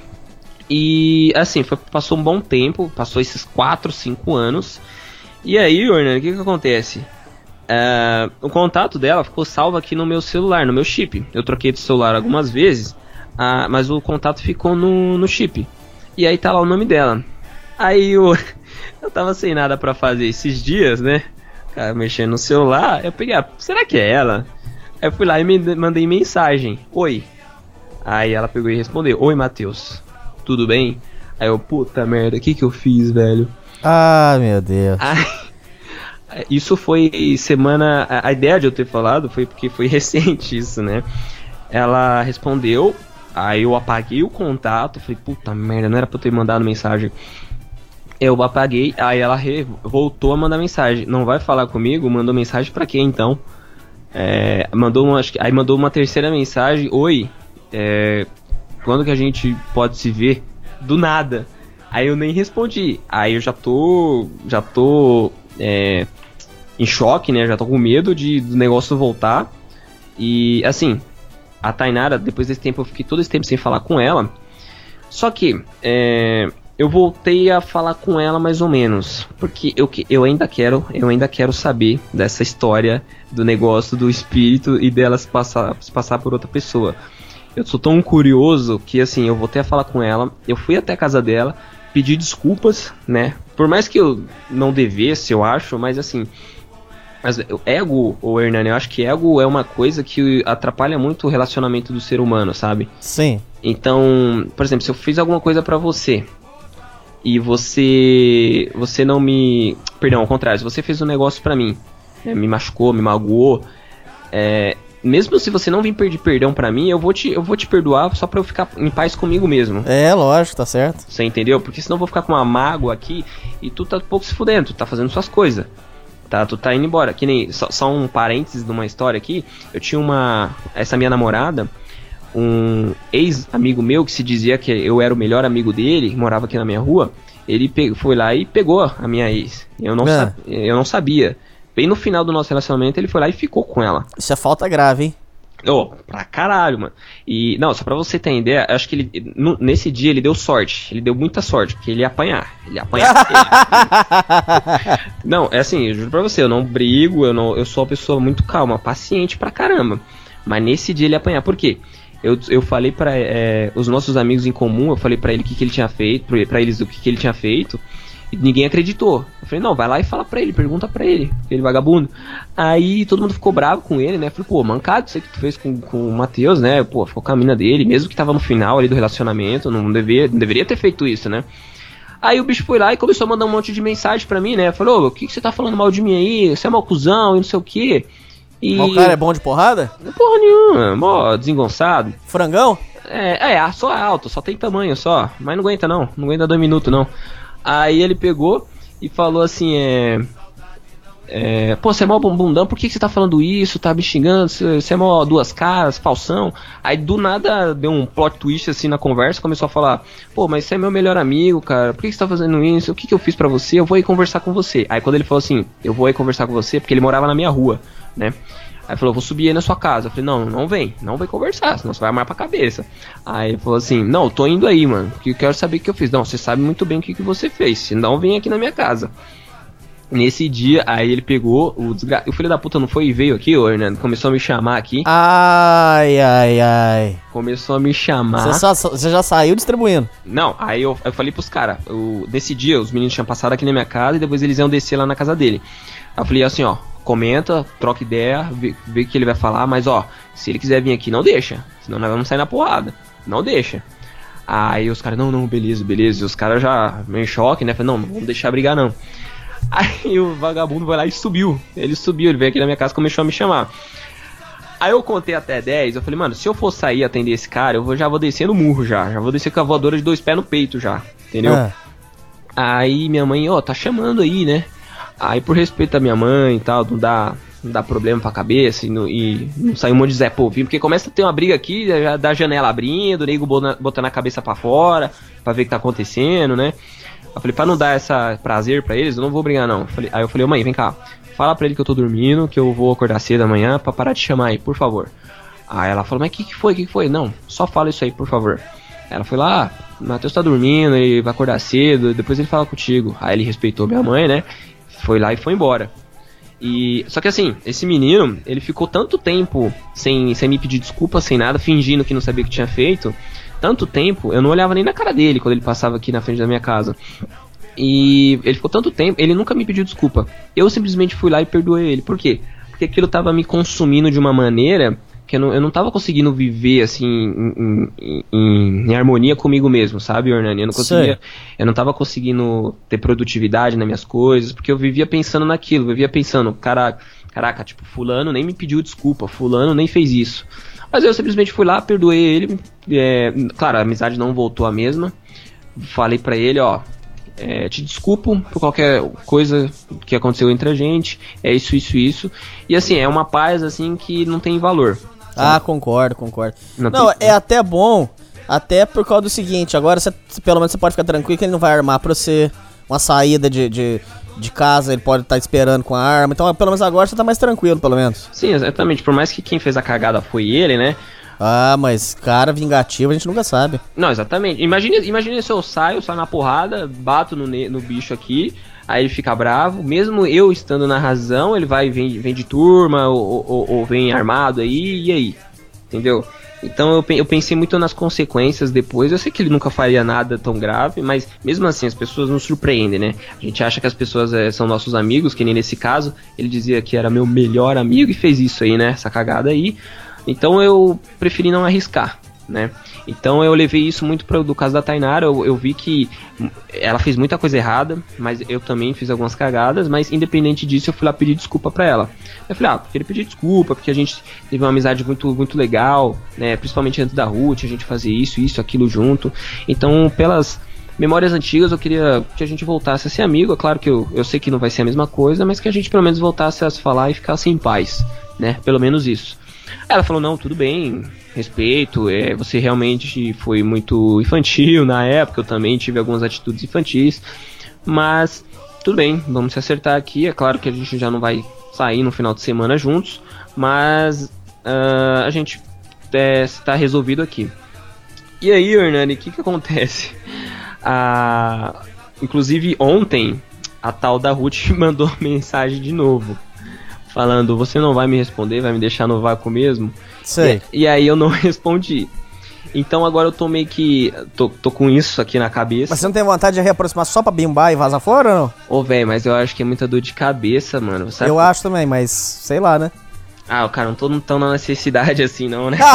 E assim, foi, passou um bom tempo, passou esses quatro, cinco anos. E aí, Ornano, o que que acontece? Uh, o contato dela ficou salvo aqui no meu celular, no meu chip. Eu troquei de celular algumas vezes, uh, mas o contato ficou no, no chip. E aí tá lá o nome dela. Aí eu, eu tava sem nada pra fazer esses dias, né? Cara, mexendo no celular, eu peguei, ah, será que é ela? Aí eu fui lá e me mandei mensagem, oi. Aí ela pegou e respondeu, oi Matheus, tudo bem? Aí eu, puta merda, o que que eu fiz, velho? Ah, meu Deus. Aí, isso foi semana... A ideia de eu ter falado foi porque foi recente isso, né? Ela respondeu, Aí eu apaguei o contato, falei, puta merda, não era pra eu ter mandado mensagem. Eu apaguei, aí ela re- voltou a mandar mensagem. Não vai falar comigo? Mandou mensagem pra quê então? É, mandou uma, acho que, aí mandou uma terceira mensagem. Oi, é, quando que a gente pode se ver? Do nada. Aí eu nem respondi. Aí eu já tô, já tô é, em choque, né? Já tô com medo de, do negócio voltar. E assim, a Tainara, depois desse tempo, eu fiquei todo esse tempo sem falar com ela. Só que é, eu voltei a falar com ela mais ou menos, porque eu, eu ainda quero, eu ainda quero saber dessa história do negócio do espírito e dela se passar, se passar por outra pessoa. Eu sou tão curioso que assim, eu voltei a falar com ela, eu fui até a casa dela, pedi desculpas, né? Por mais que eu não devesse, eu acho, mas assim, mas ego, ou Hernani, eu acho que ego é uma coisa que atrapalha muito o relacionamento do ser humano, sabe? Sim. Então, por exemplo, se eu fiz alguma coisa pra você e você você não me... Perdão, ao contrário, se você fez um negócio pra mim, né, me machucou, me magoou, é, mesmo se você não vir pedir perdão pra mim, eu vou, te, eu vou te perdoar só pra eu ficar em paz comigo mesmo. É, lógico, tá certo. Você entendeu? Porque senão eu vou ficar com uma mágoa aqui e tu tá pouco se fudendo, tu tá fazendo suas coisas. Tá, tu tá indo embora. Que nem, só, só um parênteses de uma história aqui. Eu tinha uma... Essa minha namorada, um ex-amigo meu que se dizia que eu era o melhor amigo dele, que morava aqui na minha rua. Ele pe- foi lá e pegou a minha ex. Eu não, É. sa- eu não sabia. Bem no final do nosso relacionamento, ele foi lá e ficou com ela. Isso é falta grave, hein? Ô, oh, pra caralho, mano. E, não, só pra você ter ideia, acho que ele, no, nesse dia ele deu sorte. Ele deu muita sorte, porque ele ia apanhar. Ele ia apanhar. ele... Não, é assim, eu juro pra você, eu não brigo, eu, não, eu sou uma pessoa muito calma, paciente pra caramba. Mas nesse dia ele ia apanhar. Por quê? Eu, eu falei pra é, os nossos amigos em comum, eu falei pra ele o que, que ele tinha feito, pra eles o que, que ele tinha feito. E ninguém acreditou. Eu falei, não, vai lá e fala pra ele, pergunta pra ele, aquele vagabundo. Aí todo mundo ficou bravo com ele, né? Falei, pô, mancado isso aí que tu fez com, com o Matheus, né? Pô, ficou com a mina dele, mesmo que tava no final ali do relacionamento, não, devia, não deveria ter feito isso, né? Aí o bicho foi lá e começou a mandar um monte de mensagem pra mim, né? Falou, ô, o que, que você tá falando mal de mim aí? Você é mau cuzão e não sei o quê. E... Mas o cara é bom de porrada? Porra nenhuma, mó desengonçado. Frangão? É, é, só é alto, só tem tamanho só. Mas não aguenta não, não aguenta dois minutos não. Aí ele pegou e falou assim, é... é pô, você é mó bundão, por que, que você tá falando isso? Tá me xingando, você, você é mó duas caras, falsão. Aí do nada deu um plot twist assim na conversa, começou a falar, pô, mas você é meu melhor amigo, cara, por que, que você tá fazendo isso? O que, que eu fiz pra você? Eu vou ir conversar com você. Aí quando ele falou assim, eu vou ir conversar com você, porque ele morava na minha rua, né? Aí falou, vou subir aí na sua casa. Eu falei, não, não vem, não vem conversar, senão você vai armar pra cabeça. Aí ele falou assim, não, eu tô indo aí, mano, porque eu quero saber o que eu fiz. Não, você sabe muito bem o que, que você fez, se não vem aqui na minha casa. Nesse dia, aí ele pegou, o, desgra... o filho da puta não foi e veio aqui, ô Hernando, começou a me chamar aqui. Ai, ai, ai. Começou a me chamar. Você, só, você já saiu distribuindo. Não, aí eu, eu falei pros caras, nesse dia os meninos tinham passado aqui na minha casa e depois eles iam descer lá na casa dele. Aí eu falei assim, ó, comenta, troca ideia, vê, vê o que ele vai falar, mas ó, se ele quiser vir aqui, não deixa, senão nós vamos sair na porrada, não deixa. Aí os caras, não, não, beleza, beleza, e os caras já meio em choque, né, falei, não, não vamos deixar brigar não. Aí o vagabundo vai lá e subiu, ele subiu, ele veio aqui na minha casa e começou a me chamar. Aí eu contei até dez, eu falei, mano, se eu for sair atender esse cara, eu vou, já vou descer no murro já, já vou descer com a voadora de dois pés no peito já, entendeu? Ah. Aí minha mãe, ó, oh, tá chamando aí, né? Aí por respeito à minha mãe e tal, não dá, não dá problema pra cabeça e não, e não sai um monte de Zé Povinho, porque começa a ter uma briga aqui, já da janela abrindo, o nego botando a cabeça pra fora, pra ver o que tá acontecendo, né? Eu falei, pra não dar essa prazer pra eles, eu não vou brigar não. Eu falei, aí eu falei, ô mãe, vem cá, fala pra ele que eu tô dormindo, que eu vou acordar cedo amanhã pra parar de chamar aí, por favor. Aí ela falou, mas o que que foi, o que que foi? Não, só fala isso aí, por favor. Ela foi lá, o Matheus tá dormindo, ele vai acordar cedo, depois ele fala contigo. Aí ele respeitou minha mãe, né? Foi lá e foi embora. E só que assim, esse menino, ele ficou tanto tempo sem, sem me pedir desculpa, sem nada, fingindo que não sabia o que tinha feito. Tanto tempo, eu não olhava nem na cara dele quando ele passava aqui na frente da minha casa. E ele ficou tanto tempo, ele nunca me pediu desculpa. Eu simplesmente fui lá e perdoei ele. Por quê? Porque aquilo tava me consumindo de uma maneira que eu não, eu não tava conseguindo viver, assim, em, em, em, em harmonia comigo mesmo, sabe, Hernani? Eu não conseguia, Sei. eu não tava conseguindo ter produtividade nas minhas coisas, porque eu vivia pensando naquilo, eu vivia pensando, caraca, caraca, tipo, fulano nem me pediu desculpa, fulano nem fez isso. Mas eu simplesmente fui lá, perdoei ele, é, claro, a amizade não voltou a mesma, falei pra ele, ó, é, te desculpo por qualquer coisa que aconteceu entre a gente, é isso, isso, isso, e assim, é uma paz, assim, que não tem valor. Ah, concordo, concordo. Não Não, tem- é até bom, até por causa do seguinte, agora você, pelo menos você pode ficar tranquilo que ele não vai armar pra você uma saída de, de, de casa, ele pode estar esperando com a arma, então pelo menos agora você tá mais tranquilo, pelo menos. Sim, exatamente, por mais que quem fez a cagada foi ele, né? Ah, mas cara vingativo a gente nunca sabe. Não, exatamente. Imagina, imagina se eu saio, saio na porrada, bato no, ne- no bicho aqui, aí ele fica bravo. Mesmo eu estando na razão, ele vai vem, vem de turma ou, ou, ou vem armado aí, e aí? Entendeu? Então eu, pe- eu pensei muito nas consequências depois. Eu sei que ele nunca faria nada tão grave, mas mesmo assim as pessoas nos surpreendem, né? A gente acha que as pessoas é, são nossos amigos, que nem nesse caso. Ele dizia que era meu melhor amigo e fez isso aí, né? Essa cagada aí. Então eu preferi não arriscar, né? Então eu levei isso muito para do caso da Tainara. Eu, eu vi que ela fez muita coisa errada, mas eu também fiz algumas cagadas. Mas independente disso, eu fui lá pedir desculpa pra ela. Eu falei, ah, queria pedir desculpa porque a gente teve uma amizade muito, muito legal, né? Principalmente antes da Ruth, a gente fazia isso, isso, aquilo junto. Então, pelas memórias antigas, eu queria que a gente voltasse a ser amigo. É claro que eu, eu sei que não vai ser a mesma coisa, mas que a gente pelo menos voltasse a se falar e ficasse em paz, né? Pelo menos isso. Ela falou, não, tudo bem, respeito, é, você realmente foi muito infantil na época, eu também tive algumas atitudes infantis, mas tudo bem, vamos se acertar aqui. É claro que a gente já não vai sair no final de semana juntos, mas uh, a gente está resolvido aqui. E aí, Hernani, o que que acontece? Ah, inclusive ontem, a tal da Ruth mandou mensagem de novo, falando, você não vai me responder, vai me deixar no vácuo mesmo? Sei. E, e aí eu não respondi. Então agora eu tô meio que, tô, tô com isso aqui na cabeça. Mas você não tem vontade de reaproximar só pra bimbar e vazar fora ou não? Ô, velho, mas eu acho que é muita dor de cabeça, mano. Sabe? Eu acho também, mas sei lá, né? Ah, cara, não tô tão na necessidade assim não, né?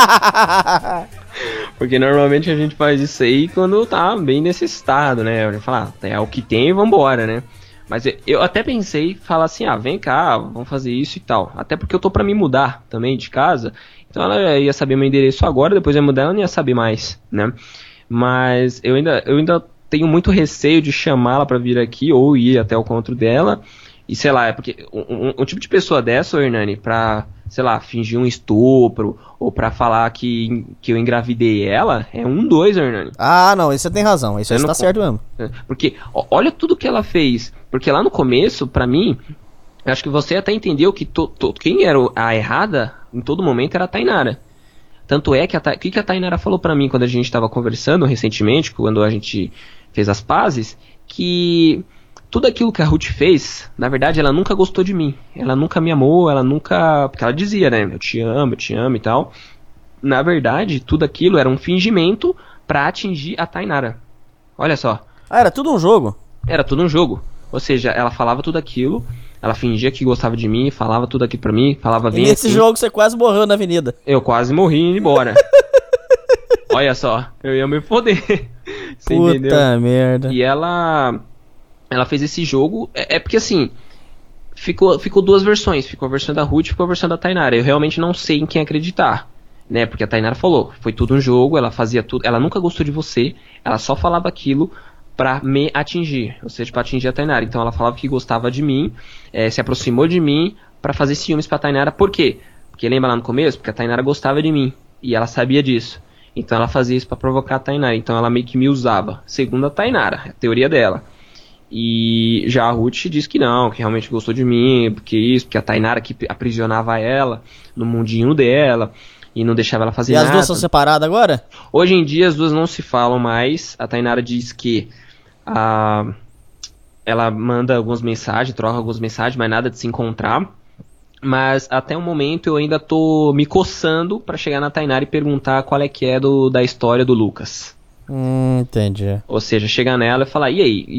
Porque normalmente a gente faz isso aí quando tá bem necessitado, né? Eu falar, ah, é o que tem e vambora, né? Mas eu, eu até pensei, falar assim, ah, vem cá, vamos fazer isso e tal. Até porque eu tô pra me mudar também de casa. Então ela ia saber meu endereço agora, depois ia mudar, ela não ia saber mais, né? Mas eu ainda, eu ainda tenho muito receio de chamá-la pra vir aqui ou ir até o encontro dela. E sei lá, é porque um, um, um tipo de pessoa dessa, ô Hernani, pra, sei lá, fingir um estupro ou pra falar que, que eu engravidei ela, é um dois, Hernani. Ah, não, isso você tem razão, isso aí Eu você não tá certo mesmo. Porque ó, olha tudo que ela fez. Porque lá no começo, pra mim, eu acho que você até entendeu que to, to, quem era a errada em todo momento era a Tainara. Tanto é que a, que, que a Tainara falou pra mim quando a gente tava conversando recentemente, quando a gente fez as pazes, que tudo aquilo que a Ruth fez, na verdade, ela nunca gostou de mim. Ela nunca me amou, ela nunca... Porque ela dizia, né? Eu te amo, eu te amo e tal. Na verdade, tudo aquilo era um fingimento pra atingir a Tainara. Olha só. Ah, era tudo um jogo. Era tudo um jogo. Ou seja, ela falava tudo aquilo, ela fingia que gostava de mim, falava tudo aquilo pra mim, falava E bem nesse assim. jogo você quase morreu na avenida. Eu quase morri indo embora. Olha só, eu ia me foder. Você Puta entendeu? merda. E ela... Ela fez esse jogo... É, é porque assim... Ficou, ficou duas versões. Ficou a versão da Ruth e ficou a versão da Tainara. Eu realmente não sei em quem acreditar. Né? Porque a Tainara falou. Foi tudo um jogo. Ela fazia tudo... Ela nunca gostou de você. Ela só falava aquilo pra me atingir. Ou seja, pra atingir a Tainara. Então ela falava que gostava de mim. É, se aproximou de mim pra fazer ciúmes pra Tainara. Por quê? Porque lembra lá no começo? Porque a Tainara gostava de mim. E ela sabia disso. Então ela fazia isso pra provocar a Tainara. Então ela meio que me usava. Segundo a Tainara. A teoria dela. E já a Ruth disse que não, que realmente gostou de mim, porque isso, porque a Tainara que aprisionava ela no mundinho dela e não deixava ela fazer E nada. as duas são separadas agora? Hoje em dia as duas não se falam mais. A Tainara diz que a, ela manda algumas mensagens, troca algumas mensagens, mas nada de se encontrar. Mas até o momento eu ainda tô me coçando pra chegar na Tainara e perguntar qual é que é do, da história do Lucas. Hum, entendi. Ou seja, chegar nela e falar, e aí? E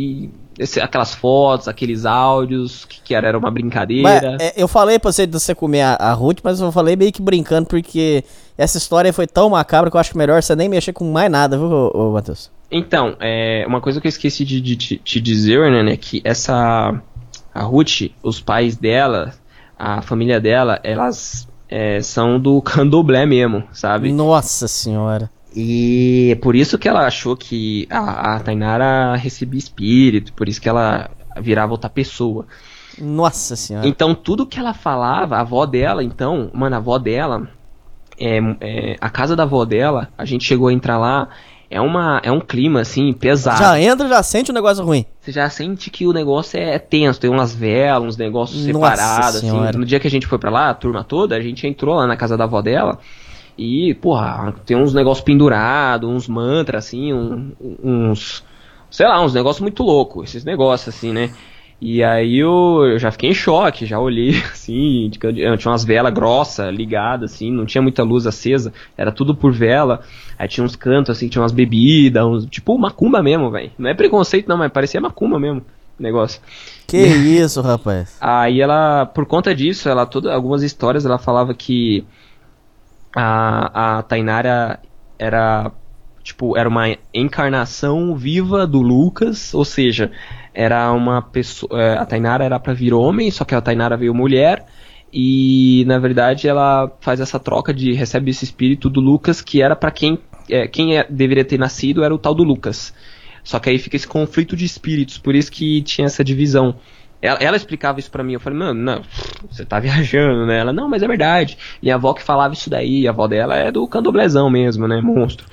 esse, aquelas fotos, aqueles áudios, que, que era, era uma brincadeira. Mas, é, eu falei pra você de você comer a, a Ruth, mas eu falei meio que brincando, porque essa história foi tão macabra que eu acho que melhor você nem mexer com mais nada, viu, ô, ô, Matheus? Então, é, uma coisa que eu esqueci de, de, de te dizer, né, é que essa, a Ruth, os pais dela, a família dela, elas é, são do candomblé mesmo, sabe? Nossa senhora. E é por isso que ela achou que a, a Tainara recebia espírito, por isso que ela virava outra pessoa. Nossa senhora. Então tudo que ela falava, a avó dela, então, mano, a avó dela, é, é, a casa da avó dela, a gente chegou a entrar lá, é, uma, é um clima assim, pesado. Já entra, já sente um negócio ruim. Você já sente que o negócio é tenso, tem umas velas, uns negócios Nossa separados, assim. senhora. No dia que a gente foi pra lá, a turma toda, a gente entrou lá na casa da avó dela. E, porra, tem uns negócios pendurados, uns mantras, assim, um, uns... Sei lá, uns negócios muito loucos, esses negócios, assim, né? E aí eu, eu já fiquei em choque, já olhei, assim, tinha umas velas grossas ligadas, assim, não tinha muita luz acesa, era tudo por vela. Aí tinha uns cantos, assim, tinha umas bebidas, uns, tipo macumba mesmo, velho. Não é preconceito não, mas parecia macumba mesmo, o negócio. Que isso, rapaz. Aí ela, por conta disso, ela, toda, algumas histórias, ela falava que A, a Tainara era, tipo, era uma encarnação viva do Lucas, ou seja, era uma pessoa, a Tainara era pra vir homem, só que a Tainara veio mulher, e na verdade ela faz essa troca de, recebe esse espírito do Lucas, que era pra quem, é, quem é, deveria ter nascido era o tal do Lucas. Só que aí fica esse conflito de espíritos, por isso que tinha essa divisão. Ela, ela explicava isso pra mim, eu falei, mano, não, você tá viajando, né? Ela, não, mas é verdade. Minha avó que falava isso daí, a avó dela é do candomblezão mesmo, né, monstro.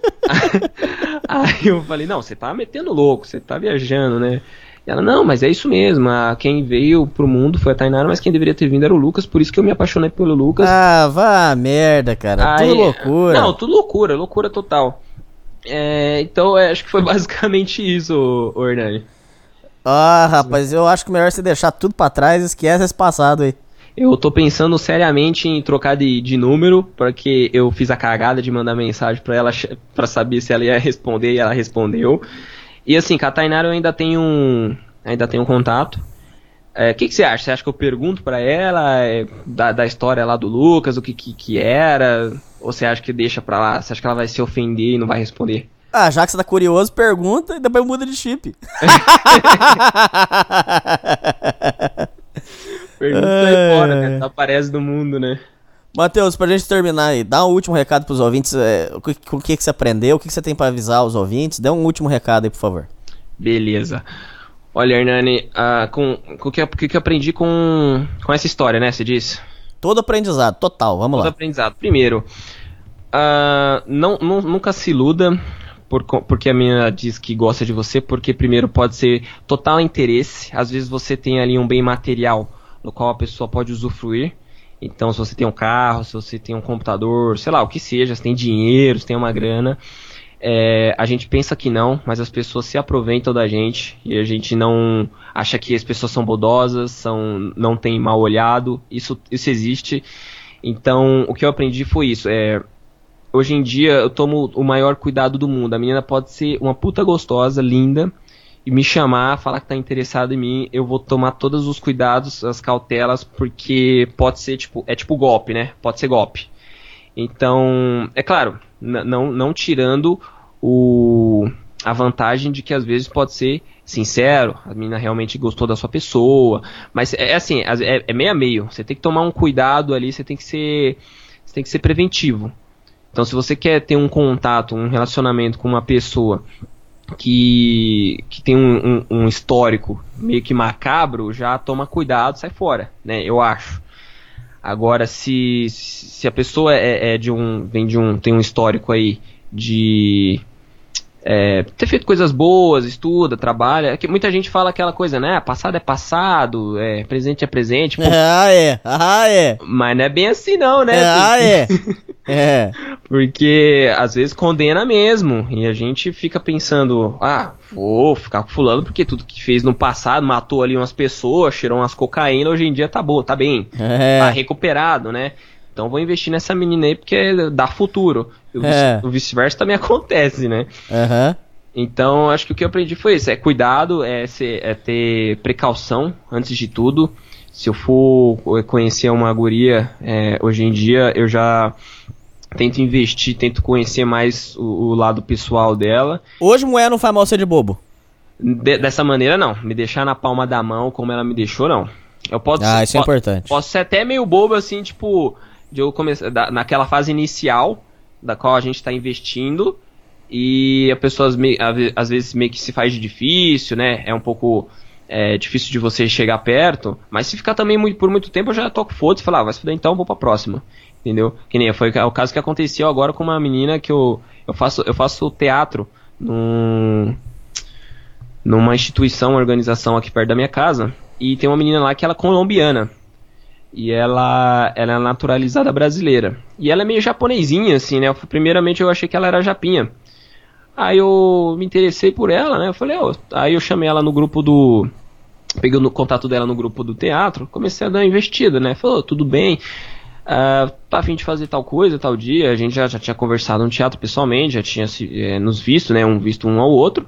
Aí eu falei, não, você tá metendo louco, você tá viajando, né? E ela, não, mas é isso mesmo, a, quem veio pro mundo foi a Tainara, mas quem deveria ter vindo era o Lucas, por isso que eu me apaixonei pelo Lucas. Ah, vá merda, cara, Aí, tudo loucura. Não, tudo loucura, loucura total. É, então, é, acho que foi basicamente isso, ô, ô Hernani. Ah, rapaz, eu acho que melhor você deixar tudo pra trás e esquece esse passado aí. Eu tô pensando seriamente em trocar de, de número, porque eu fiz a cagada de mandar mensagem pra ela pra saber se ela ia responder, e ela respondeu. E assim, com a Tainara eu ainda tenho um, ainda tenho um contato. O é, que, que você acha? Você acha que eu pergunto pra ela é, da, da história lá do Lucas, o que, que, que era? Ou você acha que deixa pra lá? Você acha que ela vai se ofender e não vai responder? Ah, já que você tá curioso, pergunta e depois muda de chip. Pergunta aí fora, né? Aparece do mundo, né? Matheus, pra gente terminar aí, dá um último recado pros ouvintes. É, o, que, o que, que você aprendeu, o que, que você tem pra avisar os ouvintes? Dê um último recado aí, por favor. Beleza. Olha, Hernani, uh, com, com o que, que, que eu aprendi com, com essa história, né? Você disse? Todo aprendizado, total, vamos Todo lá. Todo aprendizado. Primeiro, uh, não, não, nunca se iluda por, porque a menina diz que gosta de você, porque primeiro pode ser total interesse. Às vezes você tem ali um bem material no qual a pessoa pode usufruir. Então, se você tem um carro, se você tem um computador, sei lá, o que seja, se tem dinheiro, se tem uma grana, é, a gente pensa que não, mas as pessoas se aproveitam da gente e a gente não acha que as pessoas são bondosas, são, não tem mal olhado, isso, isso existe. Então, o que eu aprendi foi isso, é, hoje em dia eu tomo o maior cuidado do mundo. A menina pode ser uma puta gostosa, linda, e me chamar, falar que tá interessado em mim, eu vou tomar todos os cuidados, as cautelas, porque pode ser tipo, é tipo golpe, né? Pode ser golpe. Então, é claro, n- não, não tirando o, a vantagem de que às vezes pode ser sincero, a menina realmente gostou da sua pessoa, mas é assim, é, é meio a meio, você tem que tomar um cuidado ali, você tem que ser, você tem que ser preventivo. Então, se você quer ter um contato, um relacionamento com uma pessoa que, que tem um, um, um histórico meio que macabro, já toma cuidado, sai fora, né, eu acho. Agora, se, se a pessoa é, é de um, vem de um, tem um histórico aí de é, ter feito coisas boas, estuda, trabalha, que muita gente fala aquela coisa, né, passado é passado, é, presente é presente. Pô, ah, é, ah, é. Mas não é bem assim não, né? É, ah, é. É. Porque às vezes condena mesmo, e a gente fica pensando, ah, vou ficar com fulano porque tudo que fez no passado, matou ali umas pessoas, cheirou umas cocaína, hoje em dia tá bom, tá bem, é. Tá recuperado, né? Então vou investir nessa menina aí porque dá futuro. O, é. o vice-versa também acontece, né? Uhum. Então, acho que o que eu aprendi foi isso, é cuidado, é, ser, é ter precaução antes de tudo. Se eu for conhecer uma guria, é, hoje em dia eu já tento investir, tento conhecer mais o, o lado pessoal dela. Hoje mulher não faz mal ser de bobo? De, dessa maneira não, me deixar na palma da mão como ela me deixou, não. Eu posso, ah, isso é po- importante. Posso ser até meio bobo assim, tipo, de eu começar, da, naquela fase inicial, da qual a gente está investindo, e a pessoa às vezes meio que se faz de difícil, né, é um pouco é, difícil de você chegar perto, mas se ficar também muito, por muito tempo eu já toco foda-se e falar, ah, vai se fuder então, vou pra próxima, entendeu? Que nem foi o caso que aconteceu agora com uma menina que eu, eu, faço, eu faço teatro num, numa instituição, uma organização aqui perto da minha casa, e tem uma menina lá que ela é colombiana. E ela, ela é naturalizada brasileira. E ela é meio japonesinha, assim, né? Eu, primeiramente eu achei que ela era japinha. Aí eu me interessei por ela, né? Eu falei, ó. Aí eu chamei ela no grupo do... Peguei o contato dela no grupo do teatro. Comecei a dar uma investida, né? Falou, tudo bem. Uh, tá a fim de fazer tal coisa, tal dia. A gente já, já tinha conversado no teatro pessoalmente. Já tinha é, nos visto, né? Um visto um ao outro.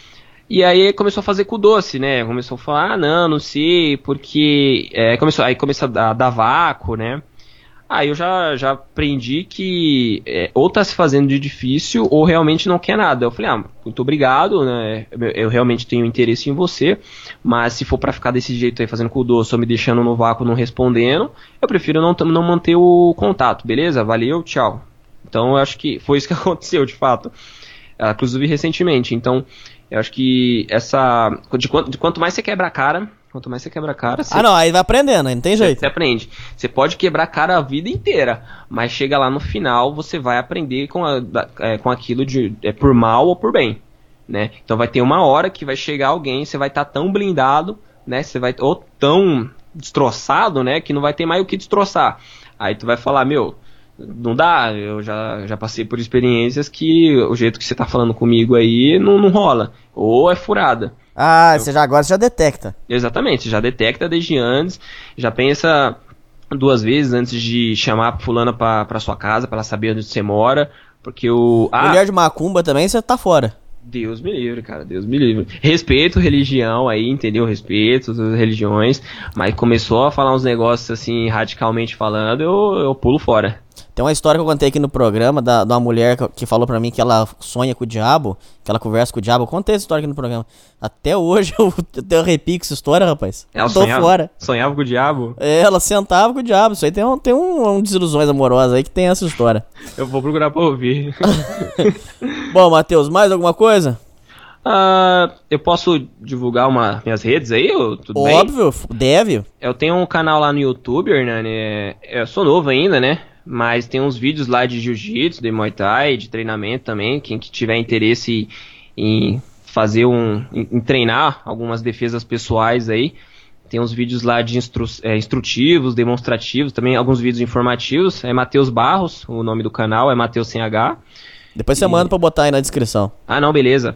E aí começou a fazer com o doce, né? Começou a falar, ah, não, não sei, porque... É, começou, aí começou a dar vácuo, né? Aí eu já, já aprendi que é, ou tá se fazendo de difícil ou realmente não quer nada. Eu falei, ah, muito obrigado, né? Eu, eu realmente tenho interesse em você, mas se for pra ficar desse jeito aí, fazendo com o doce ou me deixando no vácuo, não respondendo, eu prefiro não, não manter o contato, beleza? Valeu, tchau. Então eu acho que foi isso que aconteceu, de fato. Uh, inclusive recentemente, então... Eu acho que essa... De quanto, de quanto mais você quebra a cara... Quanto mais você quebra a cara... Você, ah, não. Aí vai aprendendo. Aí não tem jeito. Você aprende. Você pode quebrar a cara a vida inteira. Mas chega lá no final... Você vai aprender com, a, é, com aquilo de, é, por mal ou por bem. Né? Então vai ter uma hora que vai chegar alguém... Você vai estar tá tão blindado... Né? Você vai... Ou tão destroçado... Né? Que não vai ter mais o que destroçar. Aí tu vai falar... Meu... Não dá, eu já, já passei por experiências que o jeito que você tá falando comigo aí não, não rola. Ou é furada. Ah, eu, você já, agora você já detecta. Exatamente, você já detecta desde antes, já pensa duas vezes antes de chamar a fulana pra, pra sua casa, pra ela saber onde você mora, porque o... Ah, mulher de macumba também, você tá fora. Deus me livre, cara, Deus me livre. Respeito religião aí, entendeu? Respeito as religiões, mas começou a falar uns negócios assim, radicalmente falando, eu, eu pulo fora. Tem uma história que eu contei aqui no programa da, de uma mulher que, que falou pra mim que ela sonha com o diabo, que ela conversa com o diabo. Eu contei essa história aqui no programa. Até hoje eu, eu tenho arrepio com essa história, rapaz. Ela Tô sonhava, fora. Sonhava com o diabo? É, ela sentava com o diabo. Isso aí tem um, tem um, um desilusões amorosas aí que tem essa história. Eu vou procurar pra ouvir. Bom, Matheus, mais alguma coisa? Uh, eu posso divulgar uma, minhas redes aí? Eu, tudo Óbvio, bem? deve. Eu tenho um canal lá no YouTube, Hernani. Eu sou novo ainda, né? Mas tem uns vídeos lá de jiu-jitsu, de muay thai, de treinamento também. Quem que tiver interesse em fazer um... em, em treinar algumas defesas pessoais aí. Tem uns vídeos lá de instru, é, instrutivos, demonstrativos, também alguns vídeos informativos. É Matheus Barros, o nome do canal, é Matheus sem H. Depois você e... manda pra botar aí na descrição. Ah, não, beleza.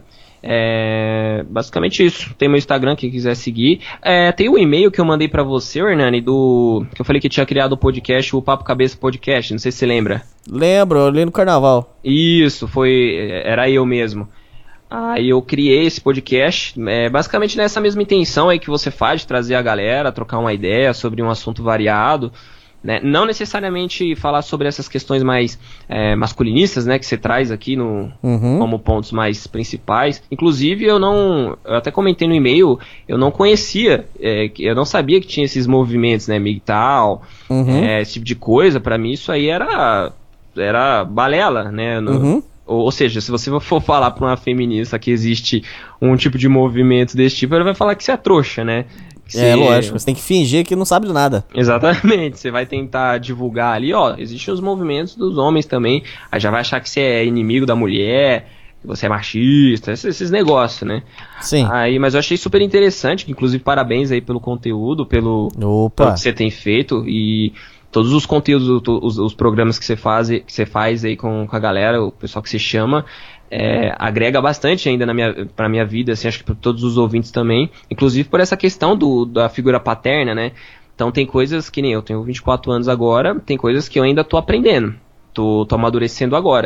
É basicamente isso. Tem meu Instagram, quem quiser seguir. É, tem o e-mail que eu mandei pra você, Hernani, do... que eu falei que tinha criado o podcast, o Papo Cabeça Podcast, não sei se você lembra. Lembro, eu li no carnaval. Isso, foi... era eu mesmo. Aí eu criei esse podcast, é, basicamente nessa mesma intenção aí que você faz, de trazer a galera, trocar uma ideia sobre um assunto variado, né? Não necessariamente falar sobre essas questões mais é, masculinistas, né, que você traz aqui no, uhum. como pontos mais principais. Inclusive eu não, eu até comentei no e-mail, eu não conhecia, é, eu não sabia que tinha esses movimentos, né, M G T O W, uhum. é, esse tipo de coisa. Pra mim isso aí era, era balela, né, no, uhum. ou, ou seja, se você for falar pra uma feminista que existe um tipo de movimento desse tipo, ela vai falar que você é trouxa, né. Você... É, lógico, você tem que fingir que não sabe de nada. Exatamente, você vai tentar divulgar ali, ó, existem os movimentos dos homens também, aí já vai achar que você é inimigo da mulher, que você é machista, esses, esses negócios, né? Sim. Aí, mas eu achei super interessante, inclusive parabéns aí pelo conteúdo, pelo, pelo que você tem feito e todos os conteúdos, os, os programas que você faz, que você faz aí com, com a galera, o pessoal que você chama, É, agrega bastante ainda na minha, pra minha vida, assim, acho que para todos os ouvintes também, inclusive por essa questão do, da figura paterna, né? Então tem coisas que nem eu tenho vinte e quatro anos agora, tem coisas que eu ainda tô aprendendo, tô, tô amadurecendo agora, que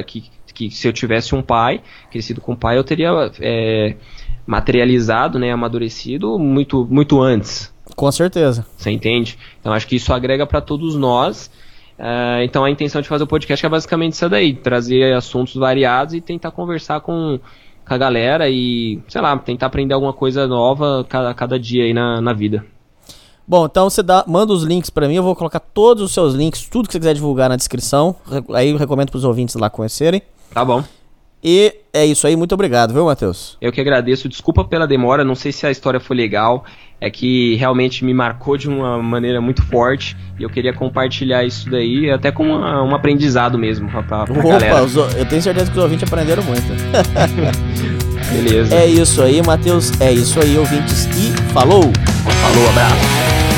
que se eu tivesse um pai, crescido com um pai, eu teria é, materializado, né, amadurecido muito, muito antes. Com certeza. Você entende? Então acho que isso agrega para todos nós. Uh, então a intenção de fazer o podcast é basicamente isso daí, trazer assuntos variados e tentar conversar com, com a galera e, sei lá, tentar aprender alguma coisa nova cada, cada dia aí na, na vida. Bom, então você dá, manda os links pra mim, eu vou colocar todos os seus links, tudo que você quiser divulgar na descrição, aí eu recomendo pros ouvintes lá conhecerem. Tá bom. E é isso aí, muito obrigado, viu, Matheus? Eu que agradeço, desculpa pela demora, não sei se a história foi legal, é que realmente me marcou de uma maneira muito forte e eu queria compartilhar isso daí, até como uma, um aprendizado mesmo pra, pra, pra Opa, galera. os, eu tenho certeza que os ouvintes aprenderam muito. Beleza. É isso aí, Matheus, é isso aí, ouvintes, e falou! Falou, abraço!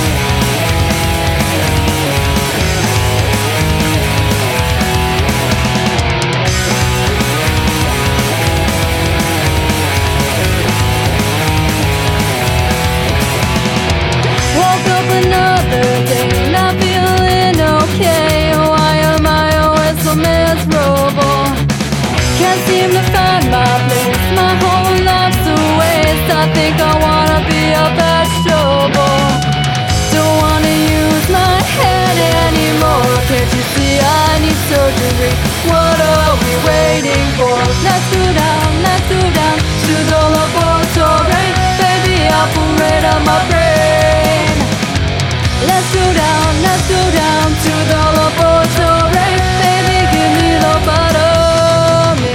What are we waiting for? Let's go down, let's go down to the laboratory. Baby, operate on my brain. Let's go down, let's go down to the laboratory. Baby, give me lobotomy.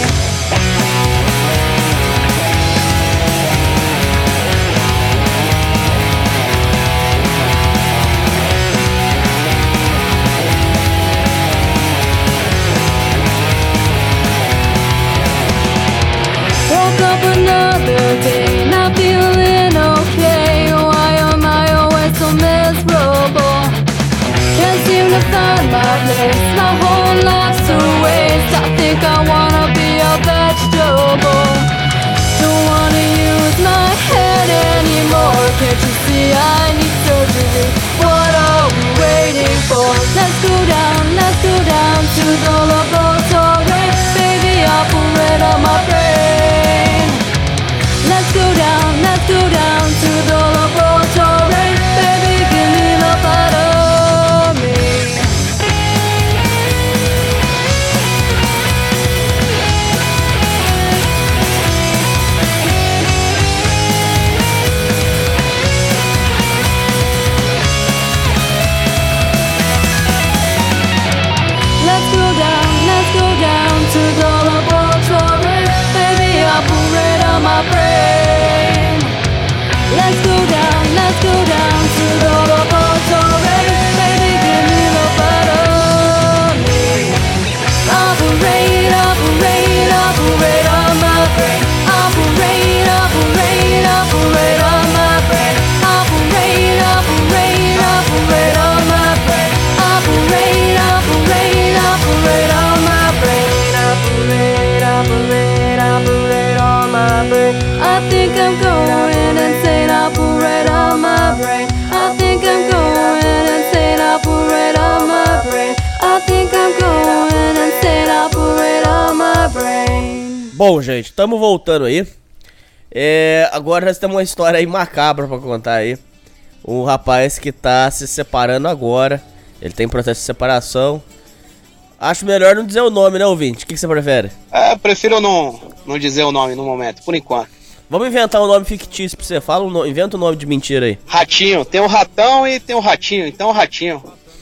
Woke up another day, not feeling okay. Why am I always so miserable? Can't seem to find my place, my whole life's a waste. I think I wanna be a vegetable. Don't wanna use my head anymore. Can't you see I need surgery? What are we waiting for? Let's go down, let's go down to the laboratory. Baby, operate on my brain. Let's go down, let's go down to the laboratory. Baby, give me lobotomy. Let's go down, let's go down to the laboratory. Baby, operate on my brain. Let's go down, let's go down to the laboratory. Baby, give me lobotomy. Operate, operate, operate on my brain. Operate, operate, operate on my brain. Operate, operate, operate on my brain. Operate, operate, operate on my brain. Operate, operate, operate on my brain. I think I'm going insane. Operate on my brain. I think I'm going insane. Operate on my brain. I think I'm going insane. Operate on my brain. Bom, gente, estamos voltando aí. É, agora nós temos uma história aí macabra pra contar aí. Um rapaz que tá se separando agora. Ele tem processo de separação. Acho melhor não dizer o nome, né, ouvinte? O que, que você prefere? É, prefiro não, não dizer o nome no momento, por enquanto. Vamos inventar um nome fictício pra você. Fala um nome, inventa um nome de mentira aí. Ratinho, tem um ratão e tem um ratinho, então Ratinho.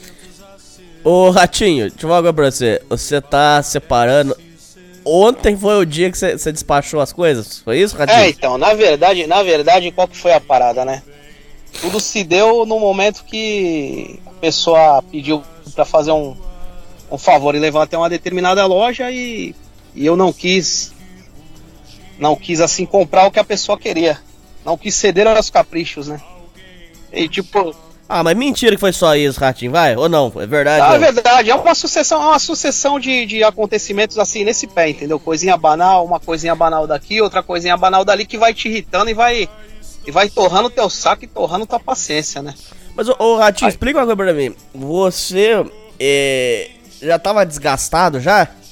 Ô, Ratinho, deixa eu falar uma coisa pra você. Você tá separando... Ontem foi o dia que você, você despachou as coisas? Foi isso, Ratinho? É, então, na verdade, na verdade, qual que foi a parada, né? Tudo se deu no momento que a pessoa pediu pra fazer um, um favor e levar até uma determinada loja e, e eu não quis, não quis assim comprar o que a pessoa queria. Não quis ceder aos caprichos, né? E tipo... Ah, mas mentira que foi só isso, Ratinho, vai? Ou não? É verdade? Ah, é não? verdade, é uma sucessão, é uma sucessão de, de acontecimentos assim nesse pé, entendeu? Coisinha banal, uma coisinha banal daqui, outra coisinha banal dali que vai te irritando e vai, e vai torrando teu saco e torrando tua paciência, né? Mas, ô, ô Ratinho, Ai. explica uma coisa pra mim. Você é, já tava desgastado já?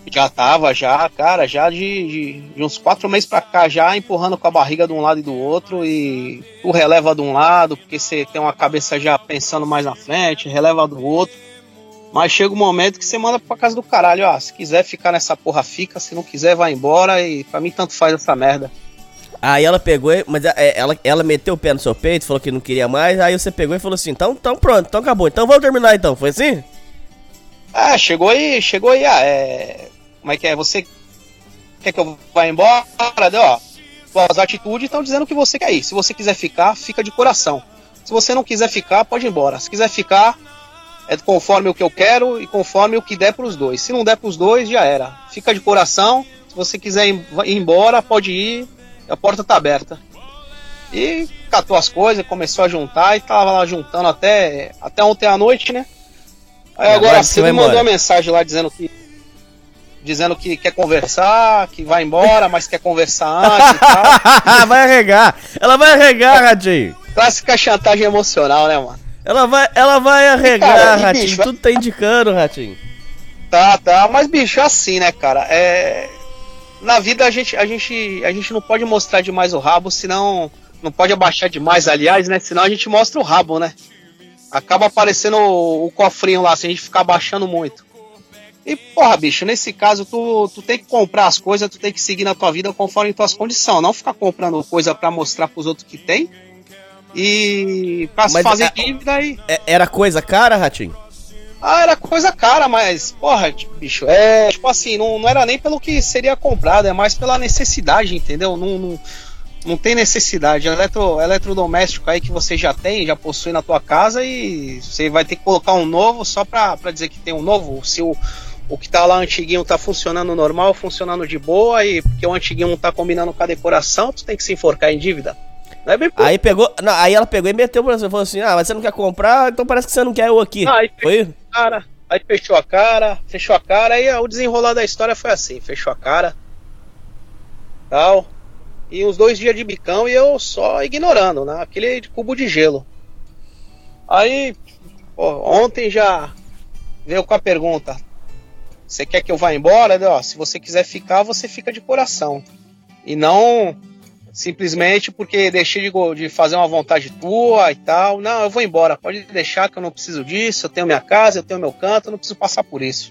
Já tava, já, cara, já de, de, de uns quatro meses pra cá, já empurrando com a barriga de um lado e do outro, e tu releva de um lado, porque você tem uma cabeça já pensando mais na frente, releva do outro, mas chega um momento que você manda pra casa do caralho, ó, se quiser ficar nessa porra, fica, se não quiser, vai embora, e pra mim tanto faz essa merda. Aí ela pegou, mas ela, ela meteu o pé no seu peito, falou que não queria mais, aí você pegou e falou assim, então, então pronto, então acabou, então vamos terminar então, foi assim? Ah, chegou aí, chegou aí, ah, é... Como é que é? Você quer que eu vá embora? Ó, suas atitudes estão dizendo que você quer ir. Se você quiser ficar, fica de coração. Se você não quiser ficar, pode ir embora. Se quiser ficar, é conforme o que eu quero e conforme o que der pros dois. Se não der pros dois, já era. Fica de coração. Se você quiser ir embora, pode ir. A porta tá aberta. E catou as coisas, começou a juntar e tava lá juntando até, até ontem à noite, né? Aí agora você me mandou uma mensagem lá dizendo que dizendo que quer conversar, que vai embora, mas quer conversar antes e tal. Vai arregar, ela vai arregar, Ratinho. Clássica chantagem emocional, né, mano? Ela vai, ela vai arregar, cara, Ratinho, bicho, tudo tá indicando, Ratinho. Tá, tá, mas bicho, assim, né, cara, é... Na vida a gente, a gente, a gente não pode mostrar demais o rabo, senão... Não pode abaixar demais, aliás, né, senão a gente mostra o rabo, né? Acaba aparecendo o, o cofrinho lá, se a gente ficar abaixando muito. E, porra, bicho, nesse caso, tu, tu tem que comprar as coisas, tu tem que seguir na tua vida conforme tuas condições. Não ficar comprando coisa pra mostrar pros outros que tem. E pra se fazer dívida aí. Era coisa cara, Ratinho? Ah, era coisa cara, mas, porra, bicho, é tipo assim, não, não era nem pelo que seria comprado, é mais pela necessidade, entendeu? Não, não, não tem necessidade. Eletro, eletrodoméstico aí que você já tem, já possui na tua casa e você vai ter que colocar um novo só pra, pra dizer que tem um novo. Se o O que tá lá antiguinho tá funcionando normal, funcionando de boa, e porque o antiguinho não tá combinando com a decoração, tu tem que se enforcar em dívida. Não é bem por... Aí pegou, não, aí ela pegou e meteu pra você, falou assim, ah, mas você não quer comprar, então parece que você não quer eu aqui. Ah, aí foi? Cara, aí fechou a cara, fechou a cara, aí o desenrolar da história foi assim, fechou a cara, tal, e uns dois dias de bicão e eu só ignorando, né, aquele cubo de gelo. Aí, pô, ontem já veio com a pergunta, você quer que eu vá embora? Ó, se você quiser ficar, você fica de coração. E não simplesmente porque deixei de, de fazer uma vontade tua e tal. Não, eu vou embora. Pode deixar que eu não preciso disso. Eu tenho minha casa, eu tenho meu canto, eu não preciso passar por isso.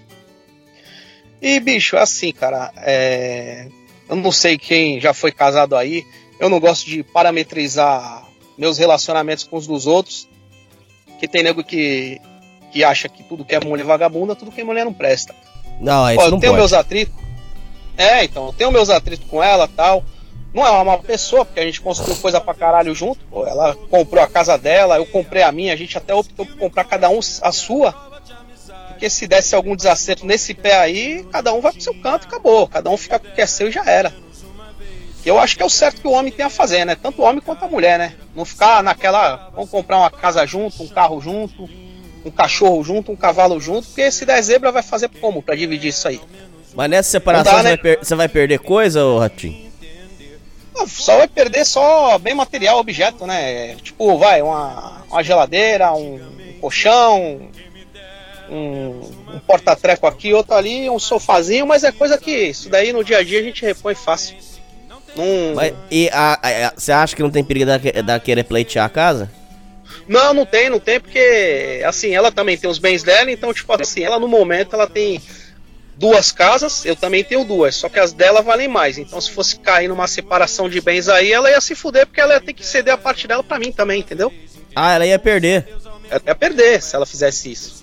E, bicho, é assim, cara. É... Eu não sei quem já foi casado aí. Eu não gosto de parametrizar meus relacionamentos com os dos outros. Que tem nego que, que acha que tudo que é mulher vagabunda, tudo que é mulher não presta. Não, isso Ó, eu não tenho pode. meus atritos. É, então, eu tenho meus atritos com ela e tal. Não é uma má pessoa, porque a gente construiu coisa pra caralho junto. Pô, ela comprou a casa dela, eu comprei a minha, a gente até optou por comprar cada um a sua. Porque se desse algum desacerto nesse pé aí, cada um vai pro seu canto e acabou. Cada um fica com o que é seu e já era. Eu acho que é o certo que o homem tem a fazer, né? Tanto o homem quanto a mulher, né? Não ficar naquela, vamos comprar uma casa junto, um carro junto, um cachorro junto, um cavalo junto, porque se der zebra vai fazer como pra dividir isso aí? Mas nessa separação dá, você, né? vai per- você vai perder coisa, ô Ratinho? Só vai perder só bem material, objeto, né? Tipo, vai, uma, uma geladeira, um, um colchão, um, um porta-treco aqui, outro ali, um sofazinho, mas é coisa que isso daí no dia a dia a gente repõe fácil. Num... Mas, e a, a, a, você acha que não tem perigo da, da querer pleitear a casa? Não, não tem, não tem, porque assim, ela também tem os bens dela, então tipo assim, ela no momento ela tem duas casas, eu também tenho duas, só que as dela valem mais, então se fosse cair numa separação de bens aí, ela ia se fuder, porque ela ia ter que ceder a parte dela pra mim também, entendeu? Ah, ela ia perder. Ela ia perder se ela fizesse isso.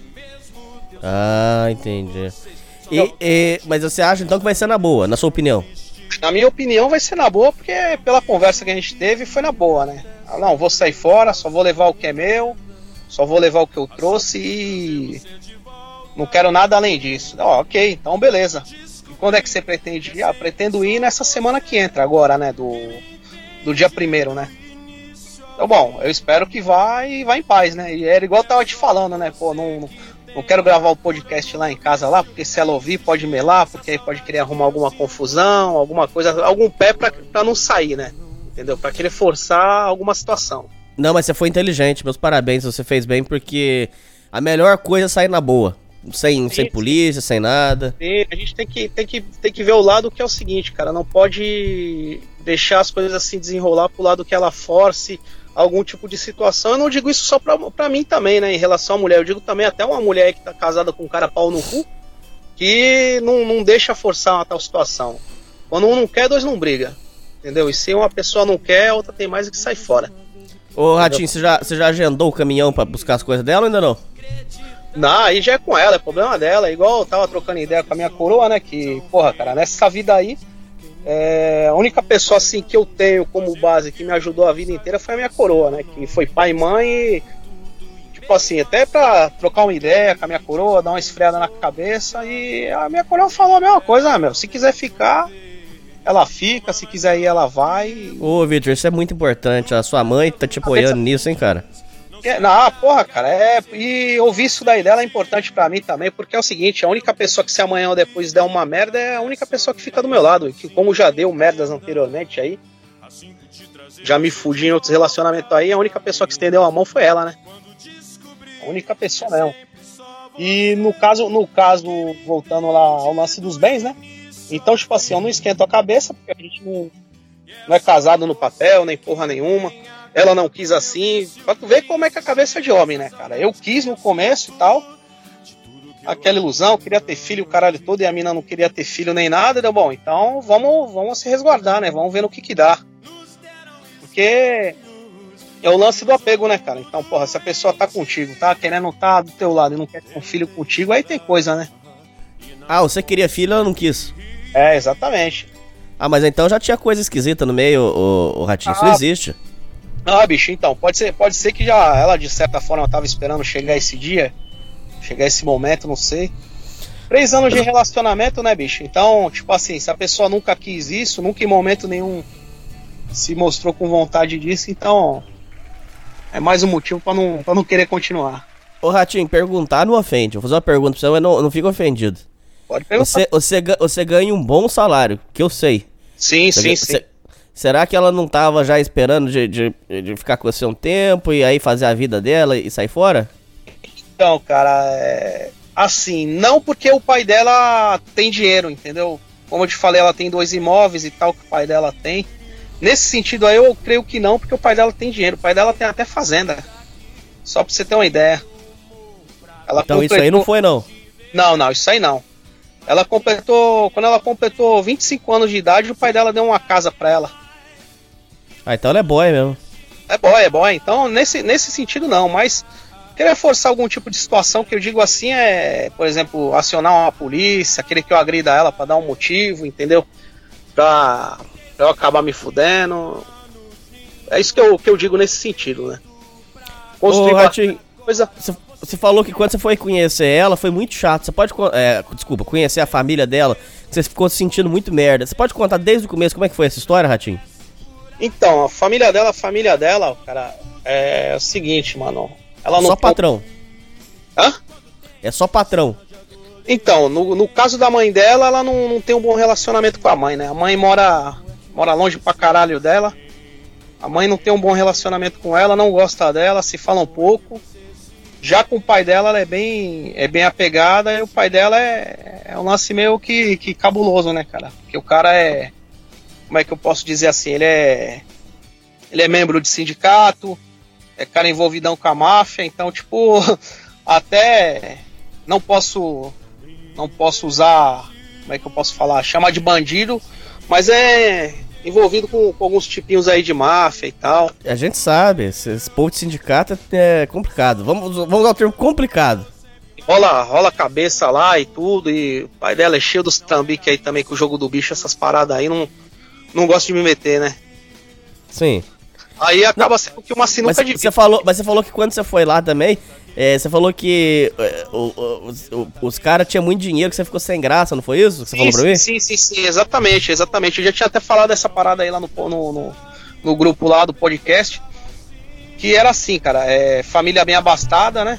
Ah, entendi. E, e, mas você acha então que vai ser na boa, na sua opinião? Na minha opinião vai ser na boa, porque pela conversa que a gente teve foi na boa, né? Ah, não, vou sair fora, só vou levar o que é meu, só vou levar o que eu trouxe e não quero nada além disso. Ó, ok, então beleza. E quando é que você pretende ir? Ah, pretendo ir nessa semana que entra agora, né? Do, do dia primeiro, né? Então, bom, eu espero que vá e vá em paz, né? E era igual eu tava te falando, né? Pô, não, não, não quero gravar o podcast lá em casa lá, porque se ela ouvir pode melar, porque aí pode querer arrumar alguma confusão, alguma coisa, algum pé pra, pra não sair, né? Entendeu? Pra querer forçar alguma situação. Não, mas você foi inteligente, meus parabéns, você fez bem, porque a melhor coisa é sair na boa. sem, sem polícia, sem nada. E a gente tem que, tem, que, tem que ver o lado que é o seguinte, cara, não pode deixar as coisas assim desenrolar pro lado que ela force algum tipo de situação. Eu não digo isso só pra, pra mim também, né, em relação à mulher, eu digo também até uma mulher que tá casada com um cara pau no cu, que não, não deixa forçar uma tal situação. Quando um não quer, dois não briga, entendeu? E se uma pessoa não quer, a outra tem mais que sair fora. Ô, Ratinho, você já, você já agendou o caminhão pra buscar as coisas dela ou ainda não? Não, aí já é com ela, é problema dela. Igual eu tava trocando ideia com a minha coroa, né? Que, porra, cara, nessa vida aí, é, a única pessoa assim que eu tenho como base que me ajudou a vida inteira foi a minha coroa, né? Que foi pai e mãe e, tipo assim, até pra trocar uma ideia com a minha coroa, dar uma esfriada na cabeça. E a minha coroa falou a mesma coisa, né, meu? Se quiser ficar, ela fica, se quiser ir, ela vai. Ô, Victor, isso é muito importante. A sua mãe tá te apoiando nisso, hein, cara? É, não, porra, cara, é, e ouvir isso daí dela é importante pra mim também, porque é o seguinte, a única pessoa que se amanhã ou depois der uma merda é a única pessoa que fica do meu lado, que como já deu merdas anteriormente aí, já me fudi em outros relacionamentos aí, a única pessoa que estendeu a mão foi ela, né? A única pessoa mesmo. E no caso, no caso, voltando lá ao lance dos bens, né? Então, tipo assim, eu não esquento a cabeça, porque a gente não, não é casado no papel, nem porra nenhuma. Ela não quis assim, pra tu ver como é que a cabeça é de homem, né, cara? Eu quis no começo e tal, aquela ilusão, queria ter filho o caralho todo e a mina não queria ter filho nem nada, deu bom, então vamos, vamos se resguardar, né, vamos ver no que que dá. Porque é o lance do apego, né, cara? Então, porra, se a pessoa tá contigo, tá querendo tá do teu lado e não quer ter um filho contigo, aí tem coisa, né? Ah, você queria filho, ela não quis. É, exatamente. Ah, mas então já tinha coisa esquisita no meio, o, o Ratinho, ah, isso não existe. Ah, bicho, então, pode ser, pode ser que já ela, de certa forma, tava esperando chegar esse dia, chegar esse momento, não sei. Três anos de relacionamento, né, bicho? Então, tipo assim, se a pessoa nunca quis isso, nunca em momento nenhum se mostrou com vontade disso, então é mais um motivo pra não, pra não querer continuar. Ô, Ratinho, perguntar não ofende. Vou fazer uma pergunta pra você, mas não, não fica ofendido. Pode perguntar. Você, você, você ganha um bom salário, que eu sei. Sim, você, sim, você, sim. Será que ela não tava já esperando de, de, de ficar com você um tempo e aí fazer a vida dela e sair fora? Então, cara, é... assim, não porque o pai dela tem dinheiro, entendeu? Como eu te falei, ela tem dois imóveis e tal que o pai dela tem. Nesse sentido aí eu creio que não, porque o pai dela tem dinheiro. O pai dela tem até fazenda. Só pra você ter uma ideia. Ela então completou... isso aí não foi não? Não, não, isso aí não. Ela completou, quando ela completou vinte e cinco anos de idade, o pai dela deu uma casa pra ela. Ah, então ela é boy mesmo. É boy, é boy. Então, nesse, nesse sentido não, mas querer forçar algum tipo de situação, que eu digo assim, é, por exemplo, acionar uma polícia, querer que eu agrida ela pra dar um motivo, entendeu? Pra, pra eu acabar me fudendo. É isso que eu, que eu digo nesse sentido, né? Construir Ô, Ratinho, coisa... Você falou que quando você foi conhecer ela, foi muito chato. Você pode, é, desculpa, conhecer a família dela, você ficou se sentindo muito merda. Você pode contar desde o começo como é que foi essa história, Ratinho? Então, a família dela, a família dela, cara, é o seguinte, mano. Ela não só patrão. Hã? É só patrão. Então, no, no caso da mãe dela, ela não, não tem um bom relacionamento com a mãe, né? A mãe mora, mora longe pra caralho dela. A mãe não tem um bom relacionamento com ela, não gosta dela, se fala um pouco. Já com o pai dela, ela é bem, é bem apegada, e o pai dela é, é um lance meio que, que cabuloso, né, cara? Porque o cara é... Como é que eu posso dizer assim? Ele é... Ele é membro de sindicato, é cara envolvidão com a máfia, então, tipo... Até... Não posso... Não posso usar... Como é que eu posso falar? Chamar de bandido, mas é... envolvido com, com alguns tipinhos aí de máfia e tal. A gente sabe, esse, esse povo de sindicato é complicado. Vamos, vamos dar o termo complicado. Rola, rola cabeça lá e tudo, e o pai dela é cheio dos trambiques aí também com o jogo do bicho, essas paradas aí, não, não gosto de me meter, né? Sim. Aí acaba não, sendo que uma sinuca mas de... Você falou, mas você falou que quando você foi lá também, é, você falou que é, o, o, o, os caras tinham muito dinheiro, que você ficou sem graça, não foi isso que você sim, falou pra mim? Sim, sim, sim, exatamente, exatamente. Eu já tinha até falado dessa parada aí lá no, no, no, no grupo lá do podcast, que era assim, cara, é família bem abastada, né?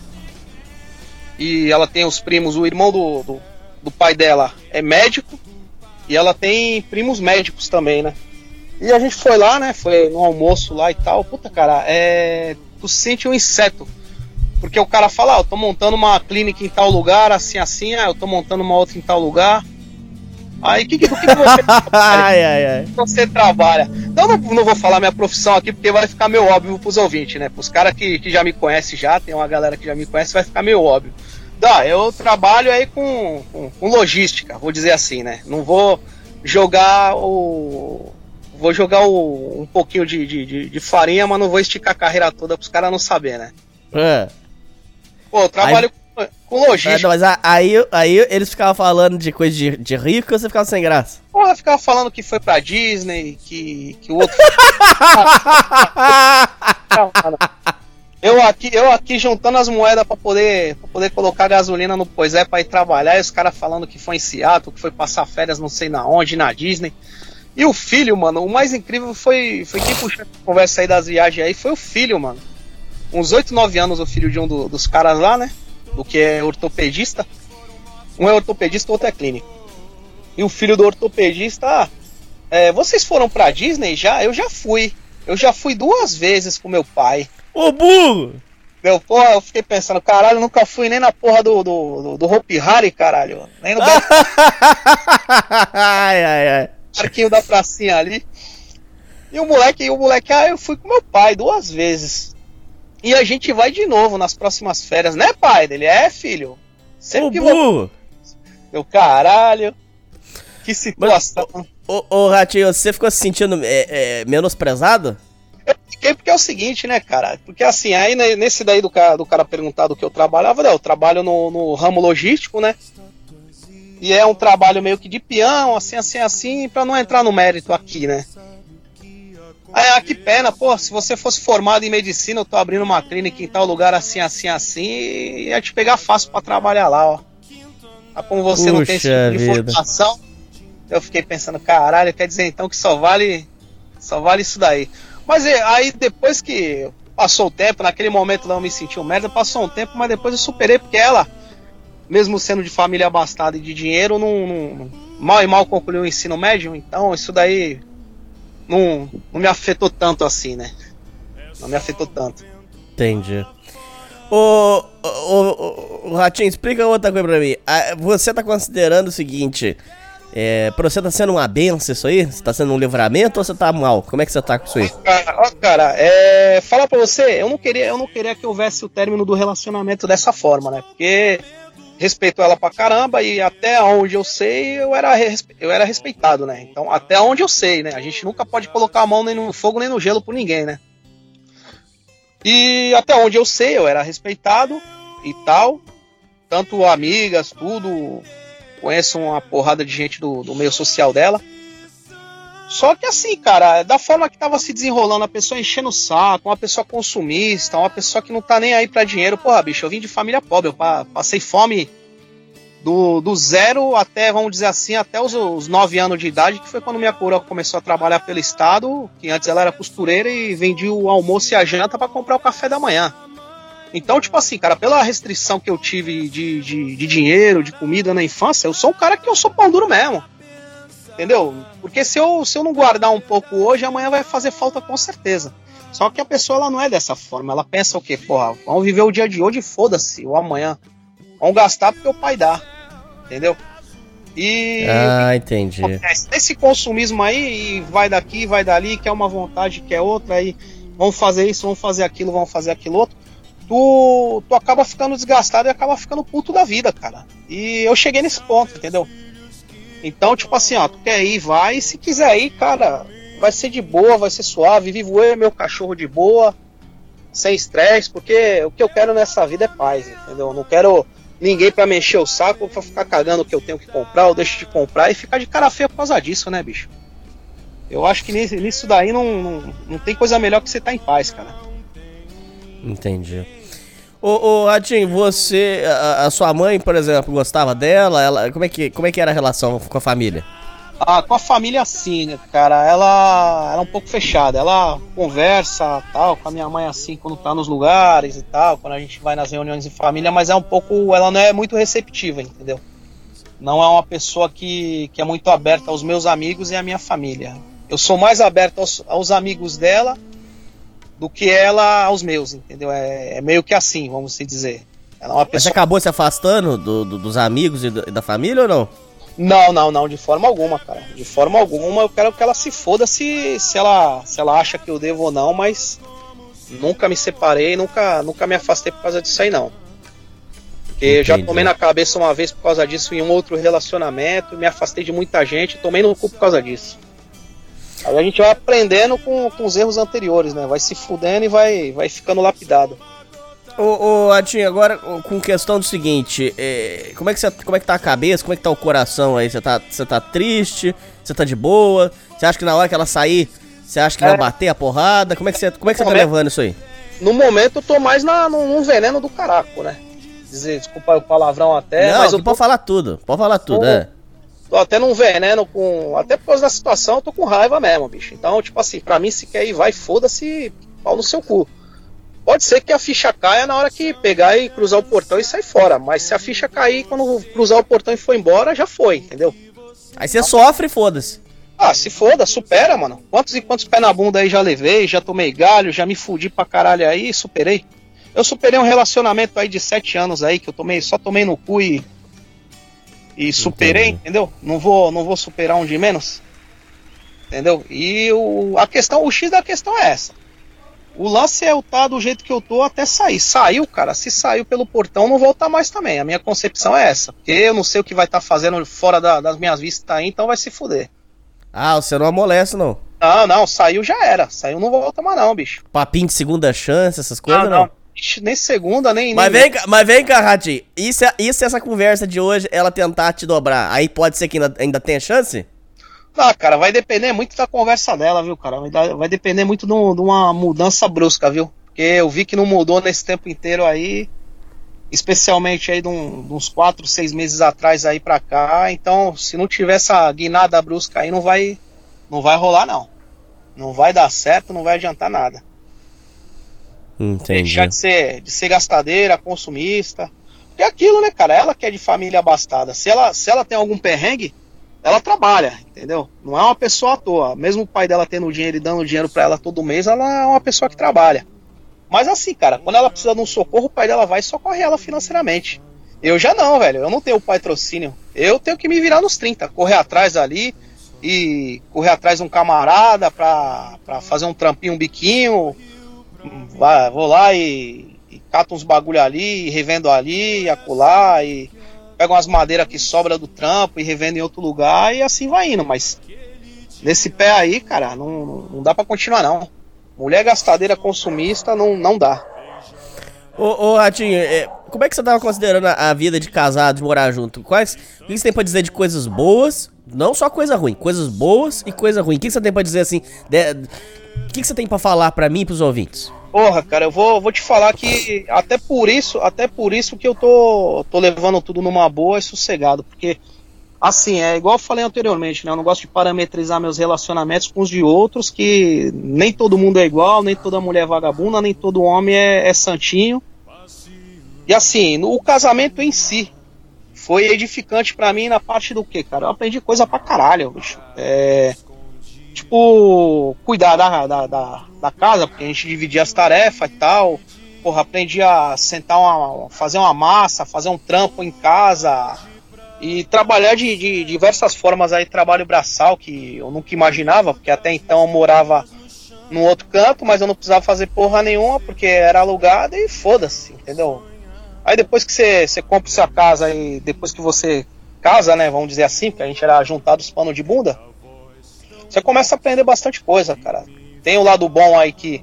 E ela tem os primos, o irmão do, do, do pai dela é médico, e ela tem primos médicos também, né? E a gente foi lá, né? Foi no almoço lá e tal. Puta, cara, é... tu sente um inseto Porque o cara fala, ah, eu tô montando uma clínica em tal lugar, assim, assim, ah, eu tô montando uma outra em tal lugar. Aí, o que, que, que, que você trabalha? Ai, ai, ai. Você trabalha. Então, não, não vou falar minha profissão aqui, porque vai ficar meio óbvio pros ouvintes, né? Pros caras que, que já me conhecem já, tem uma galera que já me conhece, vai ficar meio óbvio. Então, eu trabalho aí com, com, com logística, vou dizer assim, né? Não vou jogar o... Vou jogar o, um pouquinho de, de, de, de farinha, mas não vou esticar a carreira toda pros caras não saberem, né? É. Pô, eu trabalho aí, com, com logística. É, não, mas aí, aí eles ficavam falando de coisa de, de rico e você ficava sem graça. Porra, ficava falando que foi pra Disney, que, que o outro... eu, aqui, eu aqui juntando as moedas pra poder, pra poder colocar gasolina no Poisé pra ir trabalhar, e os caras falando que foi em Seattle, que foi passar férias não sei na onde, na Disney. E o filho, mano, o mais incrível foi, foi quem puxou a conversa aí das viagens aí, foi o filho, mano. Uns oito, nove anos o filho de um do, dos caras lá, né? Do que é ortopedista. Um é ortopedista, o outro é clínico. E o filho do ortopedista, ah, é, vocês foram pra Disney já? Eu já fui. Eu já fui duas vezes com meu pai. Ô, burro! Meu, porra, eu fiquei pensando, caralho, eu nunca fui nem na porra do, do, do, do Hopi Hari, caralho. Nem no ai, ai, ai. Parquinho da pracinha ali. E o moleque, o moleque, ah, eu fui com meu pai duas vezes. E a gente vai de novo nas próximas férias, né, pai? Ele é, filho. Sempre ô, que burro! Meu caralho. Que situação. Mas, ô, ô, Ratinho, você ficou se sentindo é, é, menosprezado? Eu fiquei porque é o seguinte, né, cara? Porque assim, aí nesse daí do cara, do cara perguntar do que eu trabalhava, né, eu trabalho no, no ramo logístico, né? E é um trabalho meio que de peão, assim, assim, assim, pra não entrar no mérito aqui, né? Aí, ah, que pena, pô, se você fosse formado em medicina, eu tô abrindo uma clínica em tal lugar, assim, assim, assim, e ia te pegar fácil pra trabalhar lá, ó. Mas como você Puxa não tem esse tipo de vida. formação, eu fiquei pensando, caralho, quer dizer então que só vale, só vale isso daí. Mas aí, depois que passou o tempo, naquele momento lá eu me senti um merda, passou um tempo, mas depois eu superei, porque ela... mesmo sendo de família abastada e de dinheiro, não, não, mal e mal concluiu o ensino médio, então isso daí não, não me afetou tanto assim, né? Não me afetou tanto. Entendi. Ô, ô, ô, ô Ratinho, explica outra coisa pra mim. Você tá considerando o seguinte, é, pra você tá sendo uma benção isso aí? Você tá sendo um livramento ou você tá mal? Como é que você tá com isso aí? Ó, cara, ó, cara é, falar pra você, eu não, queria, eu não queria que houvesse o término do relacionamento dessa forma, né? Porque... respeito ela pra caramba e até onde eu sei eu era, eu era respeitado, né? Então, até onde eu sei, né? A gente nunca pode colocar a mão nem no fogo nem no gelo por ninguém, né? E até onde eu sei eu era respeitado e tal. Tanto amigas, tudo. Conheço uma porrada de gente do, do meio social dela. Só que assim, cara, da forma que tava se desenrolando, a pessoa enchendo o saco, uma pessoa consumista, uma pessoa que não tá nem aí pra dinheiro. Porra, bicho, eu vim de família pobre, eu passei fome do, do zero até, vamos dizer assim, até os, os nove anos de idade, que foi quando minha coroa começou a trabalhar pelo estado, que antes ela era costureira e vendia o almoço e a janta pra comprar o café da manhã. Então, tipo assim, cara, pela restrição que eu tive de, de, de dinheiro, de comida na infância, eu sou um cara que eu sou pão duro mesmo. Entendeu? Porque se eu, se eu não guardar um pouco hoje, amanhã vai fazer falta com certeza. Só que a pessoa ela não é dessa forma. Ela pensa o quê? Porra, vamos viver o dia de hoje e foda-se, o amanhã. Vamos gastar porque o pai dá. Entendeu? E... ah, entendi. Esse consumismo aí, vai daqui, vai dali, quer uma vontade, quer outra, aí vamos fazer isso, vamos fazer aquilo, vamos fazer aquilo outro. Tu, tu acaba ficando desgastado e acaba ficando puto da vida, cara. E eu cheguei nesse ponto, entendeu? Então, tipo assim, ó, tu quer ir, vai, e se quiser ir, cara, vai ser de boa, vai ser suave, vivo eu e meu cachorro de boa, sem estresse, porque o que eu quero nessa vida é paz, entendeu? Eu não quero ninguém pra me encher o saco ou pra ficar cagando o que eu tenho que comprar, ou deixo de comprar e ficar de cara feia por causa disso, né, bicho? Eu acho que nisso daí não, não, não tem coisa melhor que você tá em paz, cara. Entendi. Ô, ô Ratinho, você, a, a sua mãe, por exemplo, gostava dela? Ela, como, é que, como é que era a relação com a família? Ah, com a família assim, cara, ela, ela é um pouco fechada, ela conversa tal, com a minha mãe assim, quando tá nos lugares e tal, quando a gente vai nas reuniões de família, mas é um pouco, ela não é muito receptiva, entendeu? Não é uma pessoa que, que é muito aberta aos meus amigos e à minha família. Eu sou mais aberto aos, aos amigos dela do que ela aos meus, entendeu? É, é meio que assim, vamos se dizer. Ela é uma pessoa... Mas você acabou se afastando do, do, dos amigos e, do, e da família ou não? Não, não, não, de forma alguma, cara. De forma alguma, eu quero que ela se foda se, se, ela, se ela acha que eu devo ou não, mas nunca me separei, nunca, nunca me afastei por causa disso aí, não. Porque já tomei na cabeça uma vez por causa disso em um outro relacionamento, me afastei de muita gente, tomei no cu por causa disso. Aí a gente vai aprendendo com, com os erros anteriores, né? Vai se fudendo e vai, vai ficando lapidado. Ô, ô Atinho, agora com questão do seguinte, é, como, é que você, como é que tá a cabeça, como é que tá o coração aí? Você tá, você tá triste? Você tá de boa? Você acha que na hora que ela sair, você acha que é. vai bater a porrada? Como é que você, como é que você tá levando isso aí? No momento eu tô mais na, num veneno do caraco, né? Dizer, desculpa o palavrão até, não, mas eu tô... pode falar tudo, pode falar tudo, tô, é. Tô até num veneno com... Até por causa da situação eu tô com raiva mesmo, bicho. Então, tipo assim, pra mim se quer ir, vai, foda-se, pau no seu cu. Pode ser que a ficha caia na hora que pegar e cruzar o portão e sair fora. Mas se a ficha cair quando cruzar o portão e for embora, já foi, entendeu? Aí você sofre e foda-se. Ah, se foda, supera, mano. Quantos e quantos pés na bunda aí já levei, já tomei galho, já me fudi pra caralho aí e superei. Eu superei um relacionamento aí de sete anos aí, que eu tomei, só tomei no cu e... E superei, entendi. Entendeu? Não vou, não vou superar um de menos. Entendeu? E o, a questão, o X da questão é essa. O lance é eu estar do jeito que eu tô até sair. Saiu, cara, se saiu pelo portão, não volta mais também. A minha concepção é essa. Porque eu não sei o que vai estar tá fazendo fora da, das minhas vistas aí, então vai se fuder. Ah, você não amolece, não? Não, não, saiu já era. Saiu não volta mais não, bicho. Papinho de segunda chance, essas coisas, não? Não, não. Ixi, nem segunda, nem... Mas, nem... Vem, cá, mas vem cá, Ratinho. E se, e se essa conversa de hoje, ela tentar te dobrar? Aí pode ser que ainda, ainda tenha chance? Ah, cara, vai depender muito da conversa dela, viu, cara? Vai, dar, vai depender muito de, um, de uma mudança brusca, viu? Porque eu vi que não mudou nesse tempo inteiro aí, especialmente aí de, um, de uns quatro, seis meses atrás aí pra cá. Então, se não tiver essa guinada brusca aí, não vai, não vai rolar, não. Não vai dar certo, não vai adiantar nada. Entendi. Deixar de ser, de ser gastadeira, consumista. Porque é aquilo, né, cara? Ela que é de família abastada. Se ela, se ela tem algum perrengue, ela trabalha, entendeu? Não é uma pessoa à toa. Mesmo o pai dela tendo dinheiro e dando dinheiro pra ela todo mês, ela é uma pessoa que trabalha. Mas assim, cara, quando ela precisa de um socorro, o pai dela vai e socorre ela financeiramente. Eu já não, velho. Eu não tenho patrocínio. Eu tenho que me virar nos trinta. Correr atrás ali e correr atrás de um camarada pra, pra fazer um trampinho, um biquinho. Vai, vou lá e, e cato uns bagulho ali, e revendo ali, e acolá, e pego umas madeiras que sobra do trampo e revendo em outro lugar, e assim vai indo. Mas nesse pé aí, cara, não, não dá pra continuar, não. Mulher gastadeira consumista não, não dá. Ô, ô Ratinho, é, como é que você tava considerando a, a vida de casado, de morar junto? Quais, o que você tem pra dizer de coisas boas, não só coisa ruim, coisas boas e coisa ruim? O que você tem pra dizer assim, de, o que você tem pra falar pra mim e pros ouvintes? Porra, cara, eu vou, vou te falar que até por isso, até por isso que eu tô, tô levando tudo numa boa e sossegado, porque assim, é igual eu falei anteriormente, né, eu não gosto de parametrizar meus relacionamentos com os de outros, que nem todo mundo é igual, nem toda mulher é vagabunda, nem todo homem é, é santinho. E assim, no, o casamento em si foi edificante pra mim na parte do que, cara? Eu aprendi coisa pra caralho, bicho. É... Tipo, cuidar da, da, da, da casa, porque a gente dividia as tarefas e tal. Porra, aprendi a sentar uma, fazer uma massa, fazer um trampo em casa e trabalhar de, de diversas formas aí, trabalho braçal, que eu nunca imaginava, porque até então eu morava num outro canto, mas eu não precisava fazer porra nenhuma, porque era alugado e foda-se, entendeu? Aí depois que você, você compra sua casa e depois que você casa, né, vamos dizer assim, porque a gente era juntado os panos de bunda, você começa a aprender bastante coisa, cara. Tem o lado bom aí que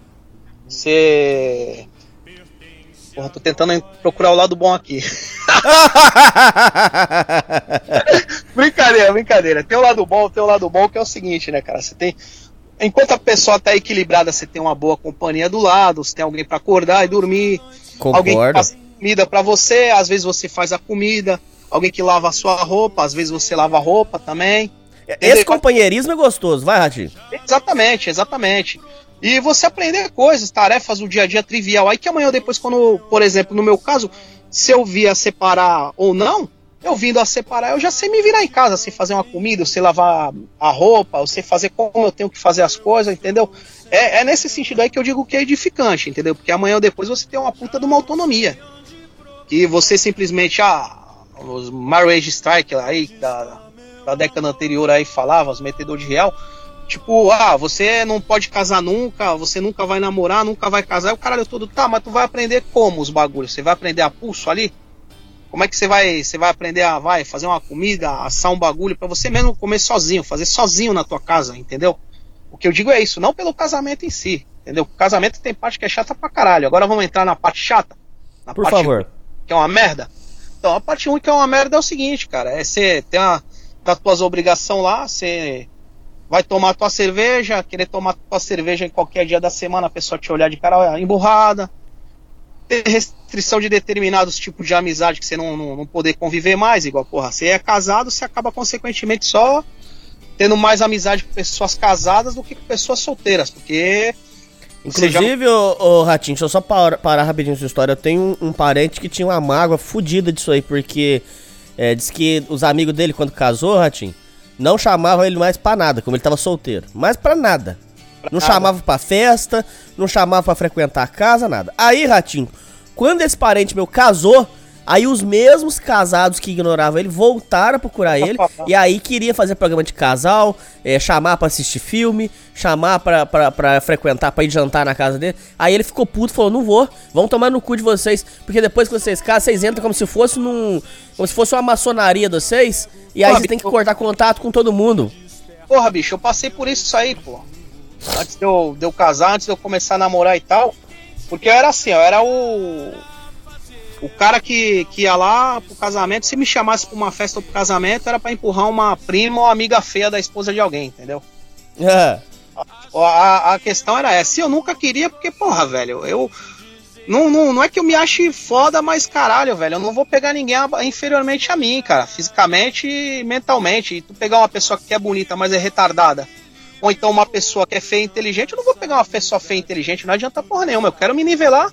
você... Porra, tô tentando procurar o lado bom aqui. Brincadeira, brincadeira. Tem o lado bom, tem o lado bom que é o seguinte, né, cara? Você tem... Enquanto a pessoa tá equilibrada, você tem uma boa companhia do lado, você tem alguém pra acordar e dormir. Concordo. Alguém que faz comida pra você, às vezes você faz a comida. Alguém que lava a sua roupa, às vezes você lava a roupa também. Esse companheirismo é gostoso, vai, Ratinho? Exatamente, exatamente. E você aprender coisas, tarefas do dia a dia trivial. Aí que amanhã ou depois, quando, por exemplo, no meu caso, se eu via separar ou não, eu vindo a separar, eu já sei me virar em casa, sei fazer uma comida, eu sei lavar a roupa, eu sei fazer como eu tenho que fazer as coisas, entendeu? É, é nesse sentido aí que eu digo que é edificante, entendeu? Porque amanhã ou depois você tem uma puta de uma autonomia. Que você simplesmente, ah, os Marriage Strike aí, da, da década anterior aí falava, os metedores de real, tipo, ah, você não pode casar nunca, você nunca vai namorar, nunca vai casar, e o caralho todo, tá, mas tu vai aprender como os bagulhos? Você vai aprender a pulso ali? Como é que você vai, você vai aprender a vai, fazer uma comida, assar um bagulho pra você mesmo comer sozinho, fazer sozinho na tua casa, entendeu? O que eu digo é isso, não pelo casamento em si, entendeu? O casamento tem parte que é chata pra caralho. Agora vamos entrar na parte chata, na Por parte favor. ruim, que é uma merda. Então, a parte ruim que é uma merda é o seguinte, cara, é você ter uma, das tuas obrigações lá, você vai tomar tua cerveja, querer tomar tua cerveja em qualquer dia da semana, a pessoa te olhar de cara emburrada, ter restrição de determinados tipos de amizade que você não, não, não poder conviver mais, igual, porra, você é casado, você acaba consequentemente só tendo mais amizade com pessoas casadas do que com pessoas solteiras, porque... Inclusive, já... ô, ô Ratinho, deixa eu só parar, parar rapidinho sua história, eu tenho um, um parente que tinha uma mágoa fodida disso aí, porque é, diz que os amigos dele, quando casou, Ratinho, não chamavam ele mais pra nada, como ele tava solteiro, mais pra nada. Não chamava pra festa, não chamava pra frequentar a casa, nada. Aí, Ratinho, quando esse parente meu casou, aí os mesmos casados que ignoravam ele voltaram a procurar ele. E aí queria fazer programa de casal, é, chamar pra assistir filme, chamar pra, pra, pra frequentar, pra ir jantar na casa dele. Aí ele ficou puto, falou, não vou, vão tomar no cu de vocês. Porque depois que vocês casam, vocês entram como se fosse num... como se fosse uma maçonaria de vocês. E aí vocês têm que cortar contato com todo mundo. Porra, bicho, eu passei por isso aí, pô. Antes de eu, de eu casar, antes de eu começar a namorar e tal. Porque eu era assim, eu era o... o cara que, que ia lá pro casamento. Se me chamasse pra uma festa ou pro casamento, era pra empurrar uma prima ou amiga feia da esposa de alguém, entendeu? É. A, a, a questão era essa. Eu nunca queria, porque, porra, velho, eu... Não, não, não é que eu me ache foda, mas caralho, velho, eu não vou pegar ninguém inferiormente a mim, cara, fisicamente e mentalmente. E tu pegar uma pessoa que é bonita, mas é retardada, ou então uma pessoa que é feia e inteligente, eu não vou pegar uma pessoa feia e inteligente, não adianta porra nenhuma. Eu quero me nivelar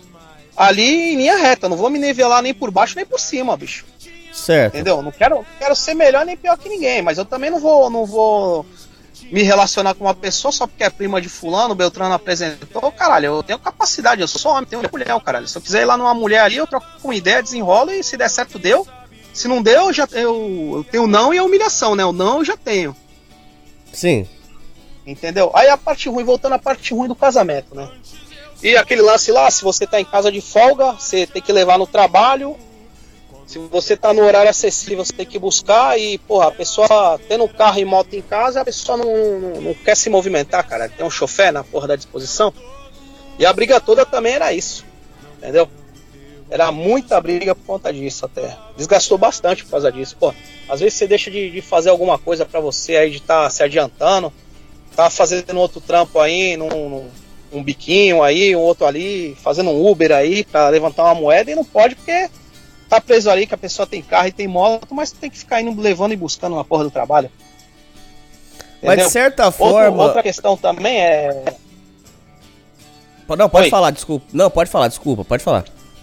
ali em linha reta, eu não vou me nivelar nem por baixo nem por cima, bicho. Certo. Entendeu? Não quero, quero ser melhor nem pior que ninguém, mas eu também não vou, não vou me relacionar com uma pessoa só porque é prima de fulano, o Beltrano apresentou. Caralho, eu tenho capacidade, eu sou homem, tenho mulher, caralho. Se eu quiser ir lá numa mulher ali, eu troco com ideia, desenrolo e se der certo, deu. Se não deu, eu, já, eu, eu tenho não e a humilhação, né? O não eu já tenho. Sim. Entendeu? Aí a parte ruim, voltando à parte ruim do casamento, né? E aquele lance lá, se você tá em casa de folga, você tem que levar no trabalho. Se você tá no horário acessível, você tem que buscar. E, porra, a pessoa tendo carro e moto em casa, a pessoa não, não, não quer se movimentar, cara. Tem um chofé na porra da disposição. E a briga toda também era isso, entendeu? Era muita briga por conta disso até. Desgastou bastante por causa disso. Pô, às vezes você deixa de, de fazer alguma coisa pra você aí, de estar tá se adiantando. Tá fazendo outro trampo aí, num, num um biquinho aí, um outro ali, fazendo um Uber aí pra levantar uma moeda e não pode porque tá preso ali que a pessoa tem carro e tem moto, mas tem que ficar indo levando e buscando na porra do trabalho. Entendeu? Mas de certa Outro, forma... Outra questão também é... Não, pode Oi. falar, desculpa. Não, pode falar, desculpa, pode falar.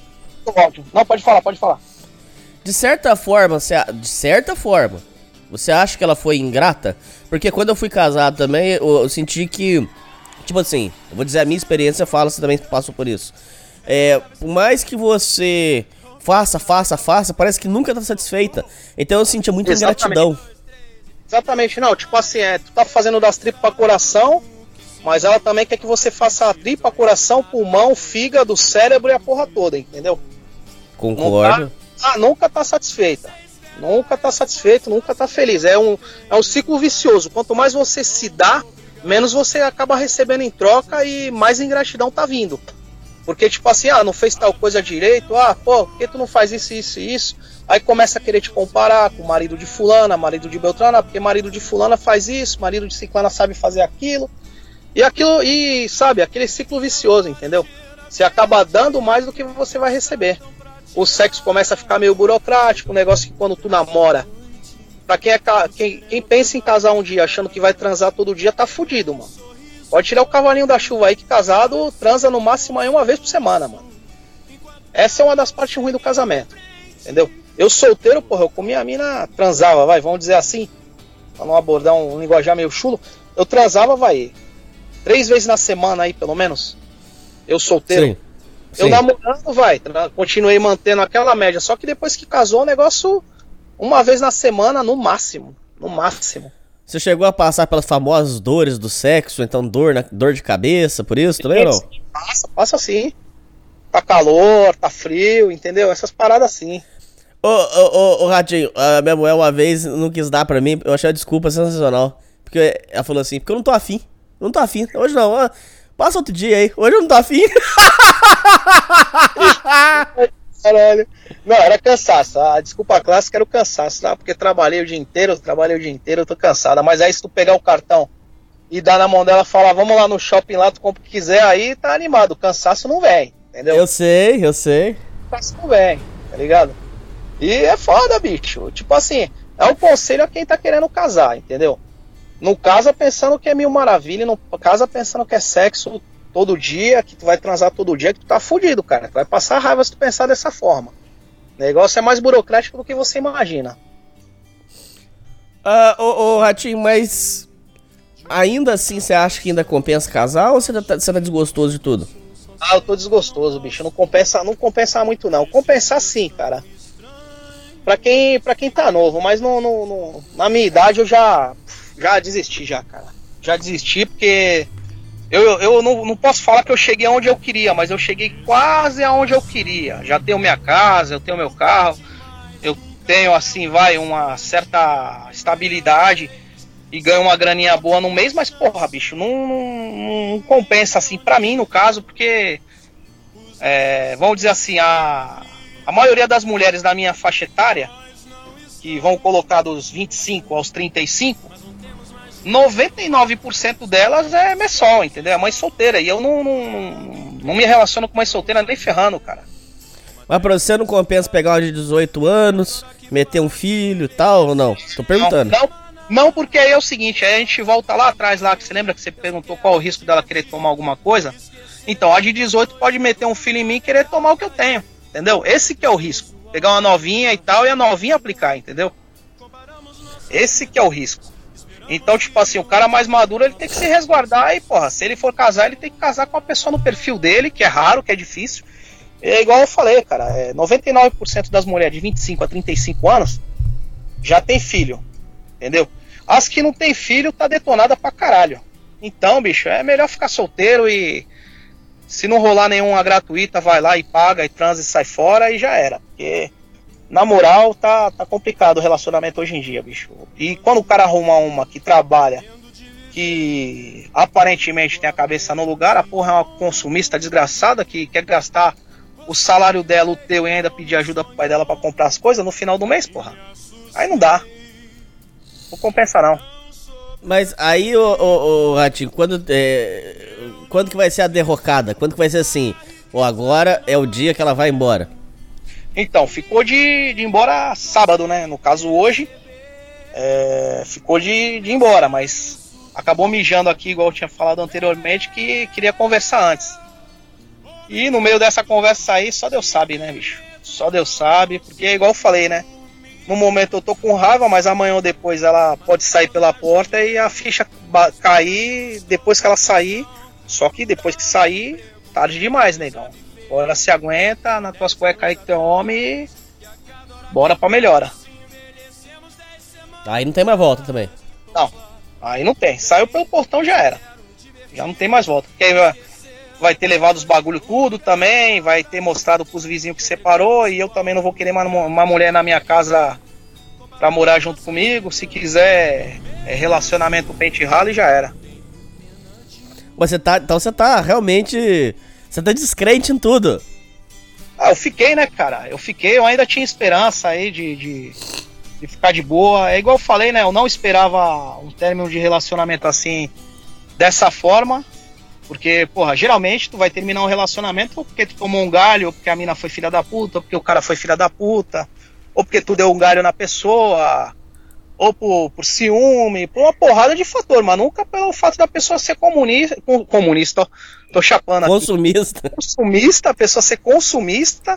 Não, pode falar, pode falar. De certa forma, você, de certa forma, você acha que ela foi ingrata? Porque quando eu fui casado também, eu, eu senti que, tipo assim, eu vou dizer a minha experiência, fala, você também passou por isso. É, por mais que você faça, faça, faça, parece que nunca tá satisfeita. Então eu sentia muita ingratidão. Exatamente, não, tipo assim, é, tu tá fazendo das tripas pra coração, mas ela também quer que você faça a tripa, coração, pulmão, fígado, cérebro e a porra toda, entendeu? Concordo. Tá, ah, nunca tá satisfeita. Nunca tá satisfeito, nunca tá feliz. É um, é um ciclo vicioso. Quanto mais você se dá, menos você acaba recebendo em troca e mais ingratidão tá vindo. Porque, tipo assim, ah, não fez tal coisa direito, ah, pô, por que tu não faz isso, isso e isso? Aí começa a querer te comparar com o marido de fulana, marido de Beltrana, porque marido de fulana faz isso, marido de ciclana sabe fazer aquilo. E aquilo, e sabe, aquele ciclo vicioso, entendeu? Você acaba dando mais do que você vai receber. O sexo começa a ficar meio burocrático, um negócio que quando tu namora, pra quem, é, quem, quem pensa em casar um dia achando que vai transar todo dia, tá fudido, mano. Pode tirar o cavalinho da chuva aí que casado transa no máximo aí uma vez por semana, mano. Essa é uma das partes ruins do casamento, entendeu? Eu solteiro, porra, eu comia a mina, transava, vai, vamos dizer assim, pra não abordar um linguajar meio chulo, eu transava, vai, três vezes na semana aí, pelo menos, eu solteiro. Sim. Eu Sim. namorando, vai, tra- continuei mantendo aquela média, só que depois que casou, o negócio, uma vez na semana, no máximo, no máximo. Você chegou a passar pelas famosas dores do sexo, então dor, na, dor de cabeça, por isso também ou não? Passa, passa sim. Tá calor, tá frio, entendeu? Essas paradas assim. Ô, ô, ô, ô, Ratinho, a minha mulher uma vez não quis dar pra mim, eu achei a desculpa sensacional. Porque ela falou assim, porque eu não tô afim. Eu não tô afim, hoje não, ó, passa outro dia aí, hoje eu não tô afim. Caralho. Não, era cansaço. A desculpa clássica era o cansaço, tá? Porque trabalhei o dia inteiro, trabalhei o dia inteiro, eu tô cansada. Mas aí se tu pegar o cartão e dar na mão dela e falar, vamos lá no shopping lá, tu compra o que quiser, aí tá animado. O cansaço não vem, entendeu? Eu sei, eu sei. O cansaço não vem, tá ligado? E é foda, bicho. Tipo assim, é um conselho a quem tá querendo casar, entendeu? Não casa pensando que é mil maravilha, não casa pensando que é sexo todo dia, que tu vai transar todo dia, que tu tá fudido, cara. Tu vai passar raiva se tu pensar dessa forma. O negócio é mais burocrático do que você imagina. Ah, ô, ô, Ratinho, mas ainda assim você acha que ainda compensa casar ou você tá, você tá desgostoso de tudo? Ah, eu tô desgostoso, bicho. Não compensa, não compensa muito, não. Compensar sim, cara. Pra quem, pra quem tá novo, mas no, no, no, na minha idade eu já, já desisti, já, cara. Já desisti porque eu, eu, eu não, não posso falar que eu cheguei aonde eu queria, mas eu cheguei quase aonde eu queria. Já tenho minha casa, eu tenho meu carro, eu tenho, assim, vai, uma certa estabilidade e ganho uma graninha boa no mês, mas, porra, bicho, não, não, não compensa, assim, pra mim, no caso, porque, é, vamos dizer assim, a, a maioria das mulheres da minha faixa etária, que vão colocar dos vinte e cinco aos trinta e cinco, noventa e nove por cento delas é messol, entendeu? É mãe solteira, e eu não, não, não me relaciono com mãe solteira nem ferrando, cara. Mas pra você não compensa pegar uma de dezoito anos, meter um filho e tal, ou não? Tô perguntando. Não, não, não, porque aí é o seguinte, aí a gente volta lá atrás, lá, que você lembra que você perguntou qual o risco dela querer tomar alguma coisa? Então, a de dezoito pode meter um filho em mim e querer tomar o que eu tenho, entendeu? Esse que é o risco. Pegar uma novinha e tal, e a novinha aplicar, entendeu? Esse que é o risco. Então, tipo assim, o cara mais maduro, ele tem que se resguardar e, porra, se ele for casar, ele tem que casar com uma pessoa no perfil dele, que é raro, que é difícil. É igual eu falei, cara, é, noventa e nove por cento das mulheres de vinte e cinco a trinta e cinco anos já tem filho, entendeu? As que não tem filho tá detonada pra caralho. Então, bicho, é melhor ficar solteiro e se não rolar nenhuma gratuita, vai lá e paga e transa e sai fora e já era. Porque, na moral, tá, tá complicado o relacionamento hoje em dia, bicho. E quando o cara arruma uma que trabalha, que aparentemente tem a cabeça no lugar, a porra é uma consumista desgraçada que quer gastar o salário dela, o teu, e ainda pedir ajuda pro pai dela pra comprar as coisas no final do mês, porra. Aí não dá. Não compensa não. Mas aí, ô, ô, ô Ratinho, quando, é, quando que vai ser a derrocada? Quando que vai ser assim? Ou agora é o dia que ela vai embora? Então, ficou de, de ir embora sábado, né? No caso hoje, é, ficou de, de ir embora, mas acabou mijando aqui, igual eu tinha falado anteriormente, que queria conversar antes. E no meio dessa conversa aí, só Deus sabe, né, bicho? Só Deus sabe, porque igual eu falei, né? No momento eu tô com raiva, mas amanhã ou depois ela pode sair pela porta e a ficha cair depois que ela sair. Só que depois que sair, tarde demais, negão. Bora se aguenta, nas tuas cuecas aí que tem homem e bora pra melhora. Aí não tem mais volta também. Não, aí não tem. Saiu pelo portão, já era. Já não tem mais volta. Porque aí vai, vai ter levado os bagulho tudo também, vai ter mostrado pros vizinhos que separou, e eu também não vou querer uma, uma mulher na minha casa pra morar junto comigo. Se quiser é relacionamento pente e ralo, já era. Mas você tá, então você tá realmente, você tá descrente em tudo. Ah, eu fiquei, né, cara? Eu fiquei, eu ainda tinha esperança aí de, de, de ficar de boa. É igual eu falei, né? Eu não esperava um término de relacionamento assim, dessa forma. Porque, porra, geralmente tu vai terminar um relacionamento ou porque tu tomou um galho, ou porque a mina foi filha da puta, ou porque o cara foi filha da puta, ou porque tu deu um galho na pessoa, ou por, por ciúme, por uma porrada de fator, mas nunca pelo fato da pessoa ser comunista, comunista, ó, tô chapando aqui. Consumista. Consumista, a pessoa ser consumista,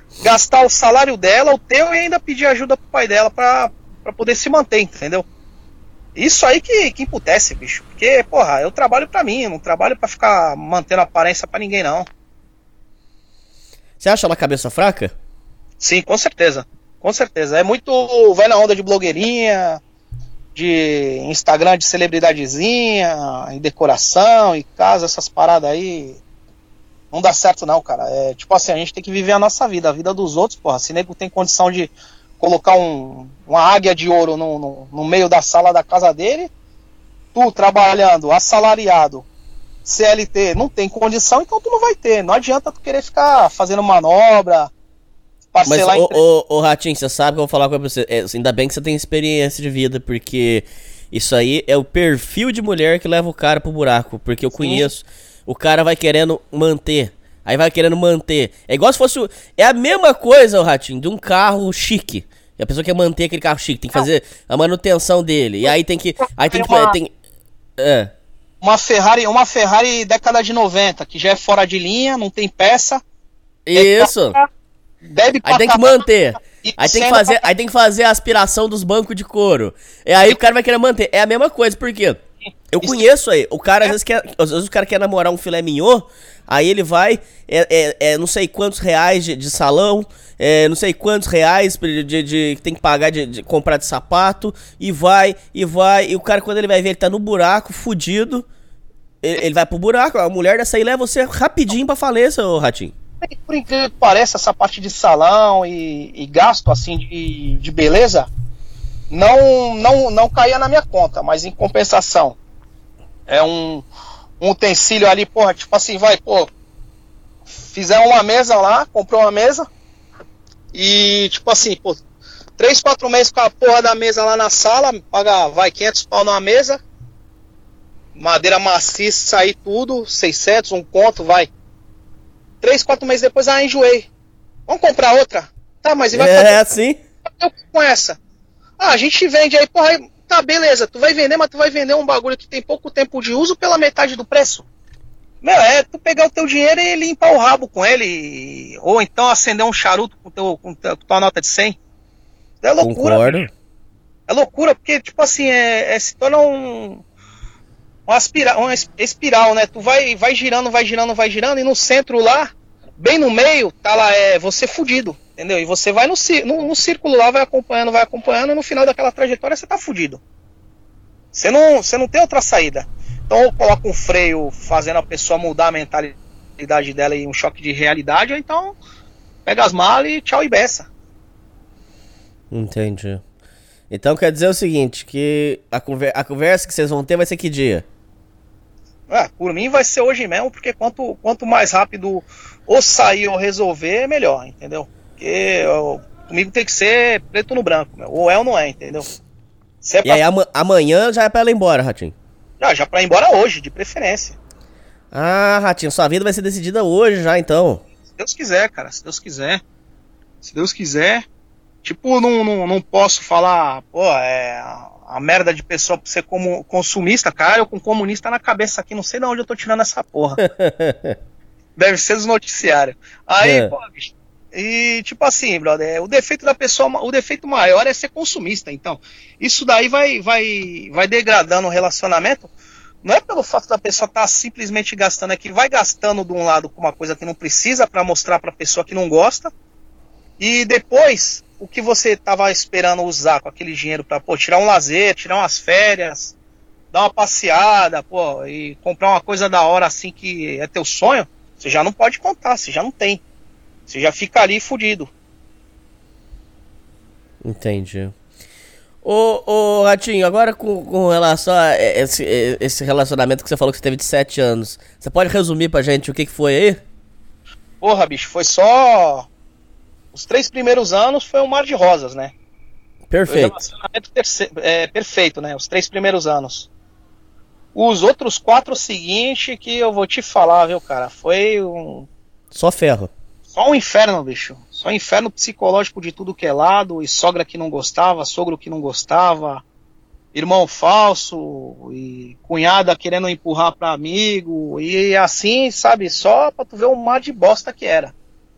gastar o salário dela, o teu, e ainda pedir ajuda pro pai dela pra, pra poder se manter, entendeu? Isso aí que, que emputece, bicho. Porque, porra, eu trabalho pra mim, eu não trabalho pra ficar mantendo aparência pra ninguém, não. Você acha ela cabeça fraca? Sim, com certeza. Com certeza. É muito... vai na onda de blogueirinha, de Instagram de celebridadezinha, em decoração, e casa, essas paradas aí... Não dá certo não, cara. É tipo assim, a gente tem que viver a nossa vida, a vida dos outros, porra. Se nego tem condição de colocar um, uma águia de ouro no, no, no meio da sala da casa dele, tu trabalhando, assalariado, C L T, não tem condição, então tu não vai ter. Não adianta tu querer ficar fazendo manobra, parcelar... Mas, ô, entre... ô, ô Ratinho, você sabe que eu vou falar com você. É, ainda bem que você tem experiência de vida, porque isso aí é o perfil de mulher que leva o cara pro buraco. Porque eu Sim. conheço, o cara vai querendo manter, aí vai querendo manter. É igual se fosse... É a mesma coisa, ô Ratinho, de um carro chique. E a pessoa quer manter aquele carro chique, tem que fazer a manutenção dele. E aí tem que... Aí tem que... Uma, tem, é. uma, Ferrari, uma Ferrari década de noventa, que já é fora de linha, não tem peça. Isso. Deve aí tem que manter. Aí tem que, fazer, aí tem que fazer a aspiração dos bancos de couro. E aí o cara vai querer manter. É a mesma coisa, por quê? Eu conheço aí, o cara às vezes quer, às vezes o cara quer namorar um filé mignon, aí ele vai, é, é, é não sei quantos reais de, de salão, é, não sei quantos reais de, de, de tem que pagar de, de comprar de sapato, e vai, e vai, e o cara quando ele vai ver, ele tá no buraco, fudido, ele, ele vai pro buraco, a mulher dessa aí leva você rapidinho pra falência, ô Ratinho. Por incrível que pareça, essa parte de salão e, e gasto assim de, de beleza não, não, não caía na minha conta, mas em compensação é um, um utensílio ali, porra, tipo assim, vai, pô, fizer uma mesa lá, comprou uma mesa e tipo assim, pô, três, quatro meses com a porra da mesa lá na sala, paga, vai, quinhentos pau numa mesa, madeira maciça aí tudo, seiscentos, um conto, vai. Três, quatro meses depois, ah, enjoei. Vamos comprar outra? Tá, mas e vai fazer? É assim? Eu com essa. Ah, a gente vende aí, porra, aí, tá, beleza, tu vai vender, mas tu vai vender um bagulho que tem pouco tempo de uso pela metade do preço. Meu, é tu pegar o teu dinheiro e limpar o rabo com ele, ou então acender um charuto com, teu, com, teu, com tua nota de cem. É loucura. Concordo. É loucura, porque, tipo assim, é, é, se torna um... Uma, aspira, uma espiral, né? Tu vai, vai girando, vai girando, vai girando, e no centro lá, bem no meio, tá lá, é você fudido, entendeu? E você vai no, no, no círculo lá, vai acompanhando, vai acompanhando, e no final daquela trajetória você tá fudido. Você não, você não tem outra saída. Então ou coloca um freio fazendo a pessoa mudar a mentalidade dela e um choque de realidade, ou então pega as malas e tchau e beça. Entendi. Então quer dizer o seguinte, que a, conver a conversa que vocês vão ter vai ser que dia? Ah, por mim vai ser hoje mesmo, porque quanto, quanto mais rápido ou sair ou resolver, melhor, entendeu? Porque ó, comigo tem que ser preto no branco, meu. Ou é ou não é, entendeu? Se é e pra... aí ama amanhã já é pra ela ir embora, Ratinho? Já, já pra ir embora hoje, de preferência. Ah, Ratinho, sua vida vai ser decidida hoje já, então. Se Deus quiser, cara, se Deus quiser. Se Deus quiser. Tipo, não, não, não posso falar, pô, é... a merda de pessoa pra ser como consumista, cara, eu com comunista na cabeça aqui, não sei de onde eu tô tirando essa porra. Deve ser dos noticiários. Aí, é. pô, bicho, e tipo assim, brother, o defeito da pessoa, o defeito maior é ser consumista, então, isso daí vai, vai, vai degradando o relacionamento, não é pelo fato da pessoa estar tá simplesmente gastando, é que vai gastando de um lado com uma coisa que não precisa pra mostrar pra pessoa que não gosta, e depois... o que você tava esperando usar com aquele dinheiro pra, pô, tirar um lazer, tirar umas férias, dar uma passeada, pô, e comprar uma coisa da hora assim que é teu sonho, você já não pode contar, você já não tem. Você já fica ali fudido. Entendi. Ô, ô Ratinho, agora com, com relação a esse, esse relacionamento que você falou que você teve de sete anos, você pode resumir pra gente o que, que foi aí? Porra, bicho, foi só... Os três primeiros anos foi um mar de rosas, né? Perfeito. Foi um relacionamento terceiro, é, perfeito, né? Os três primeiros anos. Os outros quatro seguintes que eu vou te falar, viu, cara? Foi um... Só ferro. Só um inferno, bicho. Só um inferno psicológico de tudo que é lado. E sogra que não gostava, sogro que não gostava. Irmão falso. E cunhada querendo empurrar pra amigo. E assim, sabe? Só pra tu ver o mar de bosta que era.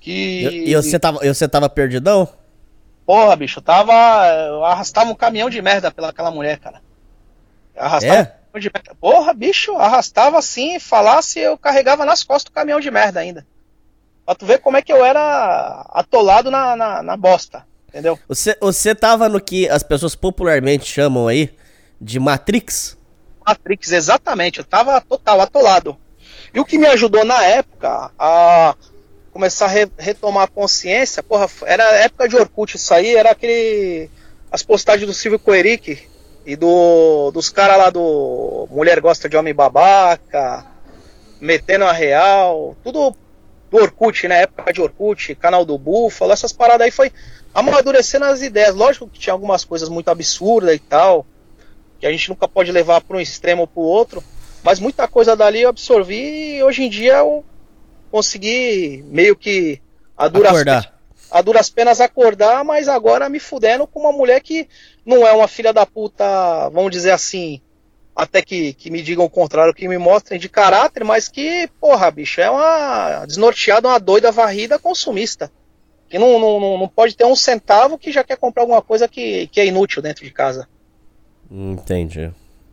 Que... E, e você, tava, e você tava perdidão? Porra, bicho, eu tava. Eu arrastava um caminhão de merda pelaquela mulher, cara. Eu arrastava É? um caminhão de merda. Porra, bicho, arrastava assim, falasse, eu carregava nas costas o caminhão de merda ainda. Pra tu ver como é que eu era atolado na, na, na bosta, entendeu? Você, você tava no que as pessoas popularmente chamam aí de Matrix? Matrix, exatamente, eu tava total atolado. E o que me ajudou na época a começar a re- retomar a consciência, porra, era época de Orkut isso aí, era aquele... as postagens do Silvio Coeric e do, dos caras lá do Mulher Gosta de Homem Babaca, Metendo a Real, tudo do Orkut, né, época de Orkut, canal do Búfalo, essas paradas aí foi amadurecendo as ideias. Lógico que tinha algumas coisas muito absurdas e tal, que a gente nunca pode levar para um extremo ou para o outro, mas muita coisa dali eu absorvi e hoje em dia eu consegui meio que a duras, Acordar. a duras penas acordar, mas agora me fudendo com uma mulher que não é uma filha da puta, vamos dizer assim, até que, que me digam o contrário, que me mostrem de caráter, mas que, porra, bicho, é uma desnorteada, uma doida varrida consumista, que não, não, não pode ter um centavo que já quer comprar alguma coisa que, que é inútil dentro de casa. Entendi.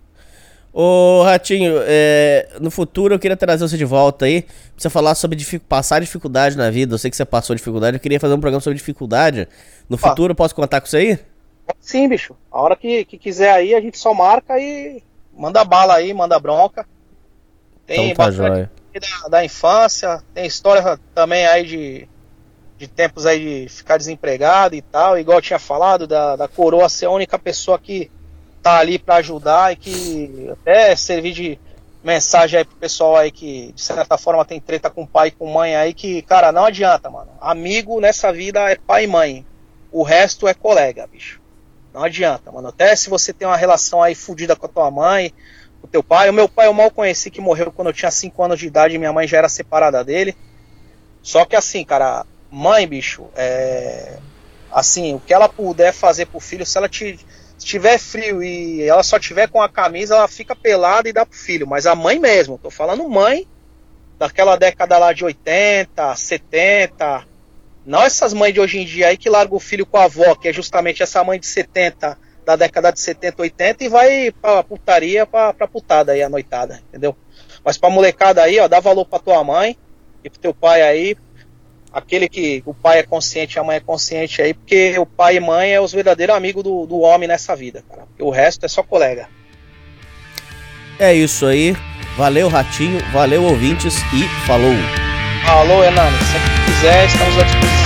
Ô, Ratinho, é, no futuro eu queria trazer você de volta aí, pra você falar sobre dific- passar dificuldade na vida. Eu sei que você passou dificuldade, eu queria fazer um programa sobre dificuldade. No Ah. futuro eu posso contar com isso aí? Sim, bicho. A hora que, que quiser aí, a gente só marca e manda bala aí, manda bronca. Tem Então tá bastante jóia. da, da infância, tem história também aí de, de tempos aí de ficar desempregado e tal, igual eu tinha falado, da, da coroa ser a única pessoa que tá ali pra ajudar e que até servir de mensagem aí pro pessoal aí que de certa forma tem treta com pai e com mãe aí, que, cara, não adianta, mano. Amigo nessa vida é pai e mãe. O resto é colega, bicho. Não adianta, mano. Até se você tem uma relação aí fodida com a tua mãe, com o teu pai. O meu pai eu mal conheci, que morreu quando eu tinha cinco anos de idade e minha mãe já era separada dele. Só que assim, cara, mãe, bicho, é... assim, o que ela puder fazer pro filho, se ela te... se tiver frio e ela só tiver com a camisa, ela fica pelada e dá pro filho. Mas a mãe mesmo, tô falando mãe daquela década lá de oitenta, setenta... Não essas mães de hoje em dia aí que largam o filho com a avó, que é justamente essa mãe de setenta, da década de setenta, oitenta, e vai pra putaria, pra, pra putada aí, a noitada, entendeu? Mas pra molecada aí, ó, dá valor pra tua mãe e pro teu pai aí, aquele que o pai é consciente, a mãe é consciente aí, porque o pai e mãe é os verdadeiros amigos do, do homem nessa vida, cara. Porque o resto é só colega. É isso aí. Valeu, Ratinho. Valeu, ouvintes. E falou. Alô, Hernani, sempre que quiser, estamos à disposição.